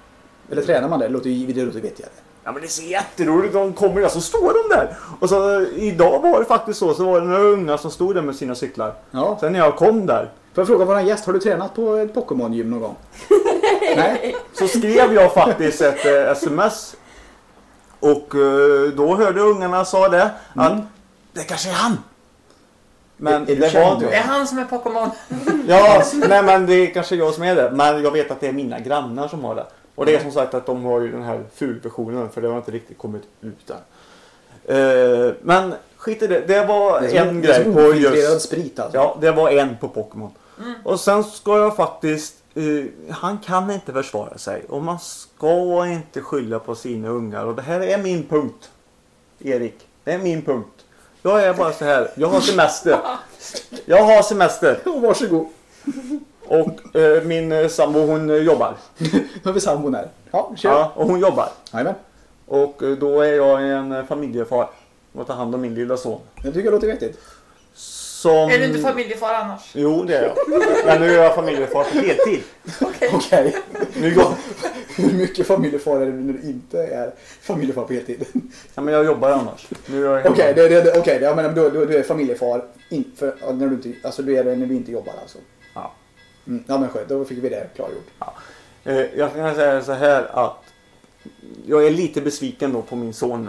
Eller tränar man det? Det låter vettigare. Ja, men det ser jätteroligt. De kommer där, så står de där. Och så idag var det faktiskt så var det några unga som stod där med sina cyklar. Ja. Sen när jag kom där. Får jag fråga våran gäst, har du tränat på ett Pokémon-gym någon gång? Nej. Så skrev jag faktiskt ett sms. Och då hörde ungarna sa det. Att det kanske är han. Men det var inte. Det är han som är Pokémon. Ja, nej men det är kanske jag som är det. Men jag vet att det är mina grannar som har det. Och det är som sagt att de har ju den här fulversionen. För det har inte riktigt kommit ut där. Men skit i det. Det var en grej på just... sprit alltså. Ja, det var en på Pokémon. Och sen ska jag faktiskt... han kan inte försvara sig. Och man ska inte skylla på sina ungar. Och det här är min punkt. Erik. Det är min punkt. Jag är bara så här. Jag har semester. Jag har semester. Varsågod. Och min sambo hon jobbar. Har vi sambon här? Ja, kör. Ja, och hon jobbar. Jajamän. Och då är jag en familjefar. Och tar hand om min lilla son. Jag tycker det låter vettigt. Är du inte familjefar annars? Jo, det är jag. Men nu är jag familjefar på heltid. Okej. Nu går... Hur mycket familjefar är det när du inte är familjefar på heltid? Ja, men jag jobbar annars. Okej, ja, men du är familjefar när du inte, alltså du är det när du inte jobbar alltså. Ja. Ja, men skönt, då fick vi det klargjort. Ja. Jag kan säga så här att jag är lite besviken då på min son.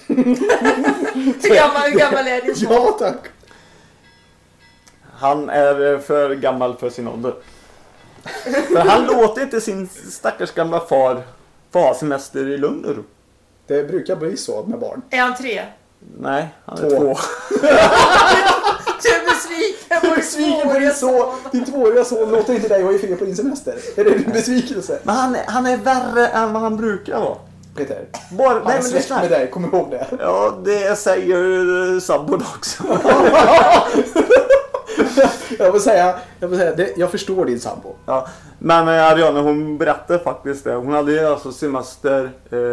Hur gammal är din son? Ja, tack. Han är för gammal för sin ålder. För han låter inte sin stackars gamla far få ha semester i lugn och ro. Det brukar bli så med barn. Är han 3? Nej, han är 2. Du är besviken på din son. Din 2-åriga son låter inte dig vara i fred på din semester. Är det en besvikelse? Men han är värre än vad han brukar vara. Peter, han är släkt med dig, kom ihåg det. Ja, det säger sambon också. Jag får säga jag förstår din sambo. Ja, men Ariana hon berättade faktiskt det. Hon hade alltså semester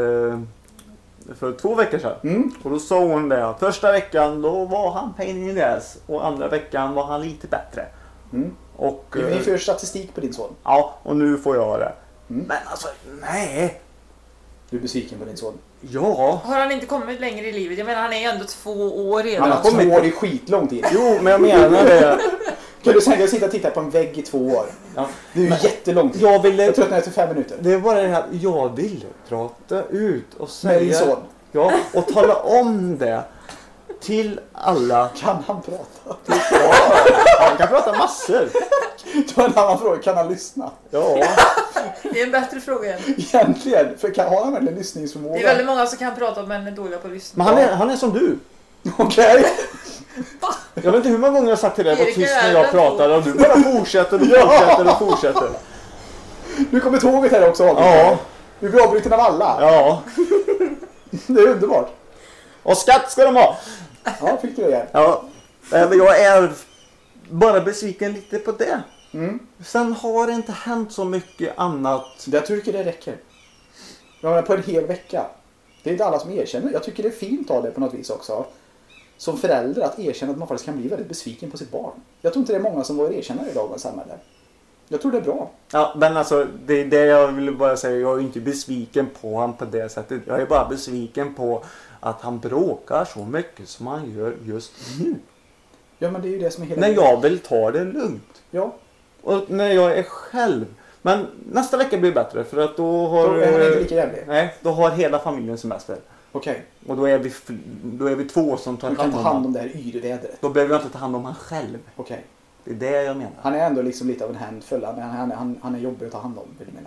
för 2 veckor sedan. Och då sa hon det att första veckan då var han pain in the ass. Och andra veckan var han lite bättre. Och, ni för statistik på din son. Ja, och nu får jag det. Men alltså, nej. Du är besviken på din son? Ja. Har han inte kommit längre i livet? Jag menar, han är ju ändå 2 år redan. Han har 2 år i skitlång tid. Jo, men jag menar det. Kan du säga att sitta och titta på en vägg i 2 år? Ja. Det är ju jättelångt. Jag tröttnar efter 5 minuter. Det är bara det här, jag vill prata ut och säga... Med din son? Ja, och tala om det till alla. Kan han prata? Ja, han kan prata massor. Då är en annan fråga, kan han lyssna? Ja. Det är en bättre fråga än. Egentligen, för har han verkligen lyssningsförmåga? Det är väldigt många som kan prata men är dåliga på att lyssna. Men han är som du. Okej. Jag vet inte hur många gånger jag har sagt till dig, var tyst när jag pratar och du bara fortsätter och fortsätter. Nu kommer tåget här också. Ja. Du blir avbruten av alla. Ja. Det är underbart. Och skatt ska de ha. Ja, fick du det igen. Ja, men jag är bara besviken lite på det. Sen har det inte hänt så mycket annat. Jag tycker det räcker. Jag menar, på en hel vecka. Det är inte alla som erkänner. Jag tycker det är fint av det på något vis också. Som förälder att erkänna att man faktiskt kan bli väldigt besviken på sitt barn. Jag tror inte det är många som vågar erkänna i dagens samhälle. Jag tror det är bra. Ja, men alltså det är det jag vill bara säga. Jag är inte besviken på han på det sättet. Jag är bara besviken på att han bråkar så mycket som han gör just nu. Ja, men det är ju det som är hela... När jag vill ta det lugnt. Ja. Och när jag är själv. Men nästa vecka blir bättre för att då har... Då är han inte lika jävlig. Nej, då har hela familjen semester. Okej. Och då är vi 2 som tar hand om det här yrvädret. Då behöver jag inte ta hand om han själv. Okej. Det är det jag menar. Han är ändå liksom lite av en handfull. Han är jobbig att ta hand om, vill du mena?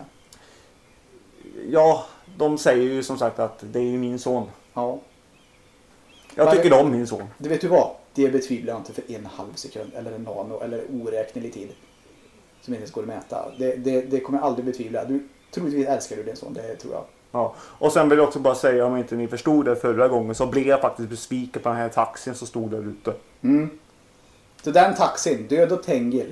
Ja, de säger ju som sagt att det är ju min son. Ja. Jag tycker om min son. Du vet du vad? Det betvivlar jag inte för 1/2 sekund. Eller en nano. Eller oräknelig tid. Som inte ens går att mäta. Det kommer jag aldrig betvivla. Du troligtvis älskar du din son. Det tror jag. Ja, och sen vill jag också bara säga, om inte ni förstod det förra gången, så blev jag faktiskt besviken på den här taxin som stod där ute. Så den taxin, död och Tengil.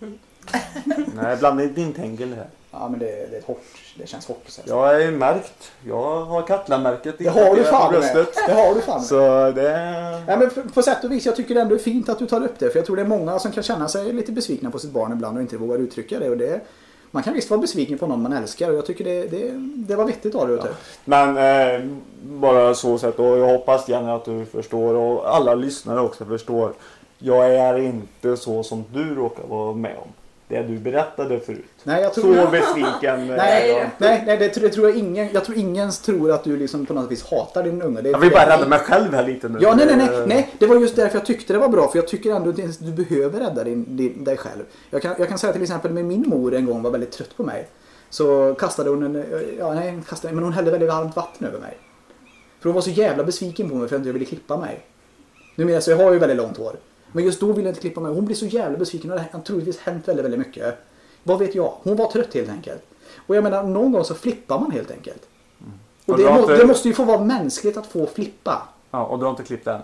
Nej, bland din Tengil här. Ja, men det är ett hårt, det känns hårt. Jag är märkt. Jag har Katla-märket. Det har du fan med. Det har du fan med. Så det... Ja, men på sätt och vis, jag tycker det ändå är fint att du tar upp det. För jag tror det är många som kan känna sig lite besvikna på sitt barn ibland och inte vågar uttrycka det. Och det man kan visst vara besviken på någon man älskar och jag tycker det var vettigt av det. Ja. Men bara så sätt och jag hoppas gärna att du förstår och alla lyssnare också förstår. Jag är inte så som du råkar vara med om. Det du berättade förut. Nej, jag tror... Så besviken. Nej, det tror jag ingen. Jag tror ingen tror att du liksom på något vis hatar din unge. Jag vill bara rädda mig själv här lite nu. Ja, nej. Det var just därför jag tyckte det var bra. För jag tycker ändå att du behöver rädda dig själv. Jag kan säga till exempel med min mor en gång var väldigt trött på mig. Så kastade hon men hon hällde väldigt varmt vatten över mig. För hon var så jävla besviken på mig för att jag inte ville klippa mig. Numera så jag har ju väldigt långt hår. Men just då ville jag inte klippa mig. Hon blev så jävla besviken och det har troligtvis hänt väldigt, väldigt mycket. Vad vet jag? Hon var trött helt enkelt. Och jag menar, någon gång så flippar man helt enkelt. Och det måste ju få vara mänskligt att få flippa. Ja, och du har inte klippt än?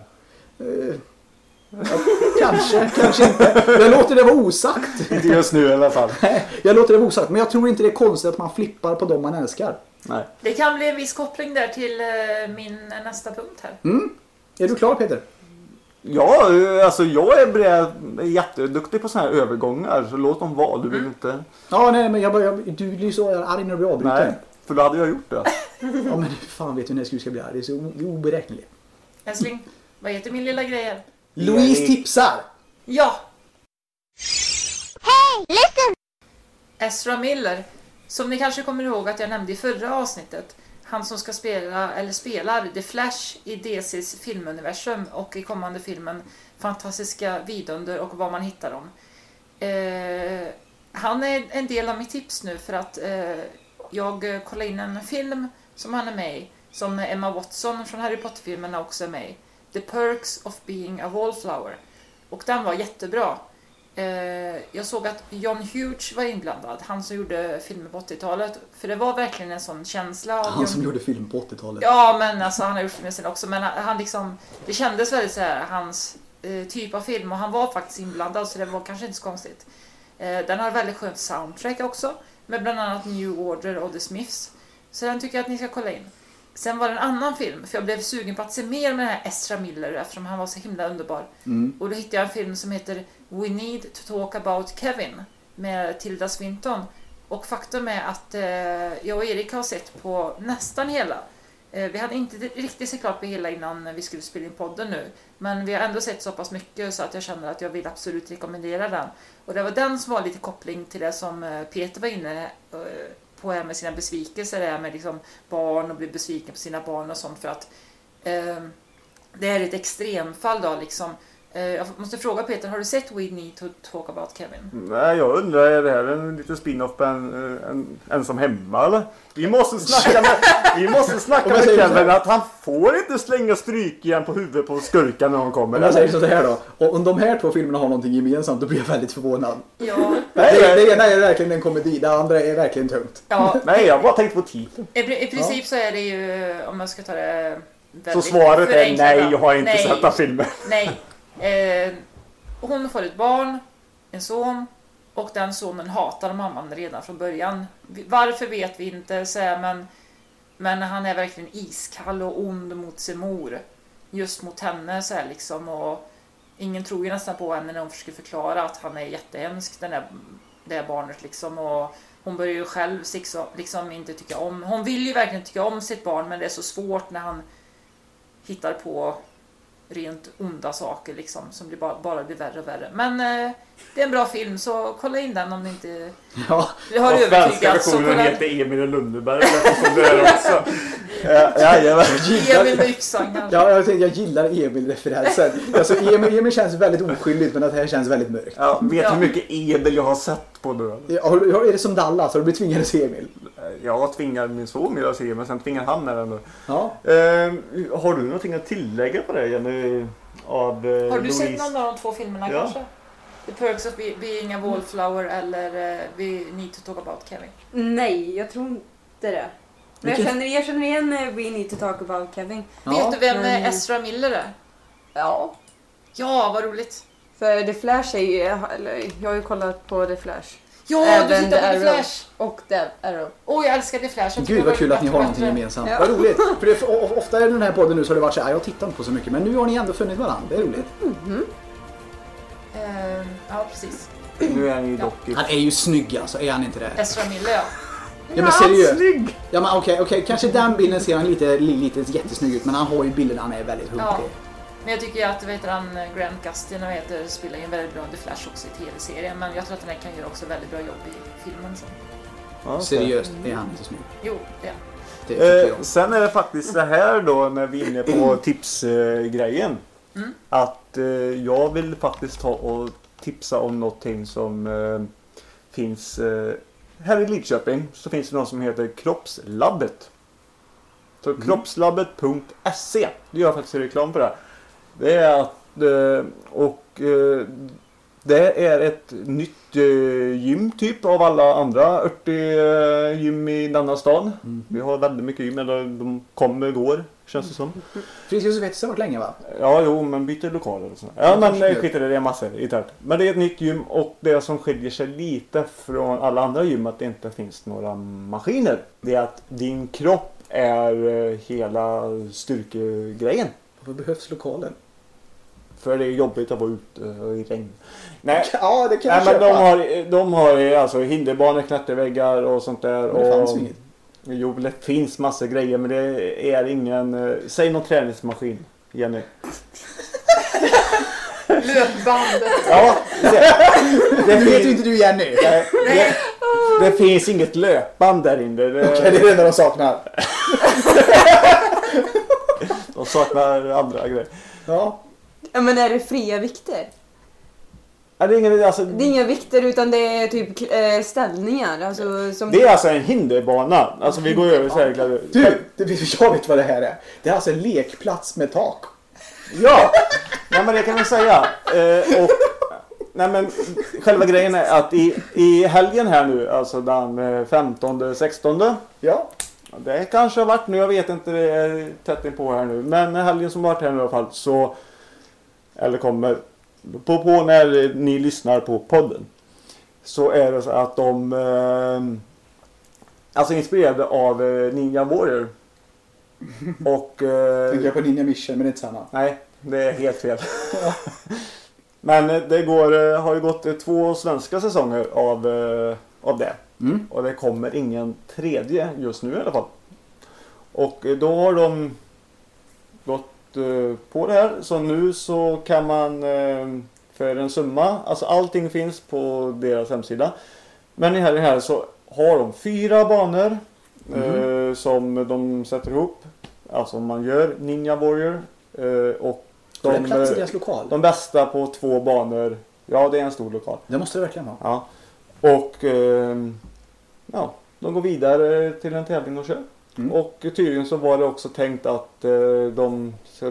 Kanske inte. Jag låter det vara osagt. Inte just nu i alla fall. Jag låter det vara osagt. Men jag tror inte det är konstigt att man flippar på dem man älskar. Nej. Det kan bli en viss koppling där till min nästa punkt här. Är du klar, Peter? Ja, alltså jag är jätteduktig på såna här övergångar. Så låt dem vara, du vill inte... Ja, nej, men du blir så arg när du blir avbruten. Nej, för då hade jag gjort det. Ja, men fan vet du när jag ska bli arg. Det är så oberäkneligt. Älskling, vad heter min lilla grej här? Louise tipsar! Ja! Hey, listen! Ezra Miller, som ni kanske kommer ihåg att jag nämnde i förra avsnittet. Han som ska spelar The Flash i DCs filmuniversum och i kommande filmen Fantastiska vidunder och var man hittar dem. Han är en del av mitt tips nu för att jag kollade in en film som han är med i, som Emma Watson från Harry Potter-filmerna också är med i. The Perks of Being a Wallflower. Och den var jättebra. Jag såg att John Hughes var inblandad. Han som gjorde filmer på 80-talet. För det var verkligen en sån känsla. Han som gjorde film på 80-talet. Ja, men alltså han har gjort filmer sen också. Men han liksom, det kändes väldigt så här, hans typ av film. Och han var faktiskt inblandad, så det var kanske inte så konstigt. Den har väldigt skönt soundtrack också. Med bland annat New Order och The Smiths. Så den tycker jag att ni ska kolla in. Sen var det en annan film, för jag blev sugen på att se mer med den här Ezra Miller eftersom han var så himla underbar. Och då hittade jag en film som heter We Need to Talk About Kevin med Tilda Swinton. Och faktum är att jag och Erik har sett på nästan hela. Vi hade inte riktigt sett klart på hela innan vi skulle spela in podden nu. Men vi har ändå sett så pass mycket så att jag känner att jag vill absolut rekommendera den. Och det var den som var lite koppling till det som Peter var inne på här med sina besvikelser, det här med liksom barn och bli besviken på sina barn och sånt, för att det är ett extremfall då liksom. Jag måste fråga Peter, har du sett We Need to Talk About Kevin? Nej, jag undrar, är det här en liten spin-off på en som hemma eller? Vi måste snacka med Kevin att han får inte slänga stryk igen på huvudet på skurkan när de kommer. Om jag säger så här då, och om de här två filmerna har någonting gemensamt, då blir jag väldigt förvånad. Ja. Det ena är verkligen en komedi, det andra är verkligen tungt. Ja. Nej, jag bara tänkte på titeln. I princip så är det ju, om jag ska ta det så svaret är nej, jag har inte sett den filmen. Nej. Hon får ett barn, en son, och den sonen hatar mamman redan från början. Varför vet vi inte, men han är verkligen iskall och ond mot sin mor. Just mot henne så här liksom, och ingen tror ju nästan på henne när hon försöker förklara att han är jättehemsk, det barnet liksom, och hon börjar ju själv liksom inte tycka om. Hon vill ju verkligen tycka om sitt barn, men det är så svårt när han hittar på rent onda saker liksom, som bara blir värre och värre. Men det är en bra film, så kolla in den om ni inte har övertygat. Så kolla... heter Emil och Lundberg också. Emil med yxan. Jag gillar Emil-referensen. Alltså, Emil känns väldigt oskyldigt, men det här känns väldigt mörkt. Ja, vet hur mycket Emil jag har sett på nu? Är det som Dallas? Har du blivit tvingad att se Emil? Jag tvingar min son att se Emil, men sen tvingar han ändå. Ja. Har du någonting att tillägga på det, Jenny? Har du Louise? Sett någon av de två filmerna kanske? The Perks of Being a Wallflower eller We Need to Talk About Kevin? Nej, jag tror inte det. Men jag känner igen We Need to Talk About Kevin. Ja. Vet du vem Ezra Miller är? Ja. Ja, vad roligt. För The Flash är ju, jag har ju kollat på The Flash. Ja, även du tittar på The Flash. Och The Arrow. Jag älskar The Flash. Gud vad kul att ni har någonting gemensamt. Ja. Vad roligt. För ofta är den här podden nu så har det varit så här, jag tittar inte på så mycket. Men nu har ni ändå funnit varandra. Det är roligt. Ja, precis. Nu är han ju dock... Han är ju snygg alltså, är han inte det? Ezra Miller, ja. Ja men seriöst. Ja men okej, kanske den bilden ser han lite jättesnygg ut, men han har ju bilden han är väldigt hungrig. Ja. Men jag tycker ju att Grant Gustin spelar en väldigt bra The Flash också i tv-serien, men jag tror att den här kan göra också väldigt bra jobb i filmen sen. Ja, seriöst, är han inte snygg? Jo, det är han. Sen är det faktiskt så här då när vi är inne på tipsgrejen. Att jag vill faktiskt ta och tipsa om någonting som finns här i Lidköping. Så finns det något som heter Kroppslabbet. Så kroppslabbet.se. Det gör faktiskt reklam på det. Det är att det är ett nytt gym typ av alla andra 80 gym i denna stan. Vi har väldigt mycket gym, eller de kommer och går, känns det som. Friskis och Svettis har varit länge va? Ja, jo, men byter lokaler och så. Ja, men skiter det är massor i det. Men det är ett nytt gym, och det som skiljer sig lite från alla andra gym att det inte finns några maskiner. Det är att din kropp är hela styrkegrejen. Varför behövs lokalen? För det är jobbigt att vara ute i regn. Nej, ja, det kan jag köpa. De har alltså hinderbanor, klätterväggar och sånt där. Men det fanns inget. Jo, det finns massa grejer, men det är ingen... Säg någon träningsmaskin, Jenny. Löpbandet. Ja, det vet ju inte du, Jenny. Det finns inget löpband där inne. Okej, det är det enda de saknar. De saknar andra grejer. Ja. Ja, men är det fria vikter? Ja, det är inga vikter, utan det är typ ställningar. Alltså, som det är alltså en hinderbana. Alltså vi går över så här. Jag vet vad det här är. Det är alltså en lekplats med tak. Ja, nej, men det kan man säga. Nej, men själva grejen är att i helgen här nu, alltså den 15-16. Ja. Det kanske har varit nu, jag vet inte, det är tätt in på här nu. Men helgen som har varit här nu i alla fall så... Eller kommer på när ni lyssnar på podden. Så är det så att de... alltså inspirerade av Ninja Warrior. Och... tänker jag på Ninja Mission, men det är inte samma. Nej, det är helt fel. Men det har ju gått 2 svenska säsonger av det. Och det kommer ingen tredje just nu i alla fall. Och då har de gått på det här. Så nu så kan man för en summa, alltså allting finns på deras hemsida. Men i här så har de 4 banor som de sätter ihop. Alltså man gör Ninja Warrior och de bästa på 2 banor. Ja, det är en stor lokal. Det måste det verkligen vara. Ja. Och ja, de går vidare till en tävling och kör. Och tydligen så var det också tänkt att de ska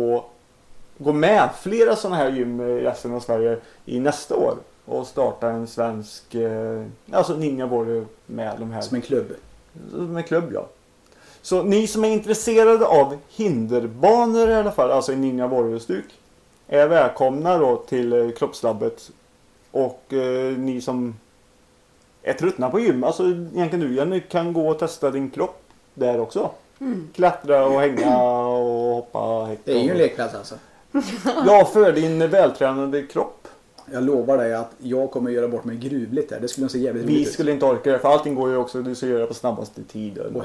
gå med flera sådana här gym i resten av Sverige i nästa år. Och starta en svensk alltså Ninja Warrior med de här. Som en klubb. Som en klubb, ja. Så ni som är intresserade av hinderbanor i alla fall, alltså i Ninja Warrior-stuk, är välkomna då till Kroppslabbet. Och ni som är tröttna på gym, alltså egentligen du kan gå och testa din kropp där också. Klättra och hänga och hoppa. Det är ju en lekplats alltså. Ja, för din vältränade kropp. Jag lovar dig att jag kommer göra bort mig gruvligt där. Det skulle nog se jävligt roligt ut. Vi skulle inte orka det, för allting går ju också, du ska göra på snabbaste tiden.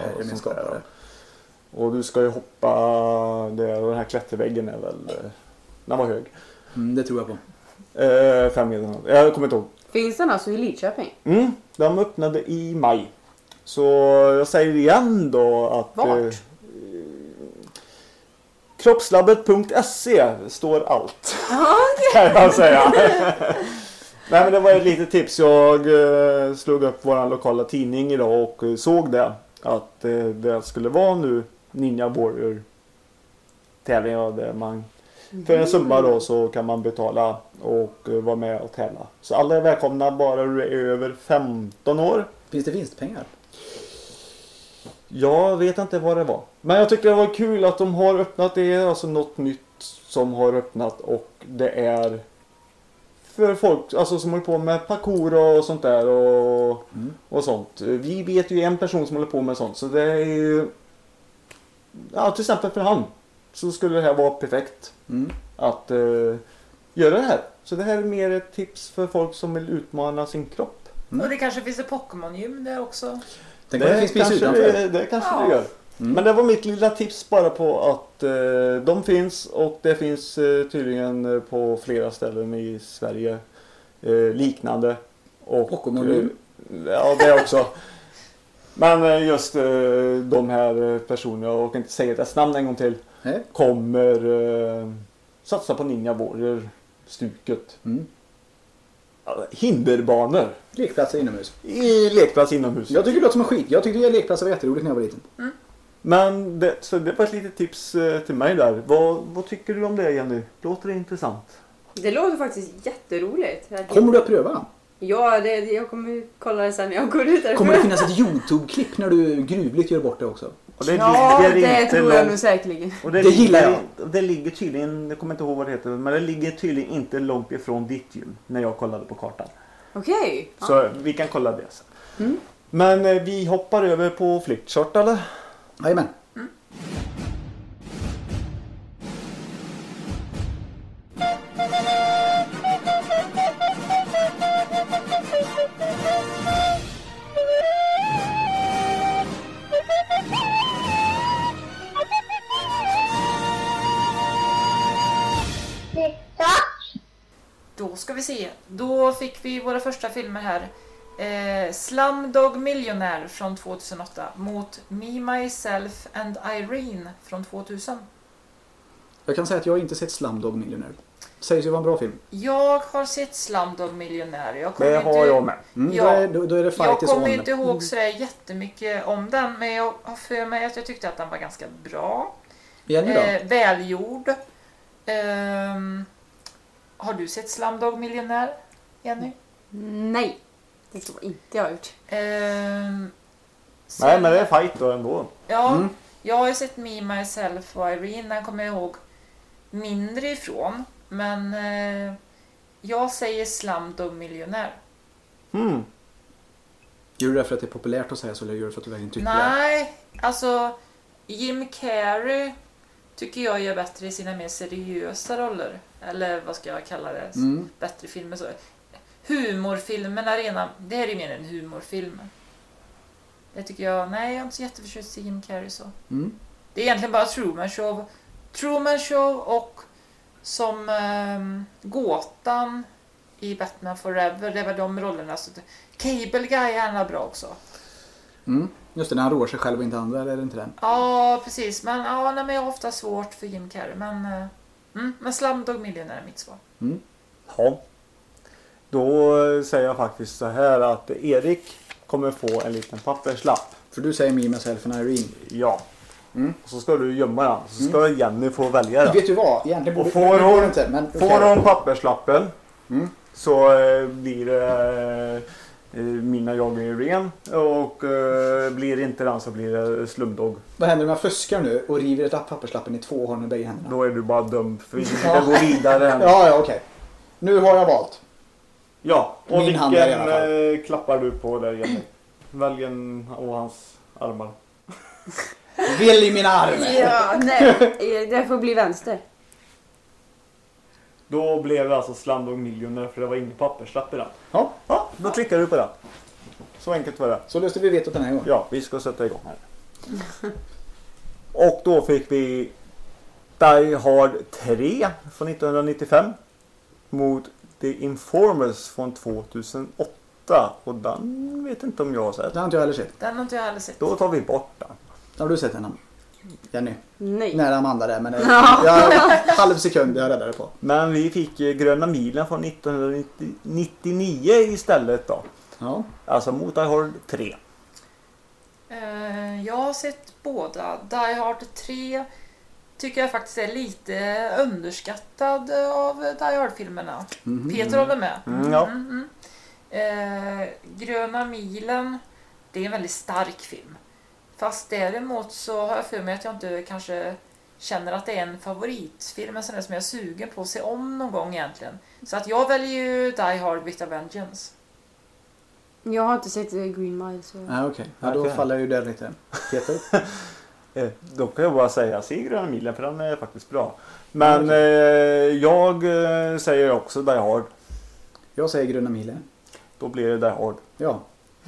Och du ska ju hoppa där, och den här klätterväggen är väl, den var hög. Det tror jag på. 5 meter. Jag kommer inte ihåg. Finns den alltså i Lidköping? De öppnade i maj. Så jag säger igen då att... Vart? Kroppslabbet.se står allt. Kan jag säga. Nej, men det var ett litet tips. Jag slog upp vår lokala tidning idag och såg det. Att det skulle vara nu Ninja Warrior tävling. Där man, för en summa då så kan man betala och vara med och tävla. Så alla är välkomna, bara du är över 15 år. Finns det vinstpengar? Jag vet inte vad det var. Men jag tycker det var kul att de har öppnat det. Alltså något nytt som har öppnat. Och det är för folk alltså, som håller på med parkour och sånt där. Och sånt. Vi vet ju en person som håller på med sånt. Så det är ju... Ja, till exempel för han. Så skulle det här vara perfekt. Att göra det här. Så det här är mer ett tips för folk som vill utmana sin kropp. Och det kanske finns ett Pokémon-gym där också. Det kanske det gör. Men det var mitt lilla tips bara på att de finns, och det finns tydligen på flera ställen i Sverige liknande. Och Pokémon. Ja, det också. Men just de här personerna, jag orkar inte säga deras namn en gång till, kommer satsa på Ninja Warrior-stuket. Hinderbanor. Lekplatser inomhus. Lekplats inomhus. Jag tycker det låter som en skit. Jag tyckte lekplatser var jätteroligt när jag var liten. Men så det var ett litet tips till mig där. Vad tycker du om det, Jenny? Låter det intressant? Det låter faktiskt jätteroligt. Kommer du att pröva? Ja, jag kommer kolla det sen när jag går ut därifrån. Kommer det finnas ett YouTube-klipp när du gruvligt gör bort det också? Och det det tror jag nog säkerligen. Och det gillar jag. Det ligger tydligen, jag kommer inte ihåg vad det heter, men det ligger tydligen inte långt ifrån ditt gym när jag kollade på kartan. Okej. Så vi kan kolla det sen. Men vi hoppar över på Flickchart, eller? Jajamän. Då ska vi se. Då fick vi våra första filmer här. Slumdog Millionaire från 2008 mot Me, Myself and Irene från 2000. Jag kan säga att jag inte sett Slumdog Millionaire. Sägs ju vara en bra film. Jag har sett Slumdog Millionaire. Det har jag med. Då är det jag kommer inte ihåg så jättemycket om den, men jag har för mig att jag tyckte att den var ganska bra. Välgjord. Har du sett Slumdog Millionaire, Jenny? Nej, det tror jag inte jag har gjort. Nej, men det är fight då ändå. Ja, jag har ju sett Me, Myself och Irene. Den kommer jag ihåg mindre ifrån. Men jag säger Slumdog Millionaire. Gör du det för att det är populärt att säga så, eller gör du för att du verkligen tycker det? Nej, alltså Jim Carrey tycker jag gör bättre i sina mer seriösa roller. Eller vad ska jag kalla det? Bättre filmer så. Humorfilmerna rena, det här är mer en humorfilm. Det tycker jag, nej, jag är inte så jätteförtjust i Jim Carrey så. Det är egentligen bara Truman Show och som gåtan i Batman Forever, det var de rollerna. Så Cable Guy är han bra också. Just det, när han rår sig själv och inte andra, eller är det inte den? Ja, precis. Men, men jag har ofta svårt för Jim Carrey. Men Slumdog Millionaire är mitt svar. Ja. Då säger jag faktiskt så här att Erik kommer få en liten papperslapp. För du säger Me, Myself and Irene. Ja. Och så ska du gömma den. Så ska Jenny få välja den. Vet du vad? Egentligen borde får hon papperslappen så blir det mina jag är ren. Och blir inte den så blir det Slumdog. Vad händer om jag fuskar nu och river ett papperslappen i 2 håll med bägge händerna? Då är du bara dömd. För vi ska gå vidare. Ja, okej. Nu har jag valt. Ja, och min hand där i alla fall. Klappar du på där, Jenny? Välj en av hans armar. Välj mina armar. Ja, nej. Det får bli vänster. Då blev det alltså Slumdog Millionaire för det var ingen papperslapp i den. Ja, då klickar du på den. Så enkelt var det. Så löste vi vetot den här gången. Ja, vi ska sätta igång här. Och då fick vi Die Hard 3 från 1995 mot The Informers från 2008. Och den vet inte om jag har sett. Den har inte jag heller sett. Den har inte jag heller sett. Då tar vi bort den. Har du sett den? Jenny? Nej. Nära Amanda där, men halv sekund jag räddade på. Men vi fick Gröna milen från 1999 istället då. Ja. Alltså mot Die Hard 3. Jag har sett båda. Die Hard 3 tycker jag faktiskt är lite underskattad av Die Hard-filmerna. Peter håller med. Gröna milen, det är en väldigt stark film. Fast däremot så har jag för mig att jag inte kanske känner att det är en favoritfilm. En sån där som jag är sugen på att se om någon gång egentligen. Så att jag väljer ju Die Hard with a Vengeance. Jag har inte sett Green Mile. Så... Okej. Ja, då faller ju det lite. Peter? Då kan jag bara säga se Gröna milen för den är faktiskt bra. Men jag säger också Die Hard. Jag säger Gröna milen. Då blir det Die Hard. Ja.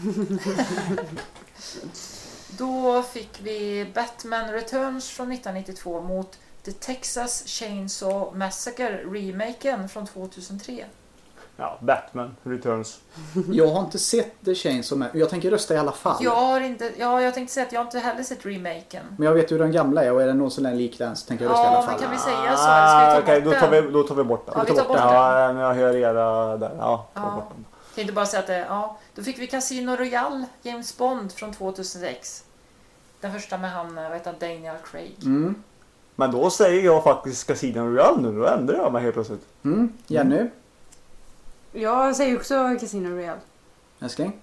Då fick vi Batman Returns från 1992 mot The Texas Chainsaw Massacre remaken från 2003. Ja, Batman Returns. Jag har inte sett The Chainsaw Massacre. Jag tänker rösta i alla fall. Jag tänkte säga att jag inte heller sett remaken. Men jag vet hur den gamla är och är det någon som är lik den så tänker jag rösta i alla fall. Men kan vi säga så? Eller ska vi ta bort den? Då tar vi bort den. Ja, vi tar bort den. Ja, när jag hör era där. Ja, ta bort den. Jag tänkte bara säga att då fick vi Casino Royale, James Bond från 2006. Den första med han, Daniel Craig. Men då säger jag faktiskt Casino Royale nu. Då ändrar jag mig helt plötsligt. Jenny? Jag säger också Casino Royale. Älskling?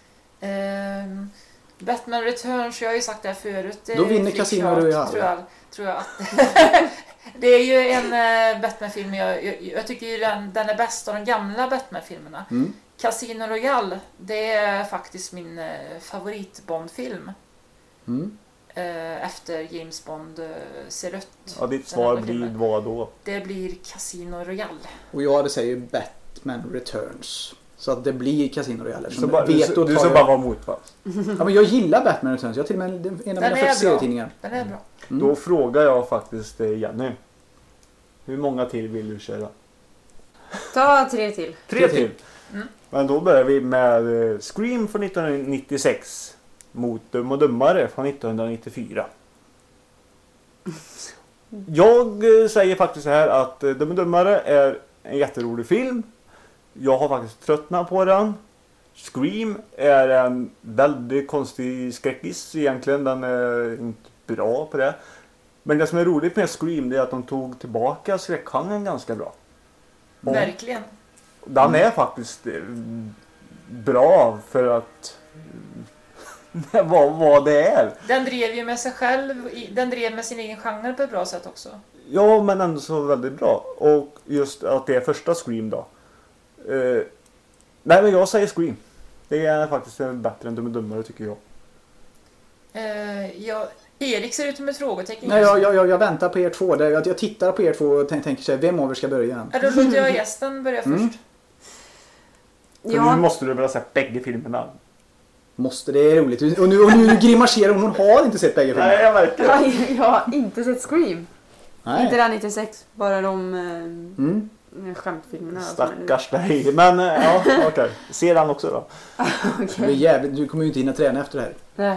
Batman Returns, jag har ju sagt det här förut. Då vinner Casino Royale. Tror jag att det är ju en Batman-film. Jag tycker ju den är bäst av de gamla Batman-filmerna. Casino Royale, det är faktiskt min favorit-Bond-film. Efter James Bond ser rött. Ja, ditt svar blir vad då? Det blir Casino Royale. Och jag säger Batman Returns. Så att det blir Casino Royale. Du ska bara vara emot, va? Ja, men jag gillar Batman Returns. Jag har till och med en av mina första serietidningar. Den är bra. Då frågar jag faktiskt Jenny. Hur många till vill du köra? Ta 3 till. 3 till. Men då börjar vi med Scream från 1996 mot Dum och Dummare från 1994. Jag säger faktiskt så här att Dum och Dummare är en jätterolig film. Jag har faktiskt tröttnat på den. Scream är en väldigt konstig skräckis egentligen. Den är inte bra på det. Men det som är roligt med Scream är att de tog tillbaka skräckgenren ganska bra. Och verkligen. Den är faktiskt bra för att vad det är. Den drev ju med sig själv. Den drev med sin egen genre på ett bra sätt också. Ja, men ändå så väldigt bra. Och just att det är första Scream då. Nej, men jag säger Scream. Det är faktiskt bättre än Dum och Dummare tycker jag. Erik ser ut som ett frågetecken. Nej, jag väntar på er två. Jag tittar på er två och tänker så här, vem av er ska börja? Då låter jag gästen börja först. Nu måste du börja se bägge filmerna. Måste, det är roligt. Och nu grimaserar hon har inte sett bägge filmerna. Nej, jag märker. Jag har inte sett Scream. Nej. Inte den 96, bara de skämtfilmerna. Stackars dig. Men ja, okej. Se den också då. Okay. Du kommer ju inte hinna träna efter det här. Nej.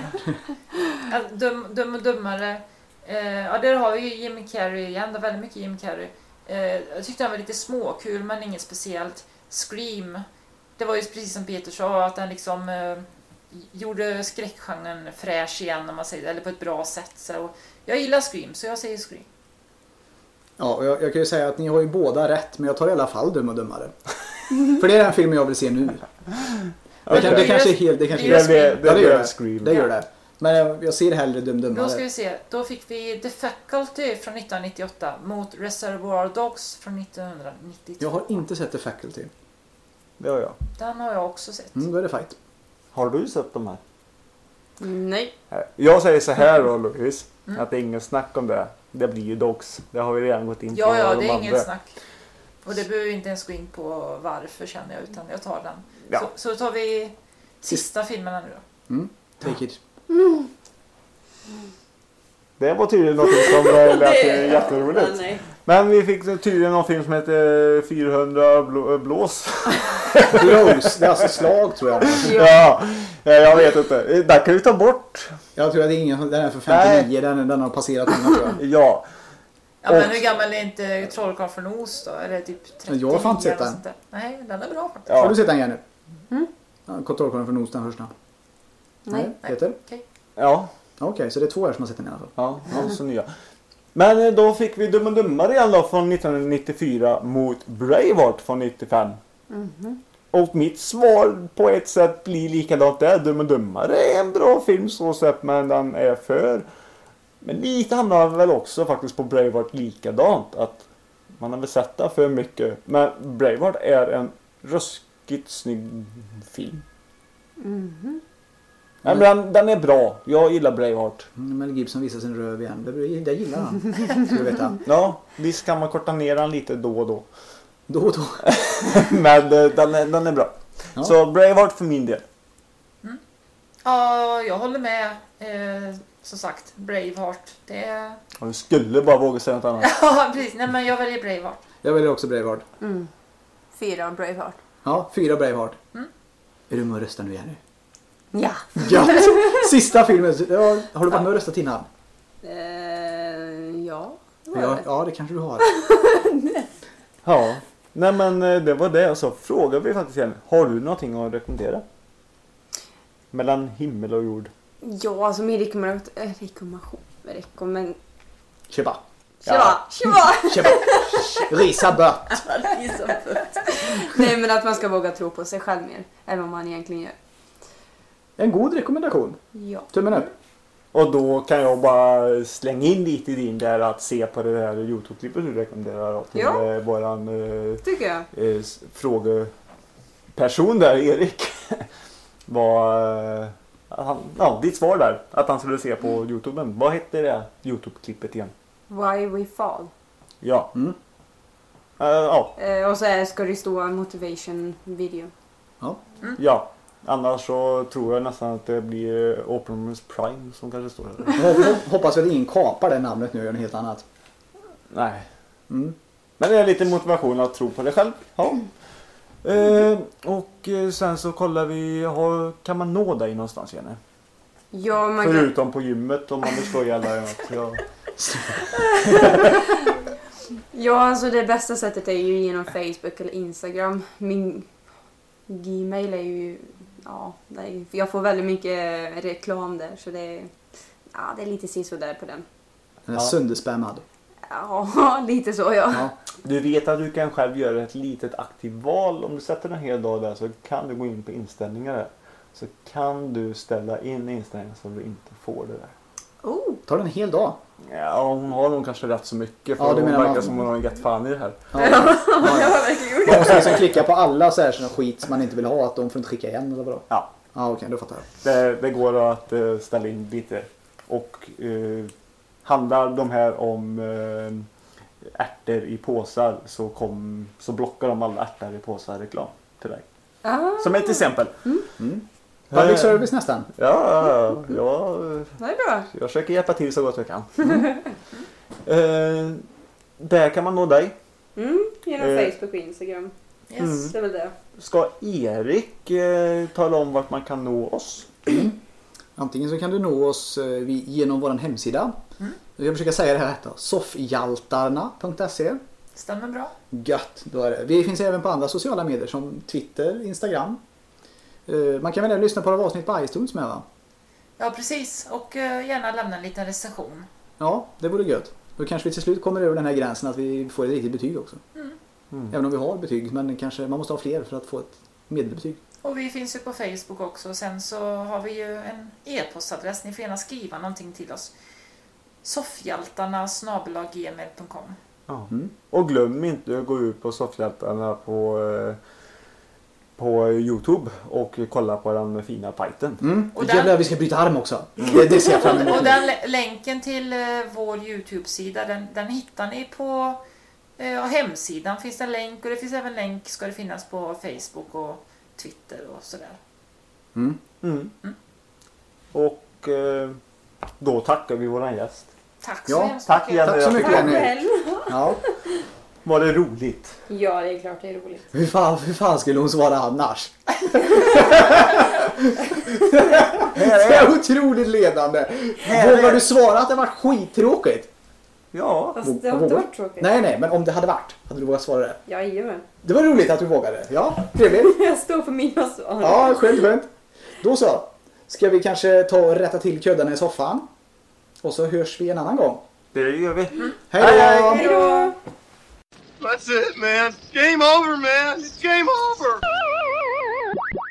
Dum och Dummare. Där har vi Jim Carrey igen. Det är väldigt mycket Jim Carrey. Jag tyckte han var lite småkul men inget speciellt. Scream. Det var ju precis som Peter sa att den liksom gjorde skräckgenren fräsch igen om man säger det, eller på ett bra sätt. Så jag gillar Scream så jag säger Scream. Ja, jag kan ju säga att ni har ju båda rätt, men jag tar i alla fall Dum och Dummare. För det är den filmen jag vill se nu. Det kanske är helt... Det gör det. Men jag ser hellre Dum och Dummare. Då ska vi se. Då fick vi The Faculty från 1998 mot Reservoir Dogs från 1992. Jag har inte sett The Faculty. Det har jag. Den har jag också sett. Då är det fight. Har du sett de här? Nej. Jag säger så här då, Louise. Att det är ingen snack om det. Det blir ju Dogs. Det har vi redan gått in på. Ja, det är inget snack. Och det behöver vi inte ens gå in på varför känner jag, utan jag tar den. Ja. Så tar vi sista filmerna nu då. Take it. Det var tydligen något som lät jätteroligt. Men vi fick tydligen någon film som heter 400 blås. Blows, det är alltså slag tror jag. Ja, jag vet inte. Där kan vi ta bort. Jag tror att det är ingen, den är för 59, den har passerat många tror jag. Ja. Ja, men hur gammal är inte Trollkarl från Oz då? Är det typ 30? Jag har fan sett den. Nej, den är bra faktiskt. Ja. Har du sett den igen nu? Trollkarlen från Oz, den första. Nej. Peter? Okay. Ja. Okej, så det är 2 år som har sett den i alla fall. Ja, så nya. Men då fick vi Dum och Dummare igen då från 1994 mot Braveheart från 95. Och mitt svar på ett sätt blir likadant där. Dum och Dummare är en bra film så sett, men den är för... Men lite handlar väl också faktiskt på Braveheart likadant. Att man har väl sett det för mycket. Men Braveheart är en ruskigt snygg film. Men den är bra. Jag gillar Braveheart. Mel Gibson visar sin röv igen. Det gillar han. Ska du veta. Ja, visst kan man korta ner den lite då och då. Då och då. Men den är bra. Ja. Så Braveheart för min del. Ja, jag håller med. Som sagt, Braveheart. Du skulle bara våga säga något annat. Ja, precis. Nej, men jag väljer Braveheart. Jag väljer också Braveheart. 4 Braveheart. Ja, 4 Braveheart. Är du med och röstar nu, Jenny? Ja. Ja. Sista filmen. Ja, har du varit med och röstat innan? Ja. Ja, det kanske du har. Ja. Nej, men det var det. Och så frågar vi faktiskt igen. Har du någonting att rekommendera? Mellan himmel och jord. Ja, alltså min rekommendation. Köpa. Risabött. Nej, men att man ska våga tro på sig själv mer än vad man egentligen gör. En god rekommendation. Ja. Tummen upp. Och då kan jag bara slänga in lite i din där att se på det här YouTube-klippet du rekommenderar till våran tycker jag. frågeperson där, Erik. var ditt svar där att han skulle se på YouTube. Vad hette det YouTube-klippet igen? Why We Fall. Ja. Och så ska det stå en motivation video. Ja. Ja. Annars så tror jag nästan att det blir Optimus Prime som kanske står där. Hoppas väl ingen kapar det namnet nu och gör något helt annat. Nej. Men det är lite motivation att tro på det själv. Ja. Och sen så kollar vi, kan man nå dig någonstans, Jenny? Ja, man förutom på gymmet om man vill slå ihjäl dig. Ja, alltså det bästa sättet är ju genom Facebook eller Instagram. Min Gmail är ju, jag får väldigt mycket reklam där, så det är lite sisådär på den. Den är sönderspammad. Ja, lite så, ja. Du vet att du kan själv göra ett litet aktivt val. Om du sätter en hel dag där så kan du gå in på inställningar där. Så kan du ställa in inställningar så du inte får det där. Tar det en hel dag? Ja, hon har nog kanske rätt så mycket. För hon verkar som hon har gett fan i det här. Man måste liksom klicka på alla så här såna skit som man inte vill ha. Att de får inte skicka igen eller vadå? Ja. Okej, då fattar jag. Det går att ställa in lite. Och handlar de här om ärtor i påsar så blockar de alla ärtor i påsar reklam till dig. Som ett exempel. Public service nästan. Ja, det är bra. Jag försöker hjälpa till så gott jag kan. Där kan man nå dig. Genom Facebook och Instagram. Yes, det är väl det. Ska Erik tala om vart man kan nå oss? Antingen så kan du nå oss genom vår hemsida. Jag ska försöka säga det här rätt. Soffhjaltarna.se. Stämmer bra. Gött, då är det. Vi finns även på andra sociala medier som Twitter, Instagram. Man kan väl även lyssna på våra avsnitt på iTunes med, va? Ja, precis. Och gärna lämna en liten recension. Ja, det vore gött. Då kanske vi till slut kommer över den här gränsen att vi får ett riktigt betyg också. Även om vi har betyg, men kanske man måste ha fler för att få ett medelbetyg. Och vi finns ju på Facebook också. Sen så har vi ju en e-postadress. Ni får gärna skriva någonting till oss. soffhjaltarna@gmail.com. Ja. Och glöm inte att gå ut på Soffhjältarna på YouTube och kolla på den fina pajten. Och jävlar, vi ska bryta arm också. Det ser jag fram emot. Och den länken till vår YouTube-sida, den hittar ni på hemsidan. Finns det en länk, och det finns även länk ska det finnas på Facebook och Twitter och sådär. Och då tackar vi våran gäst. Tack så hemskt tack mycket. Tack så mycket, Jenny. Ja. Var det roligt? Ja, det är klart det är roligt. Hur fan skulle hon svara annars? Det är otroligt ledande. Vågar du svara att det var skittråkigt? Ja. Fast det har inte varit tråkigt. Nej, men om det hade varit, hade du vågat svara det? Jajamän. Det var roligt att du vågade. Ja, trevligt. Jag står för mina svar. Ja, skönt. Då så. Ska vi kanske ta och rätta till köddarna i soffan? Och så hörs vi en annan gång. Det gör vi. Hej då! Hej då! That's it, man. Game over, man.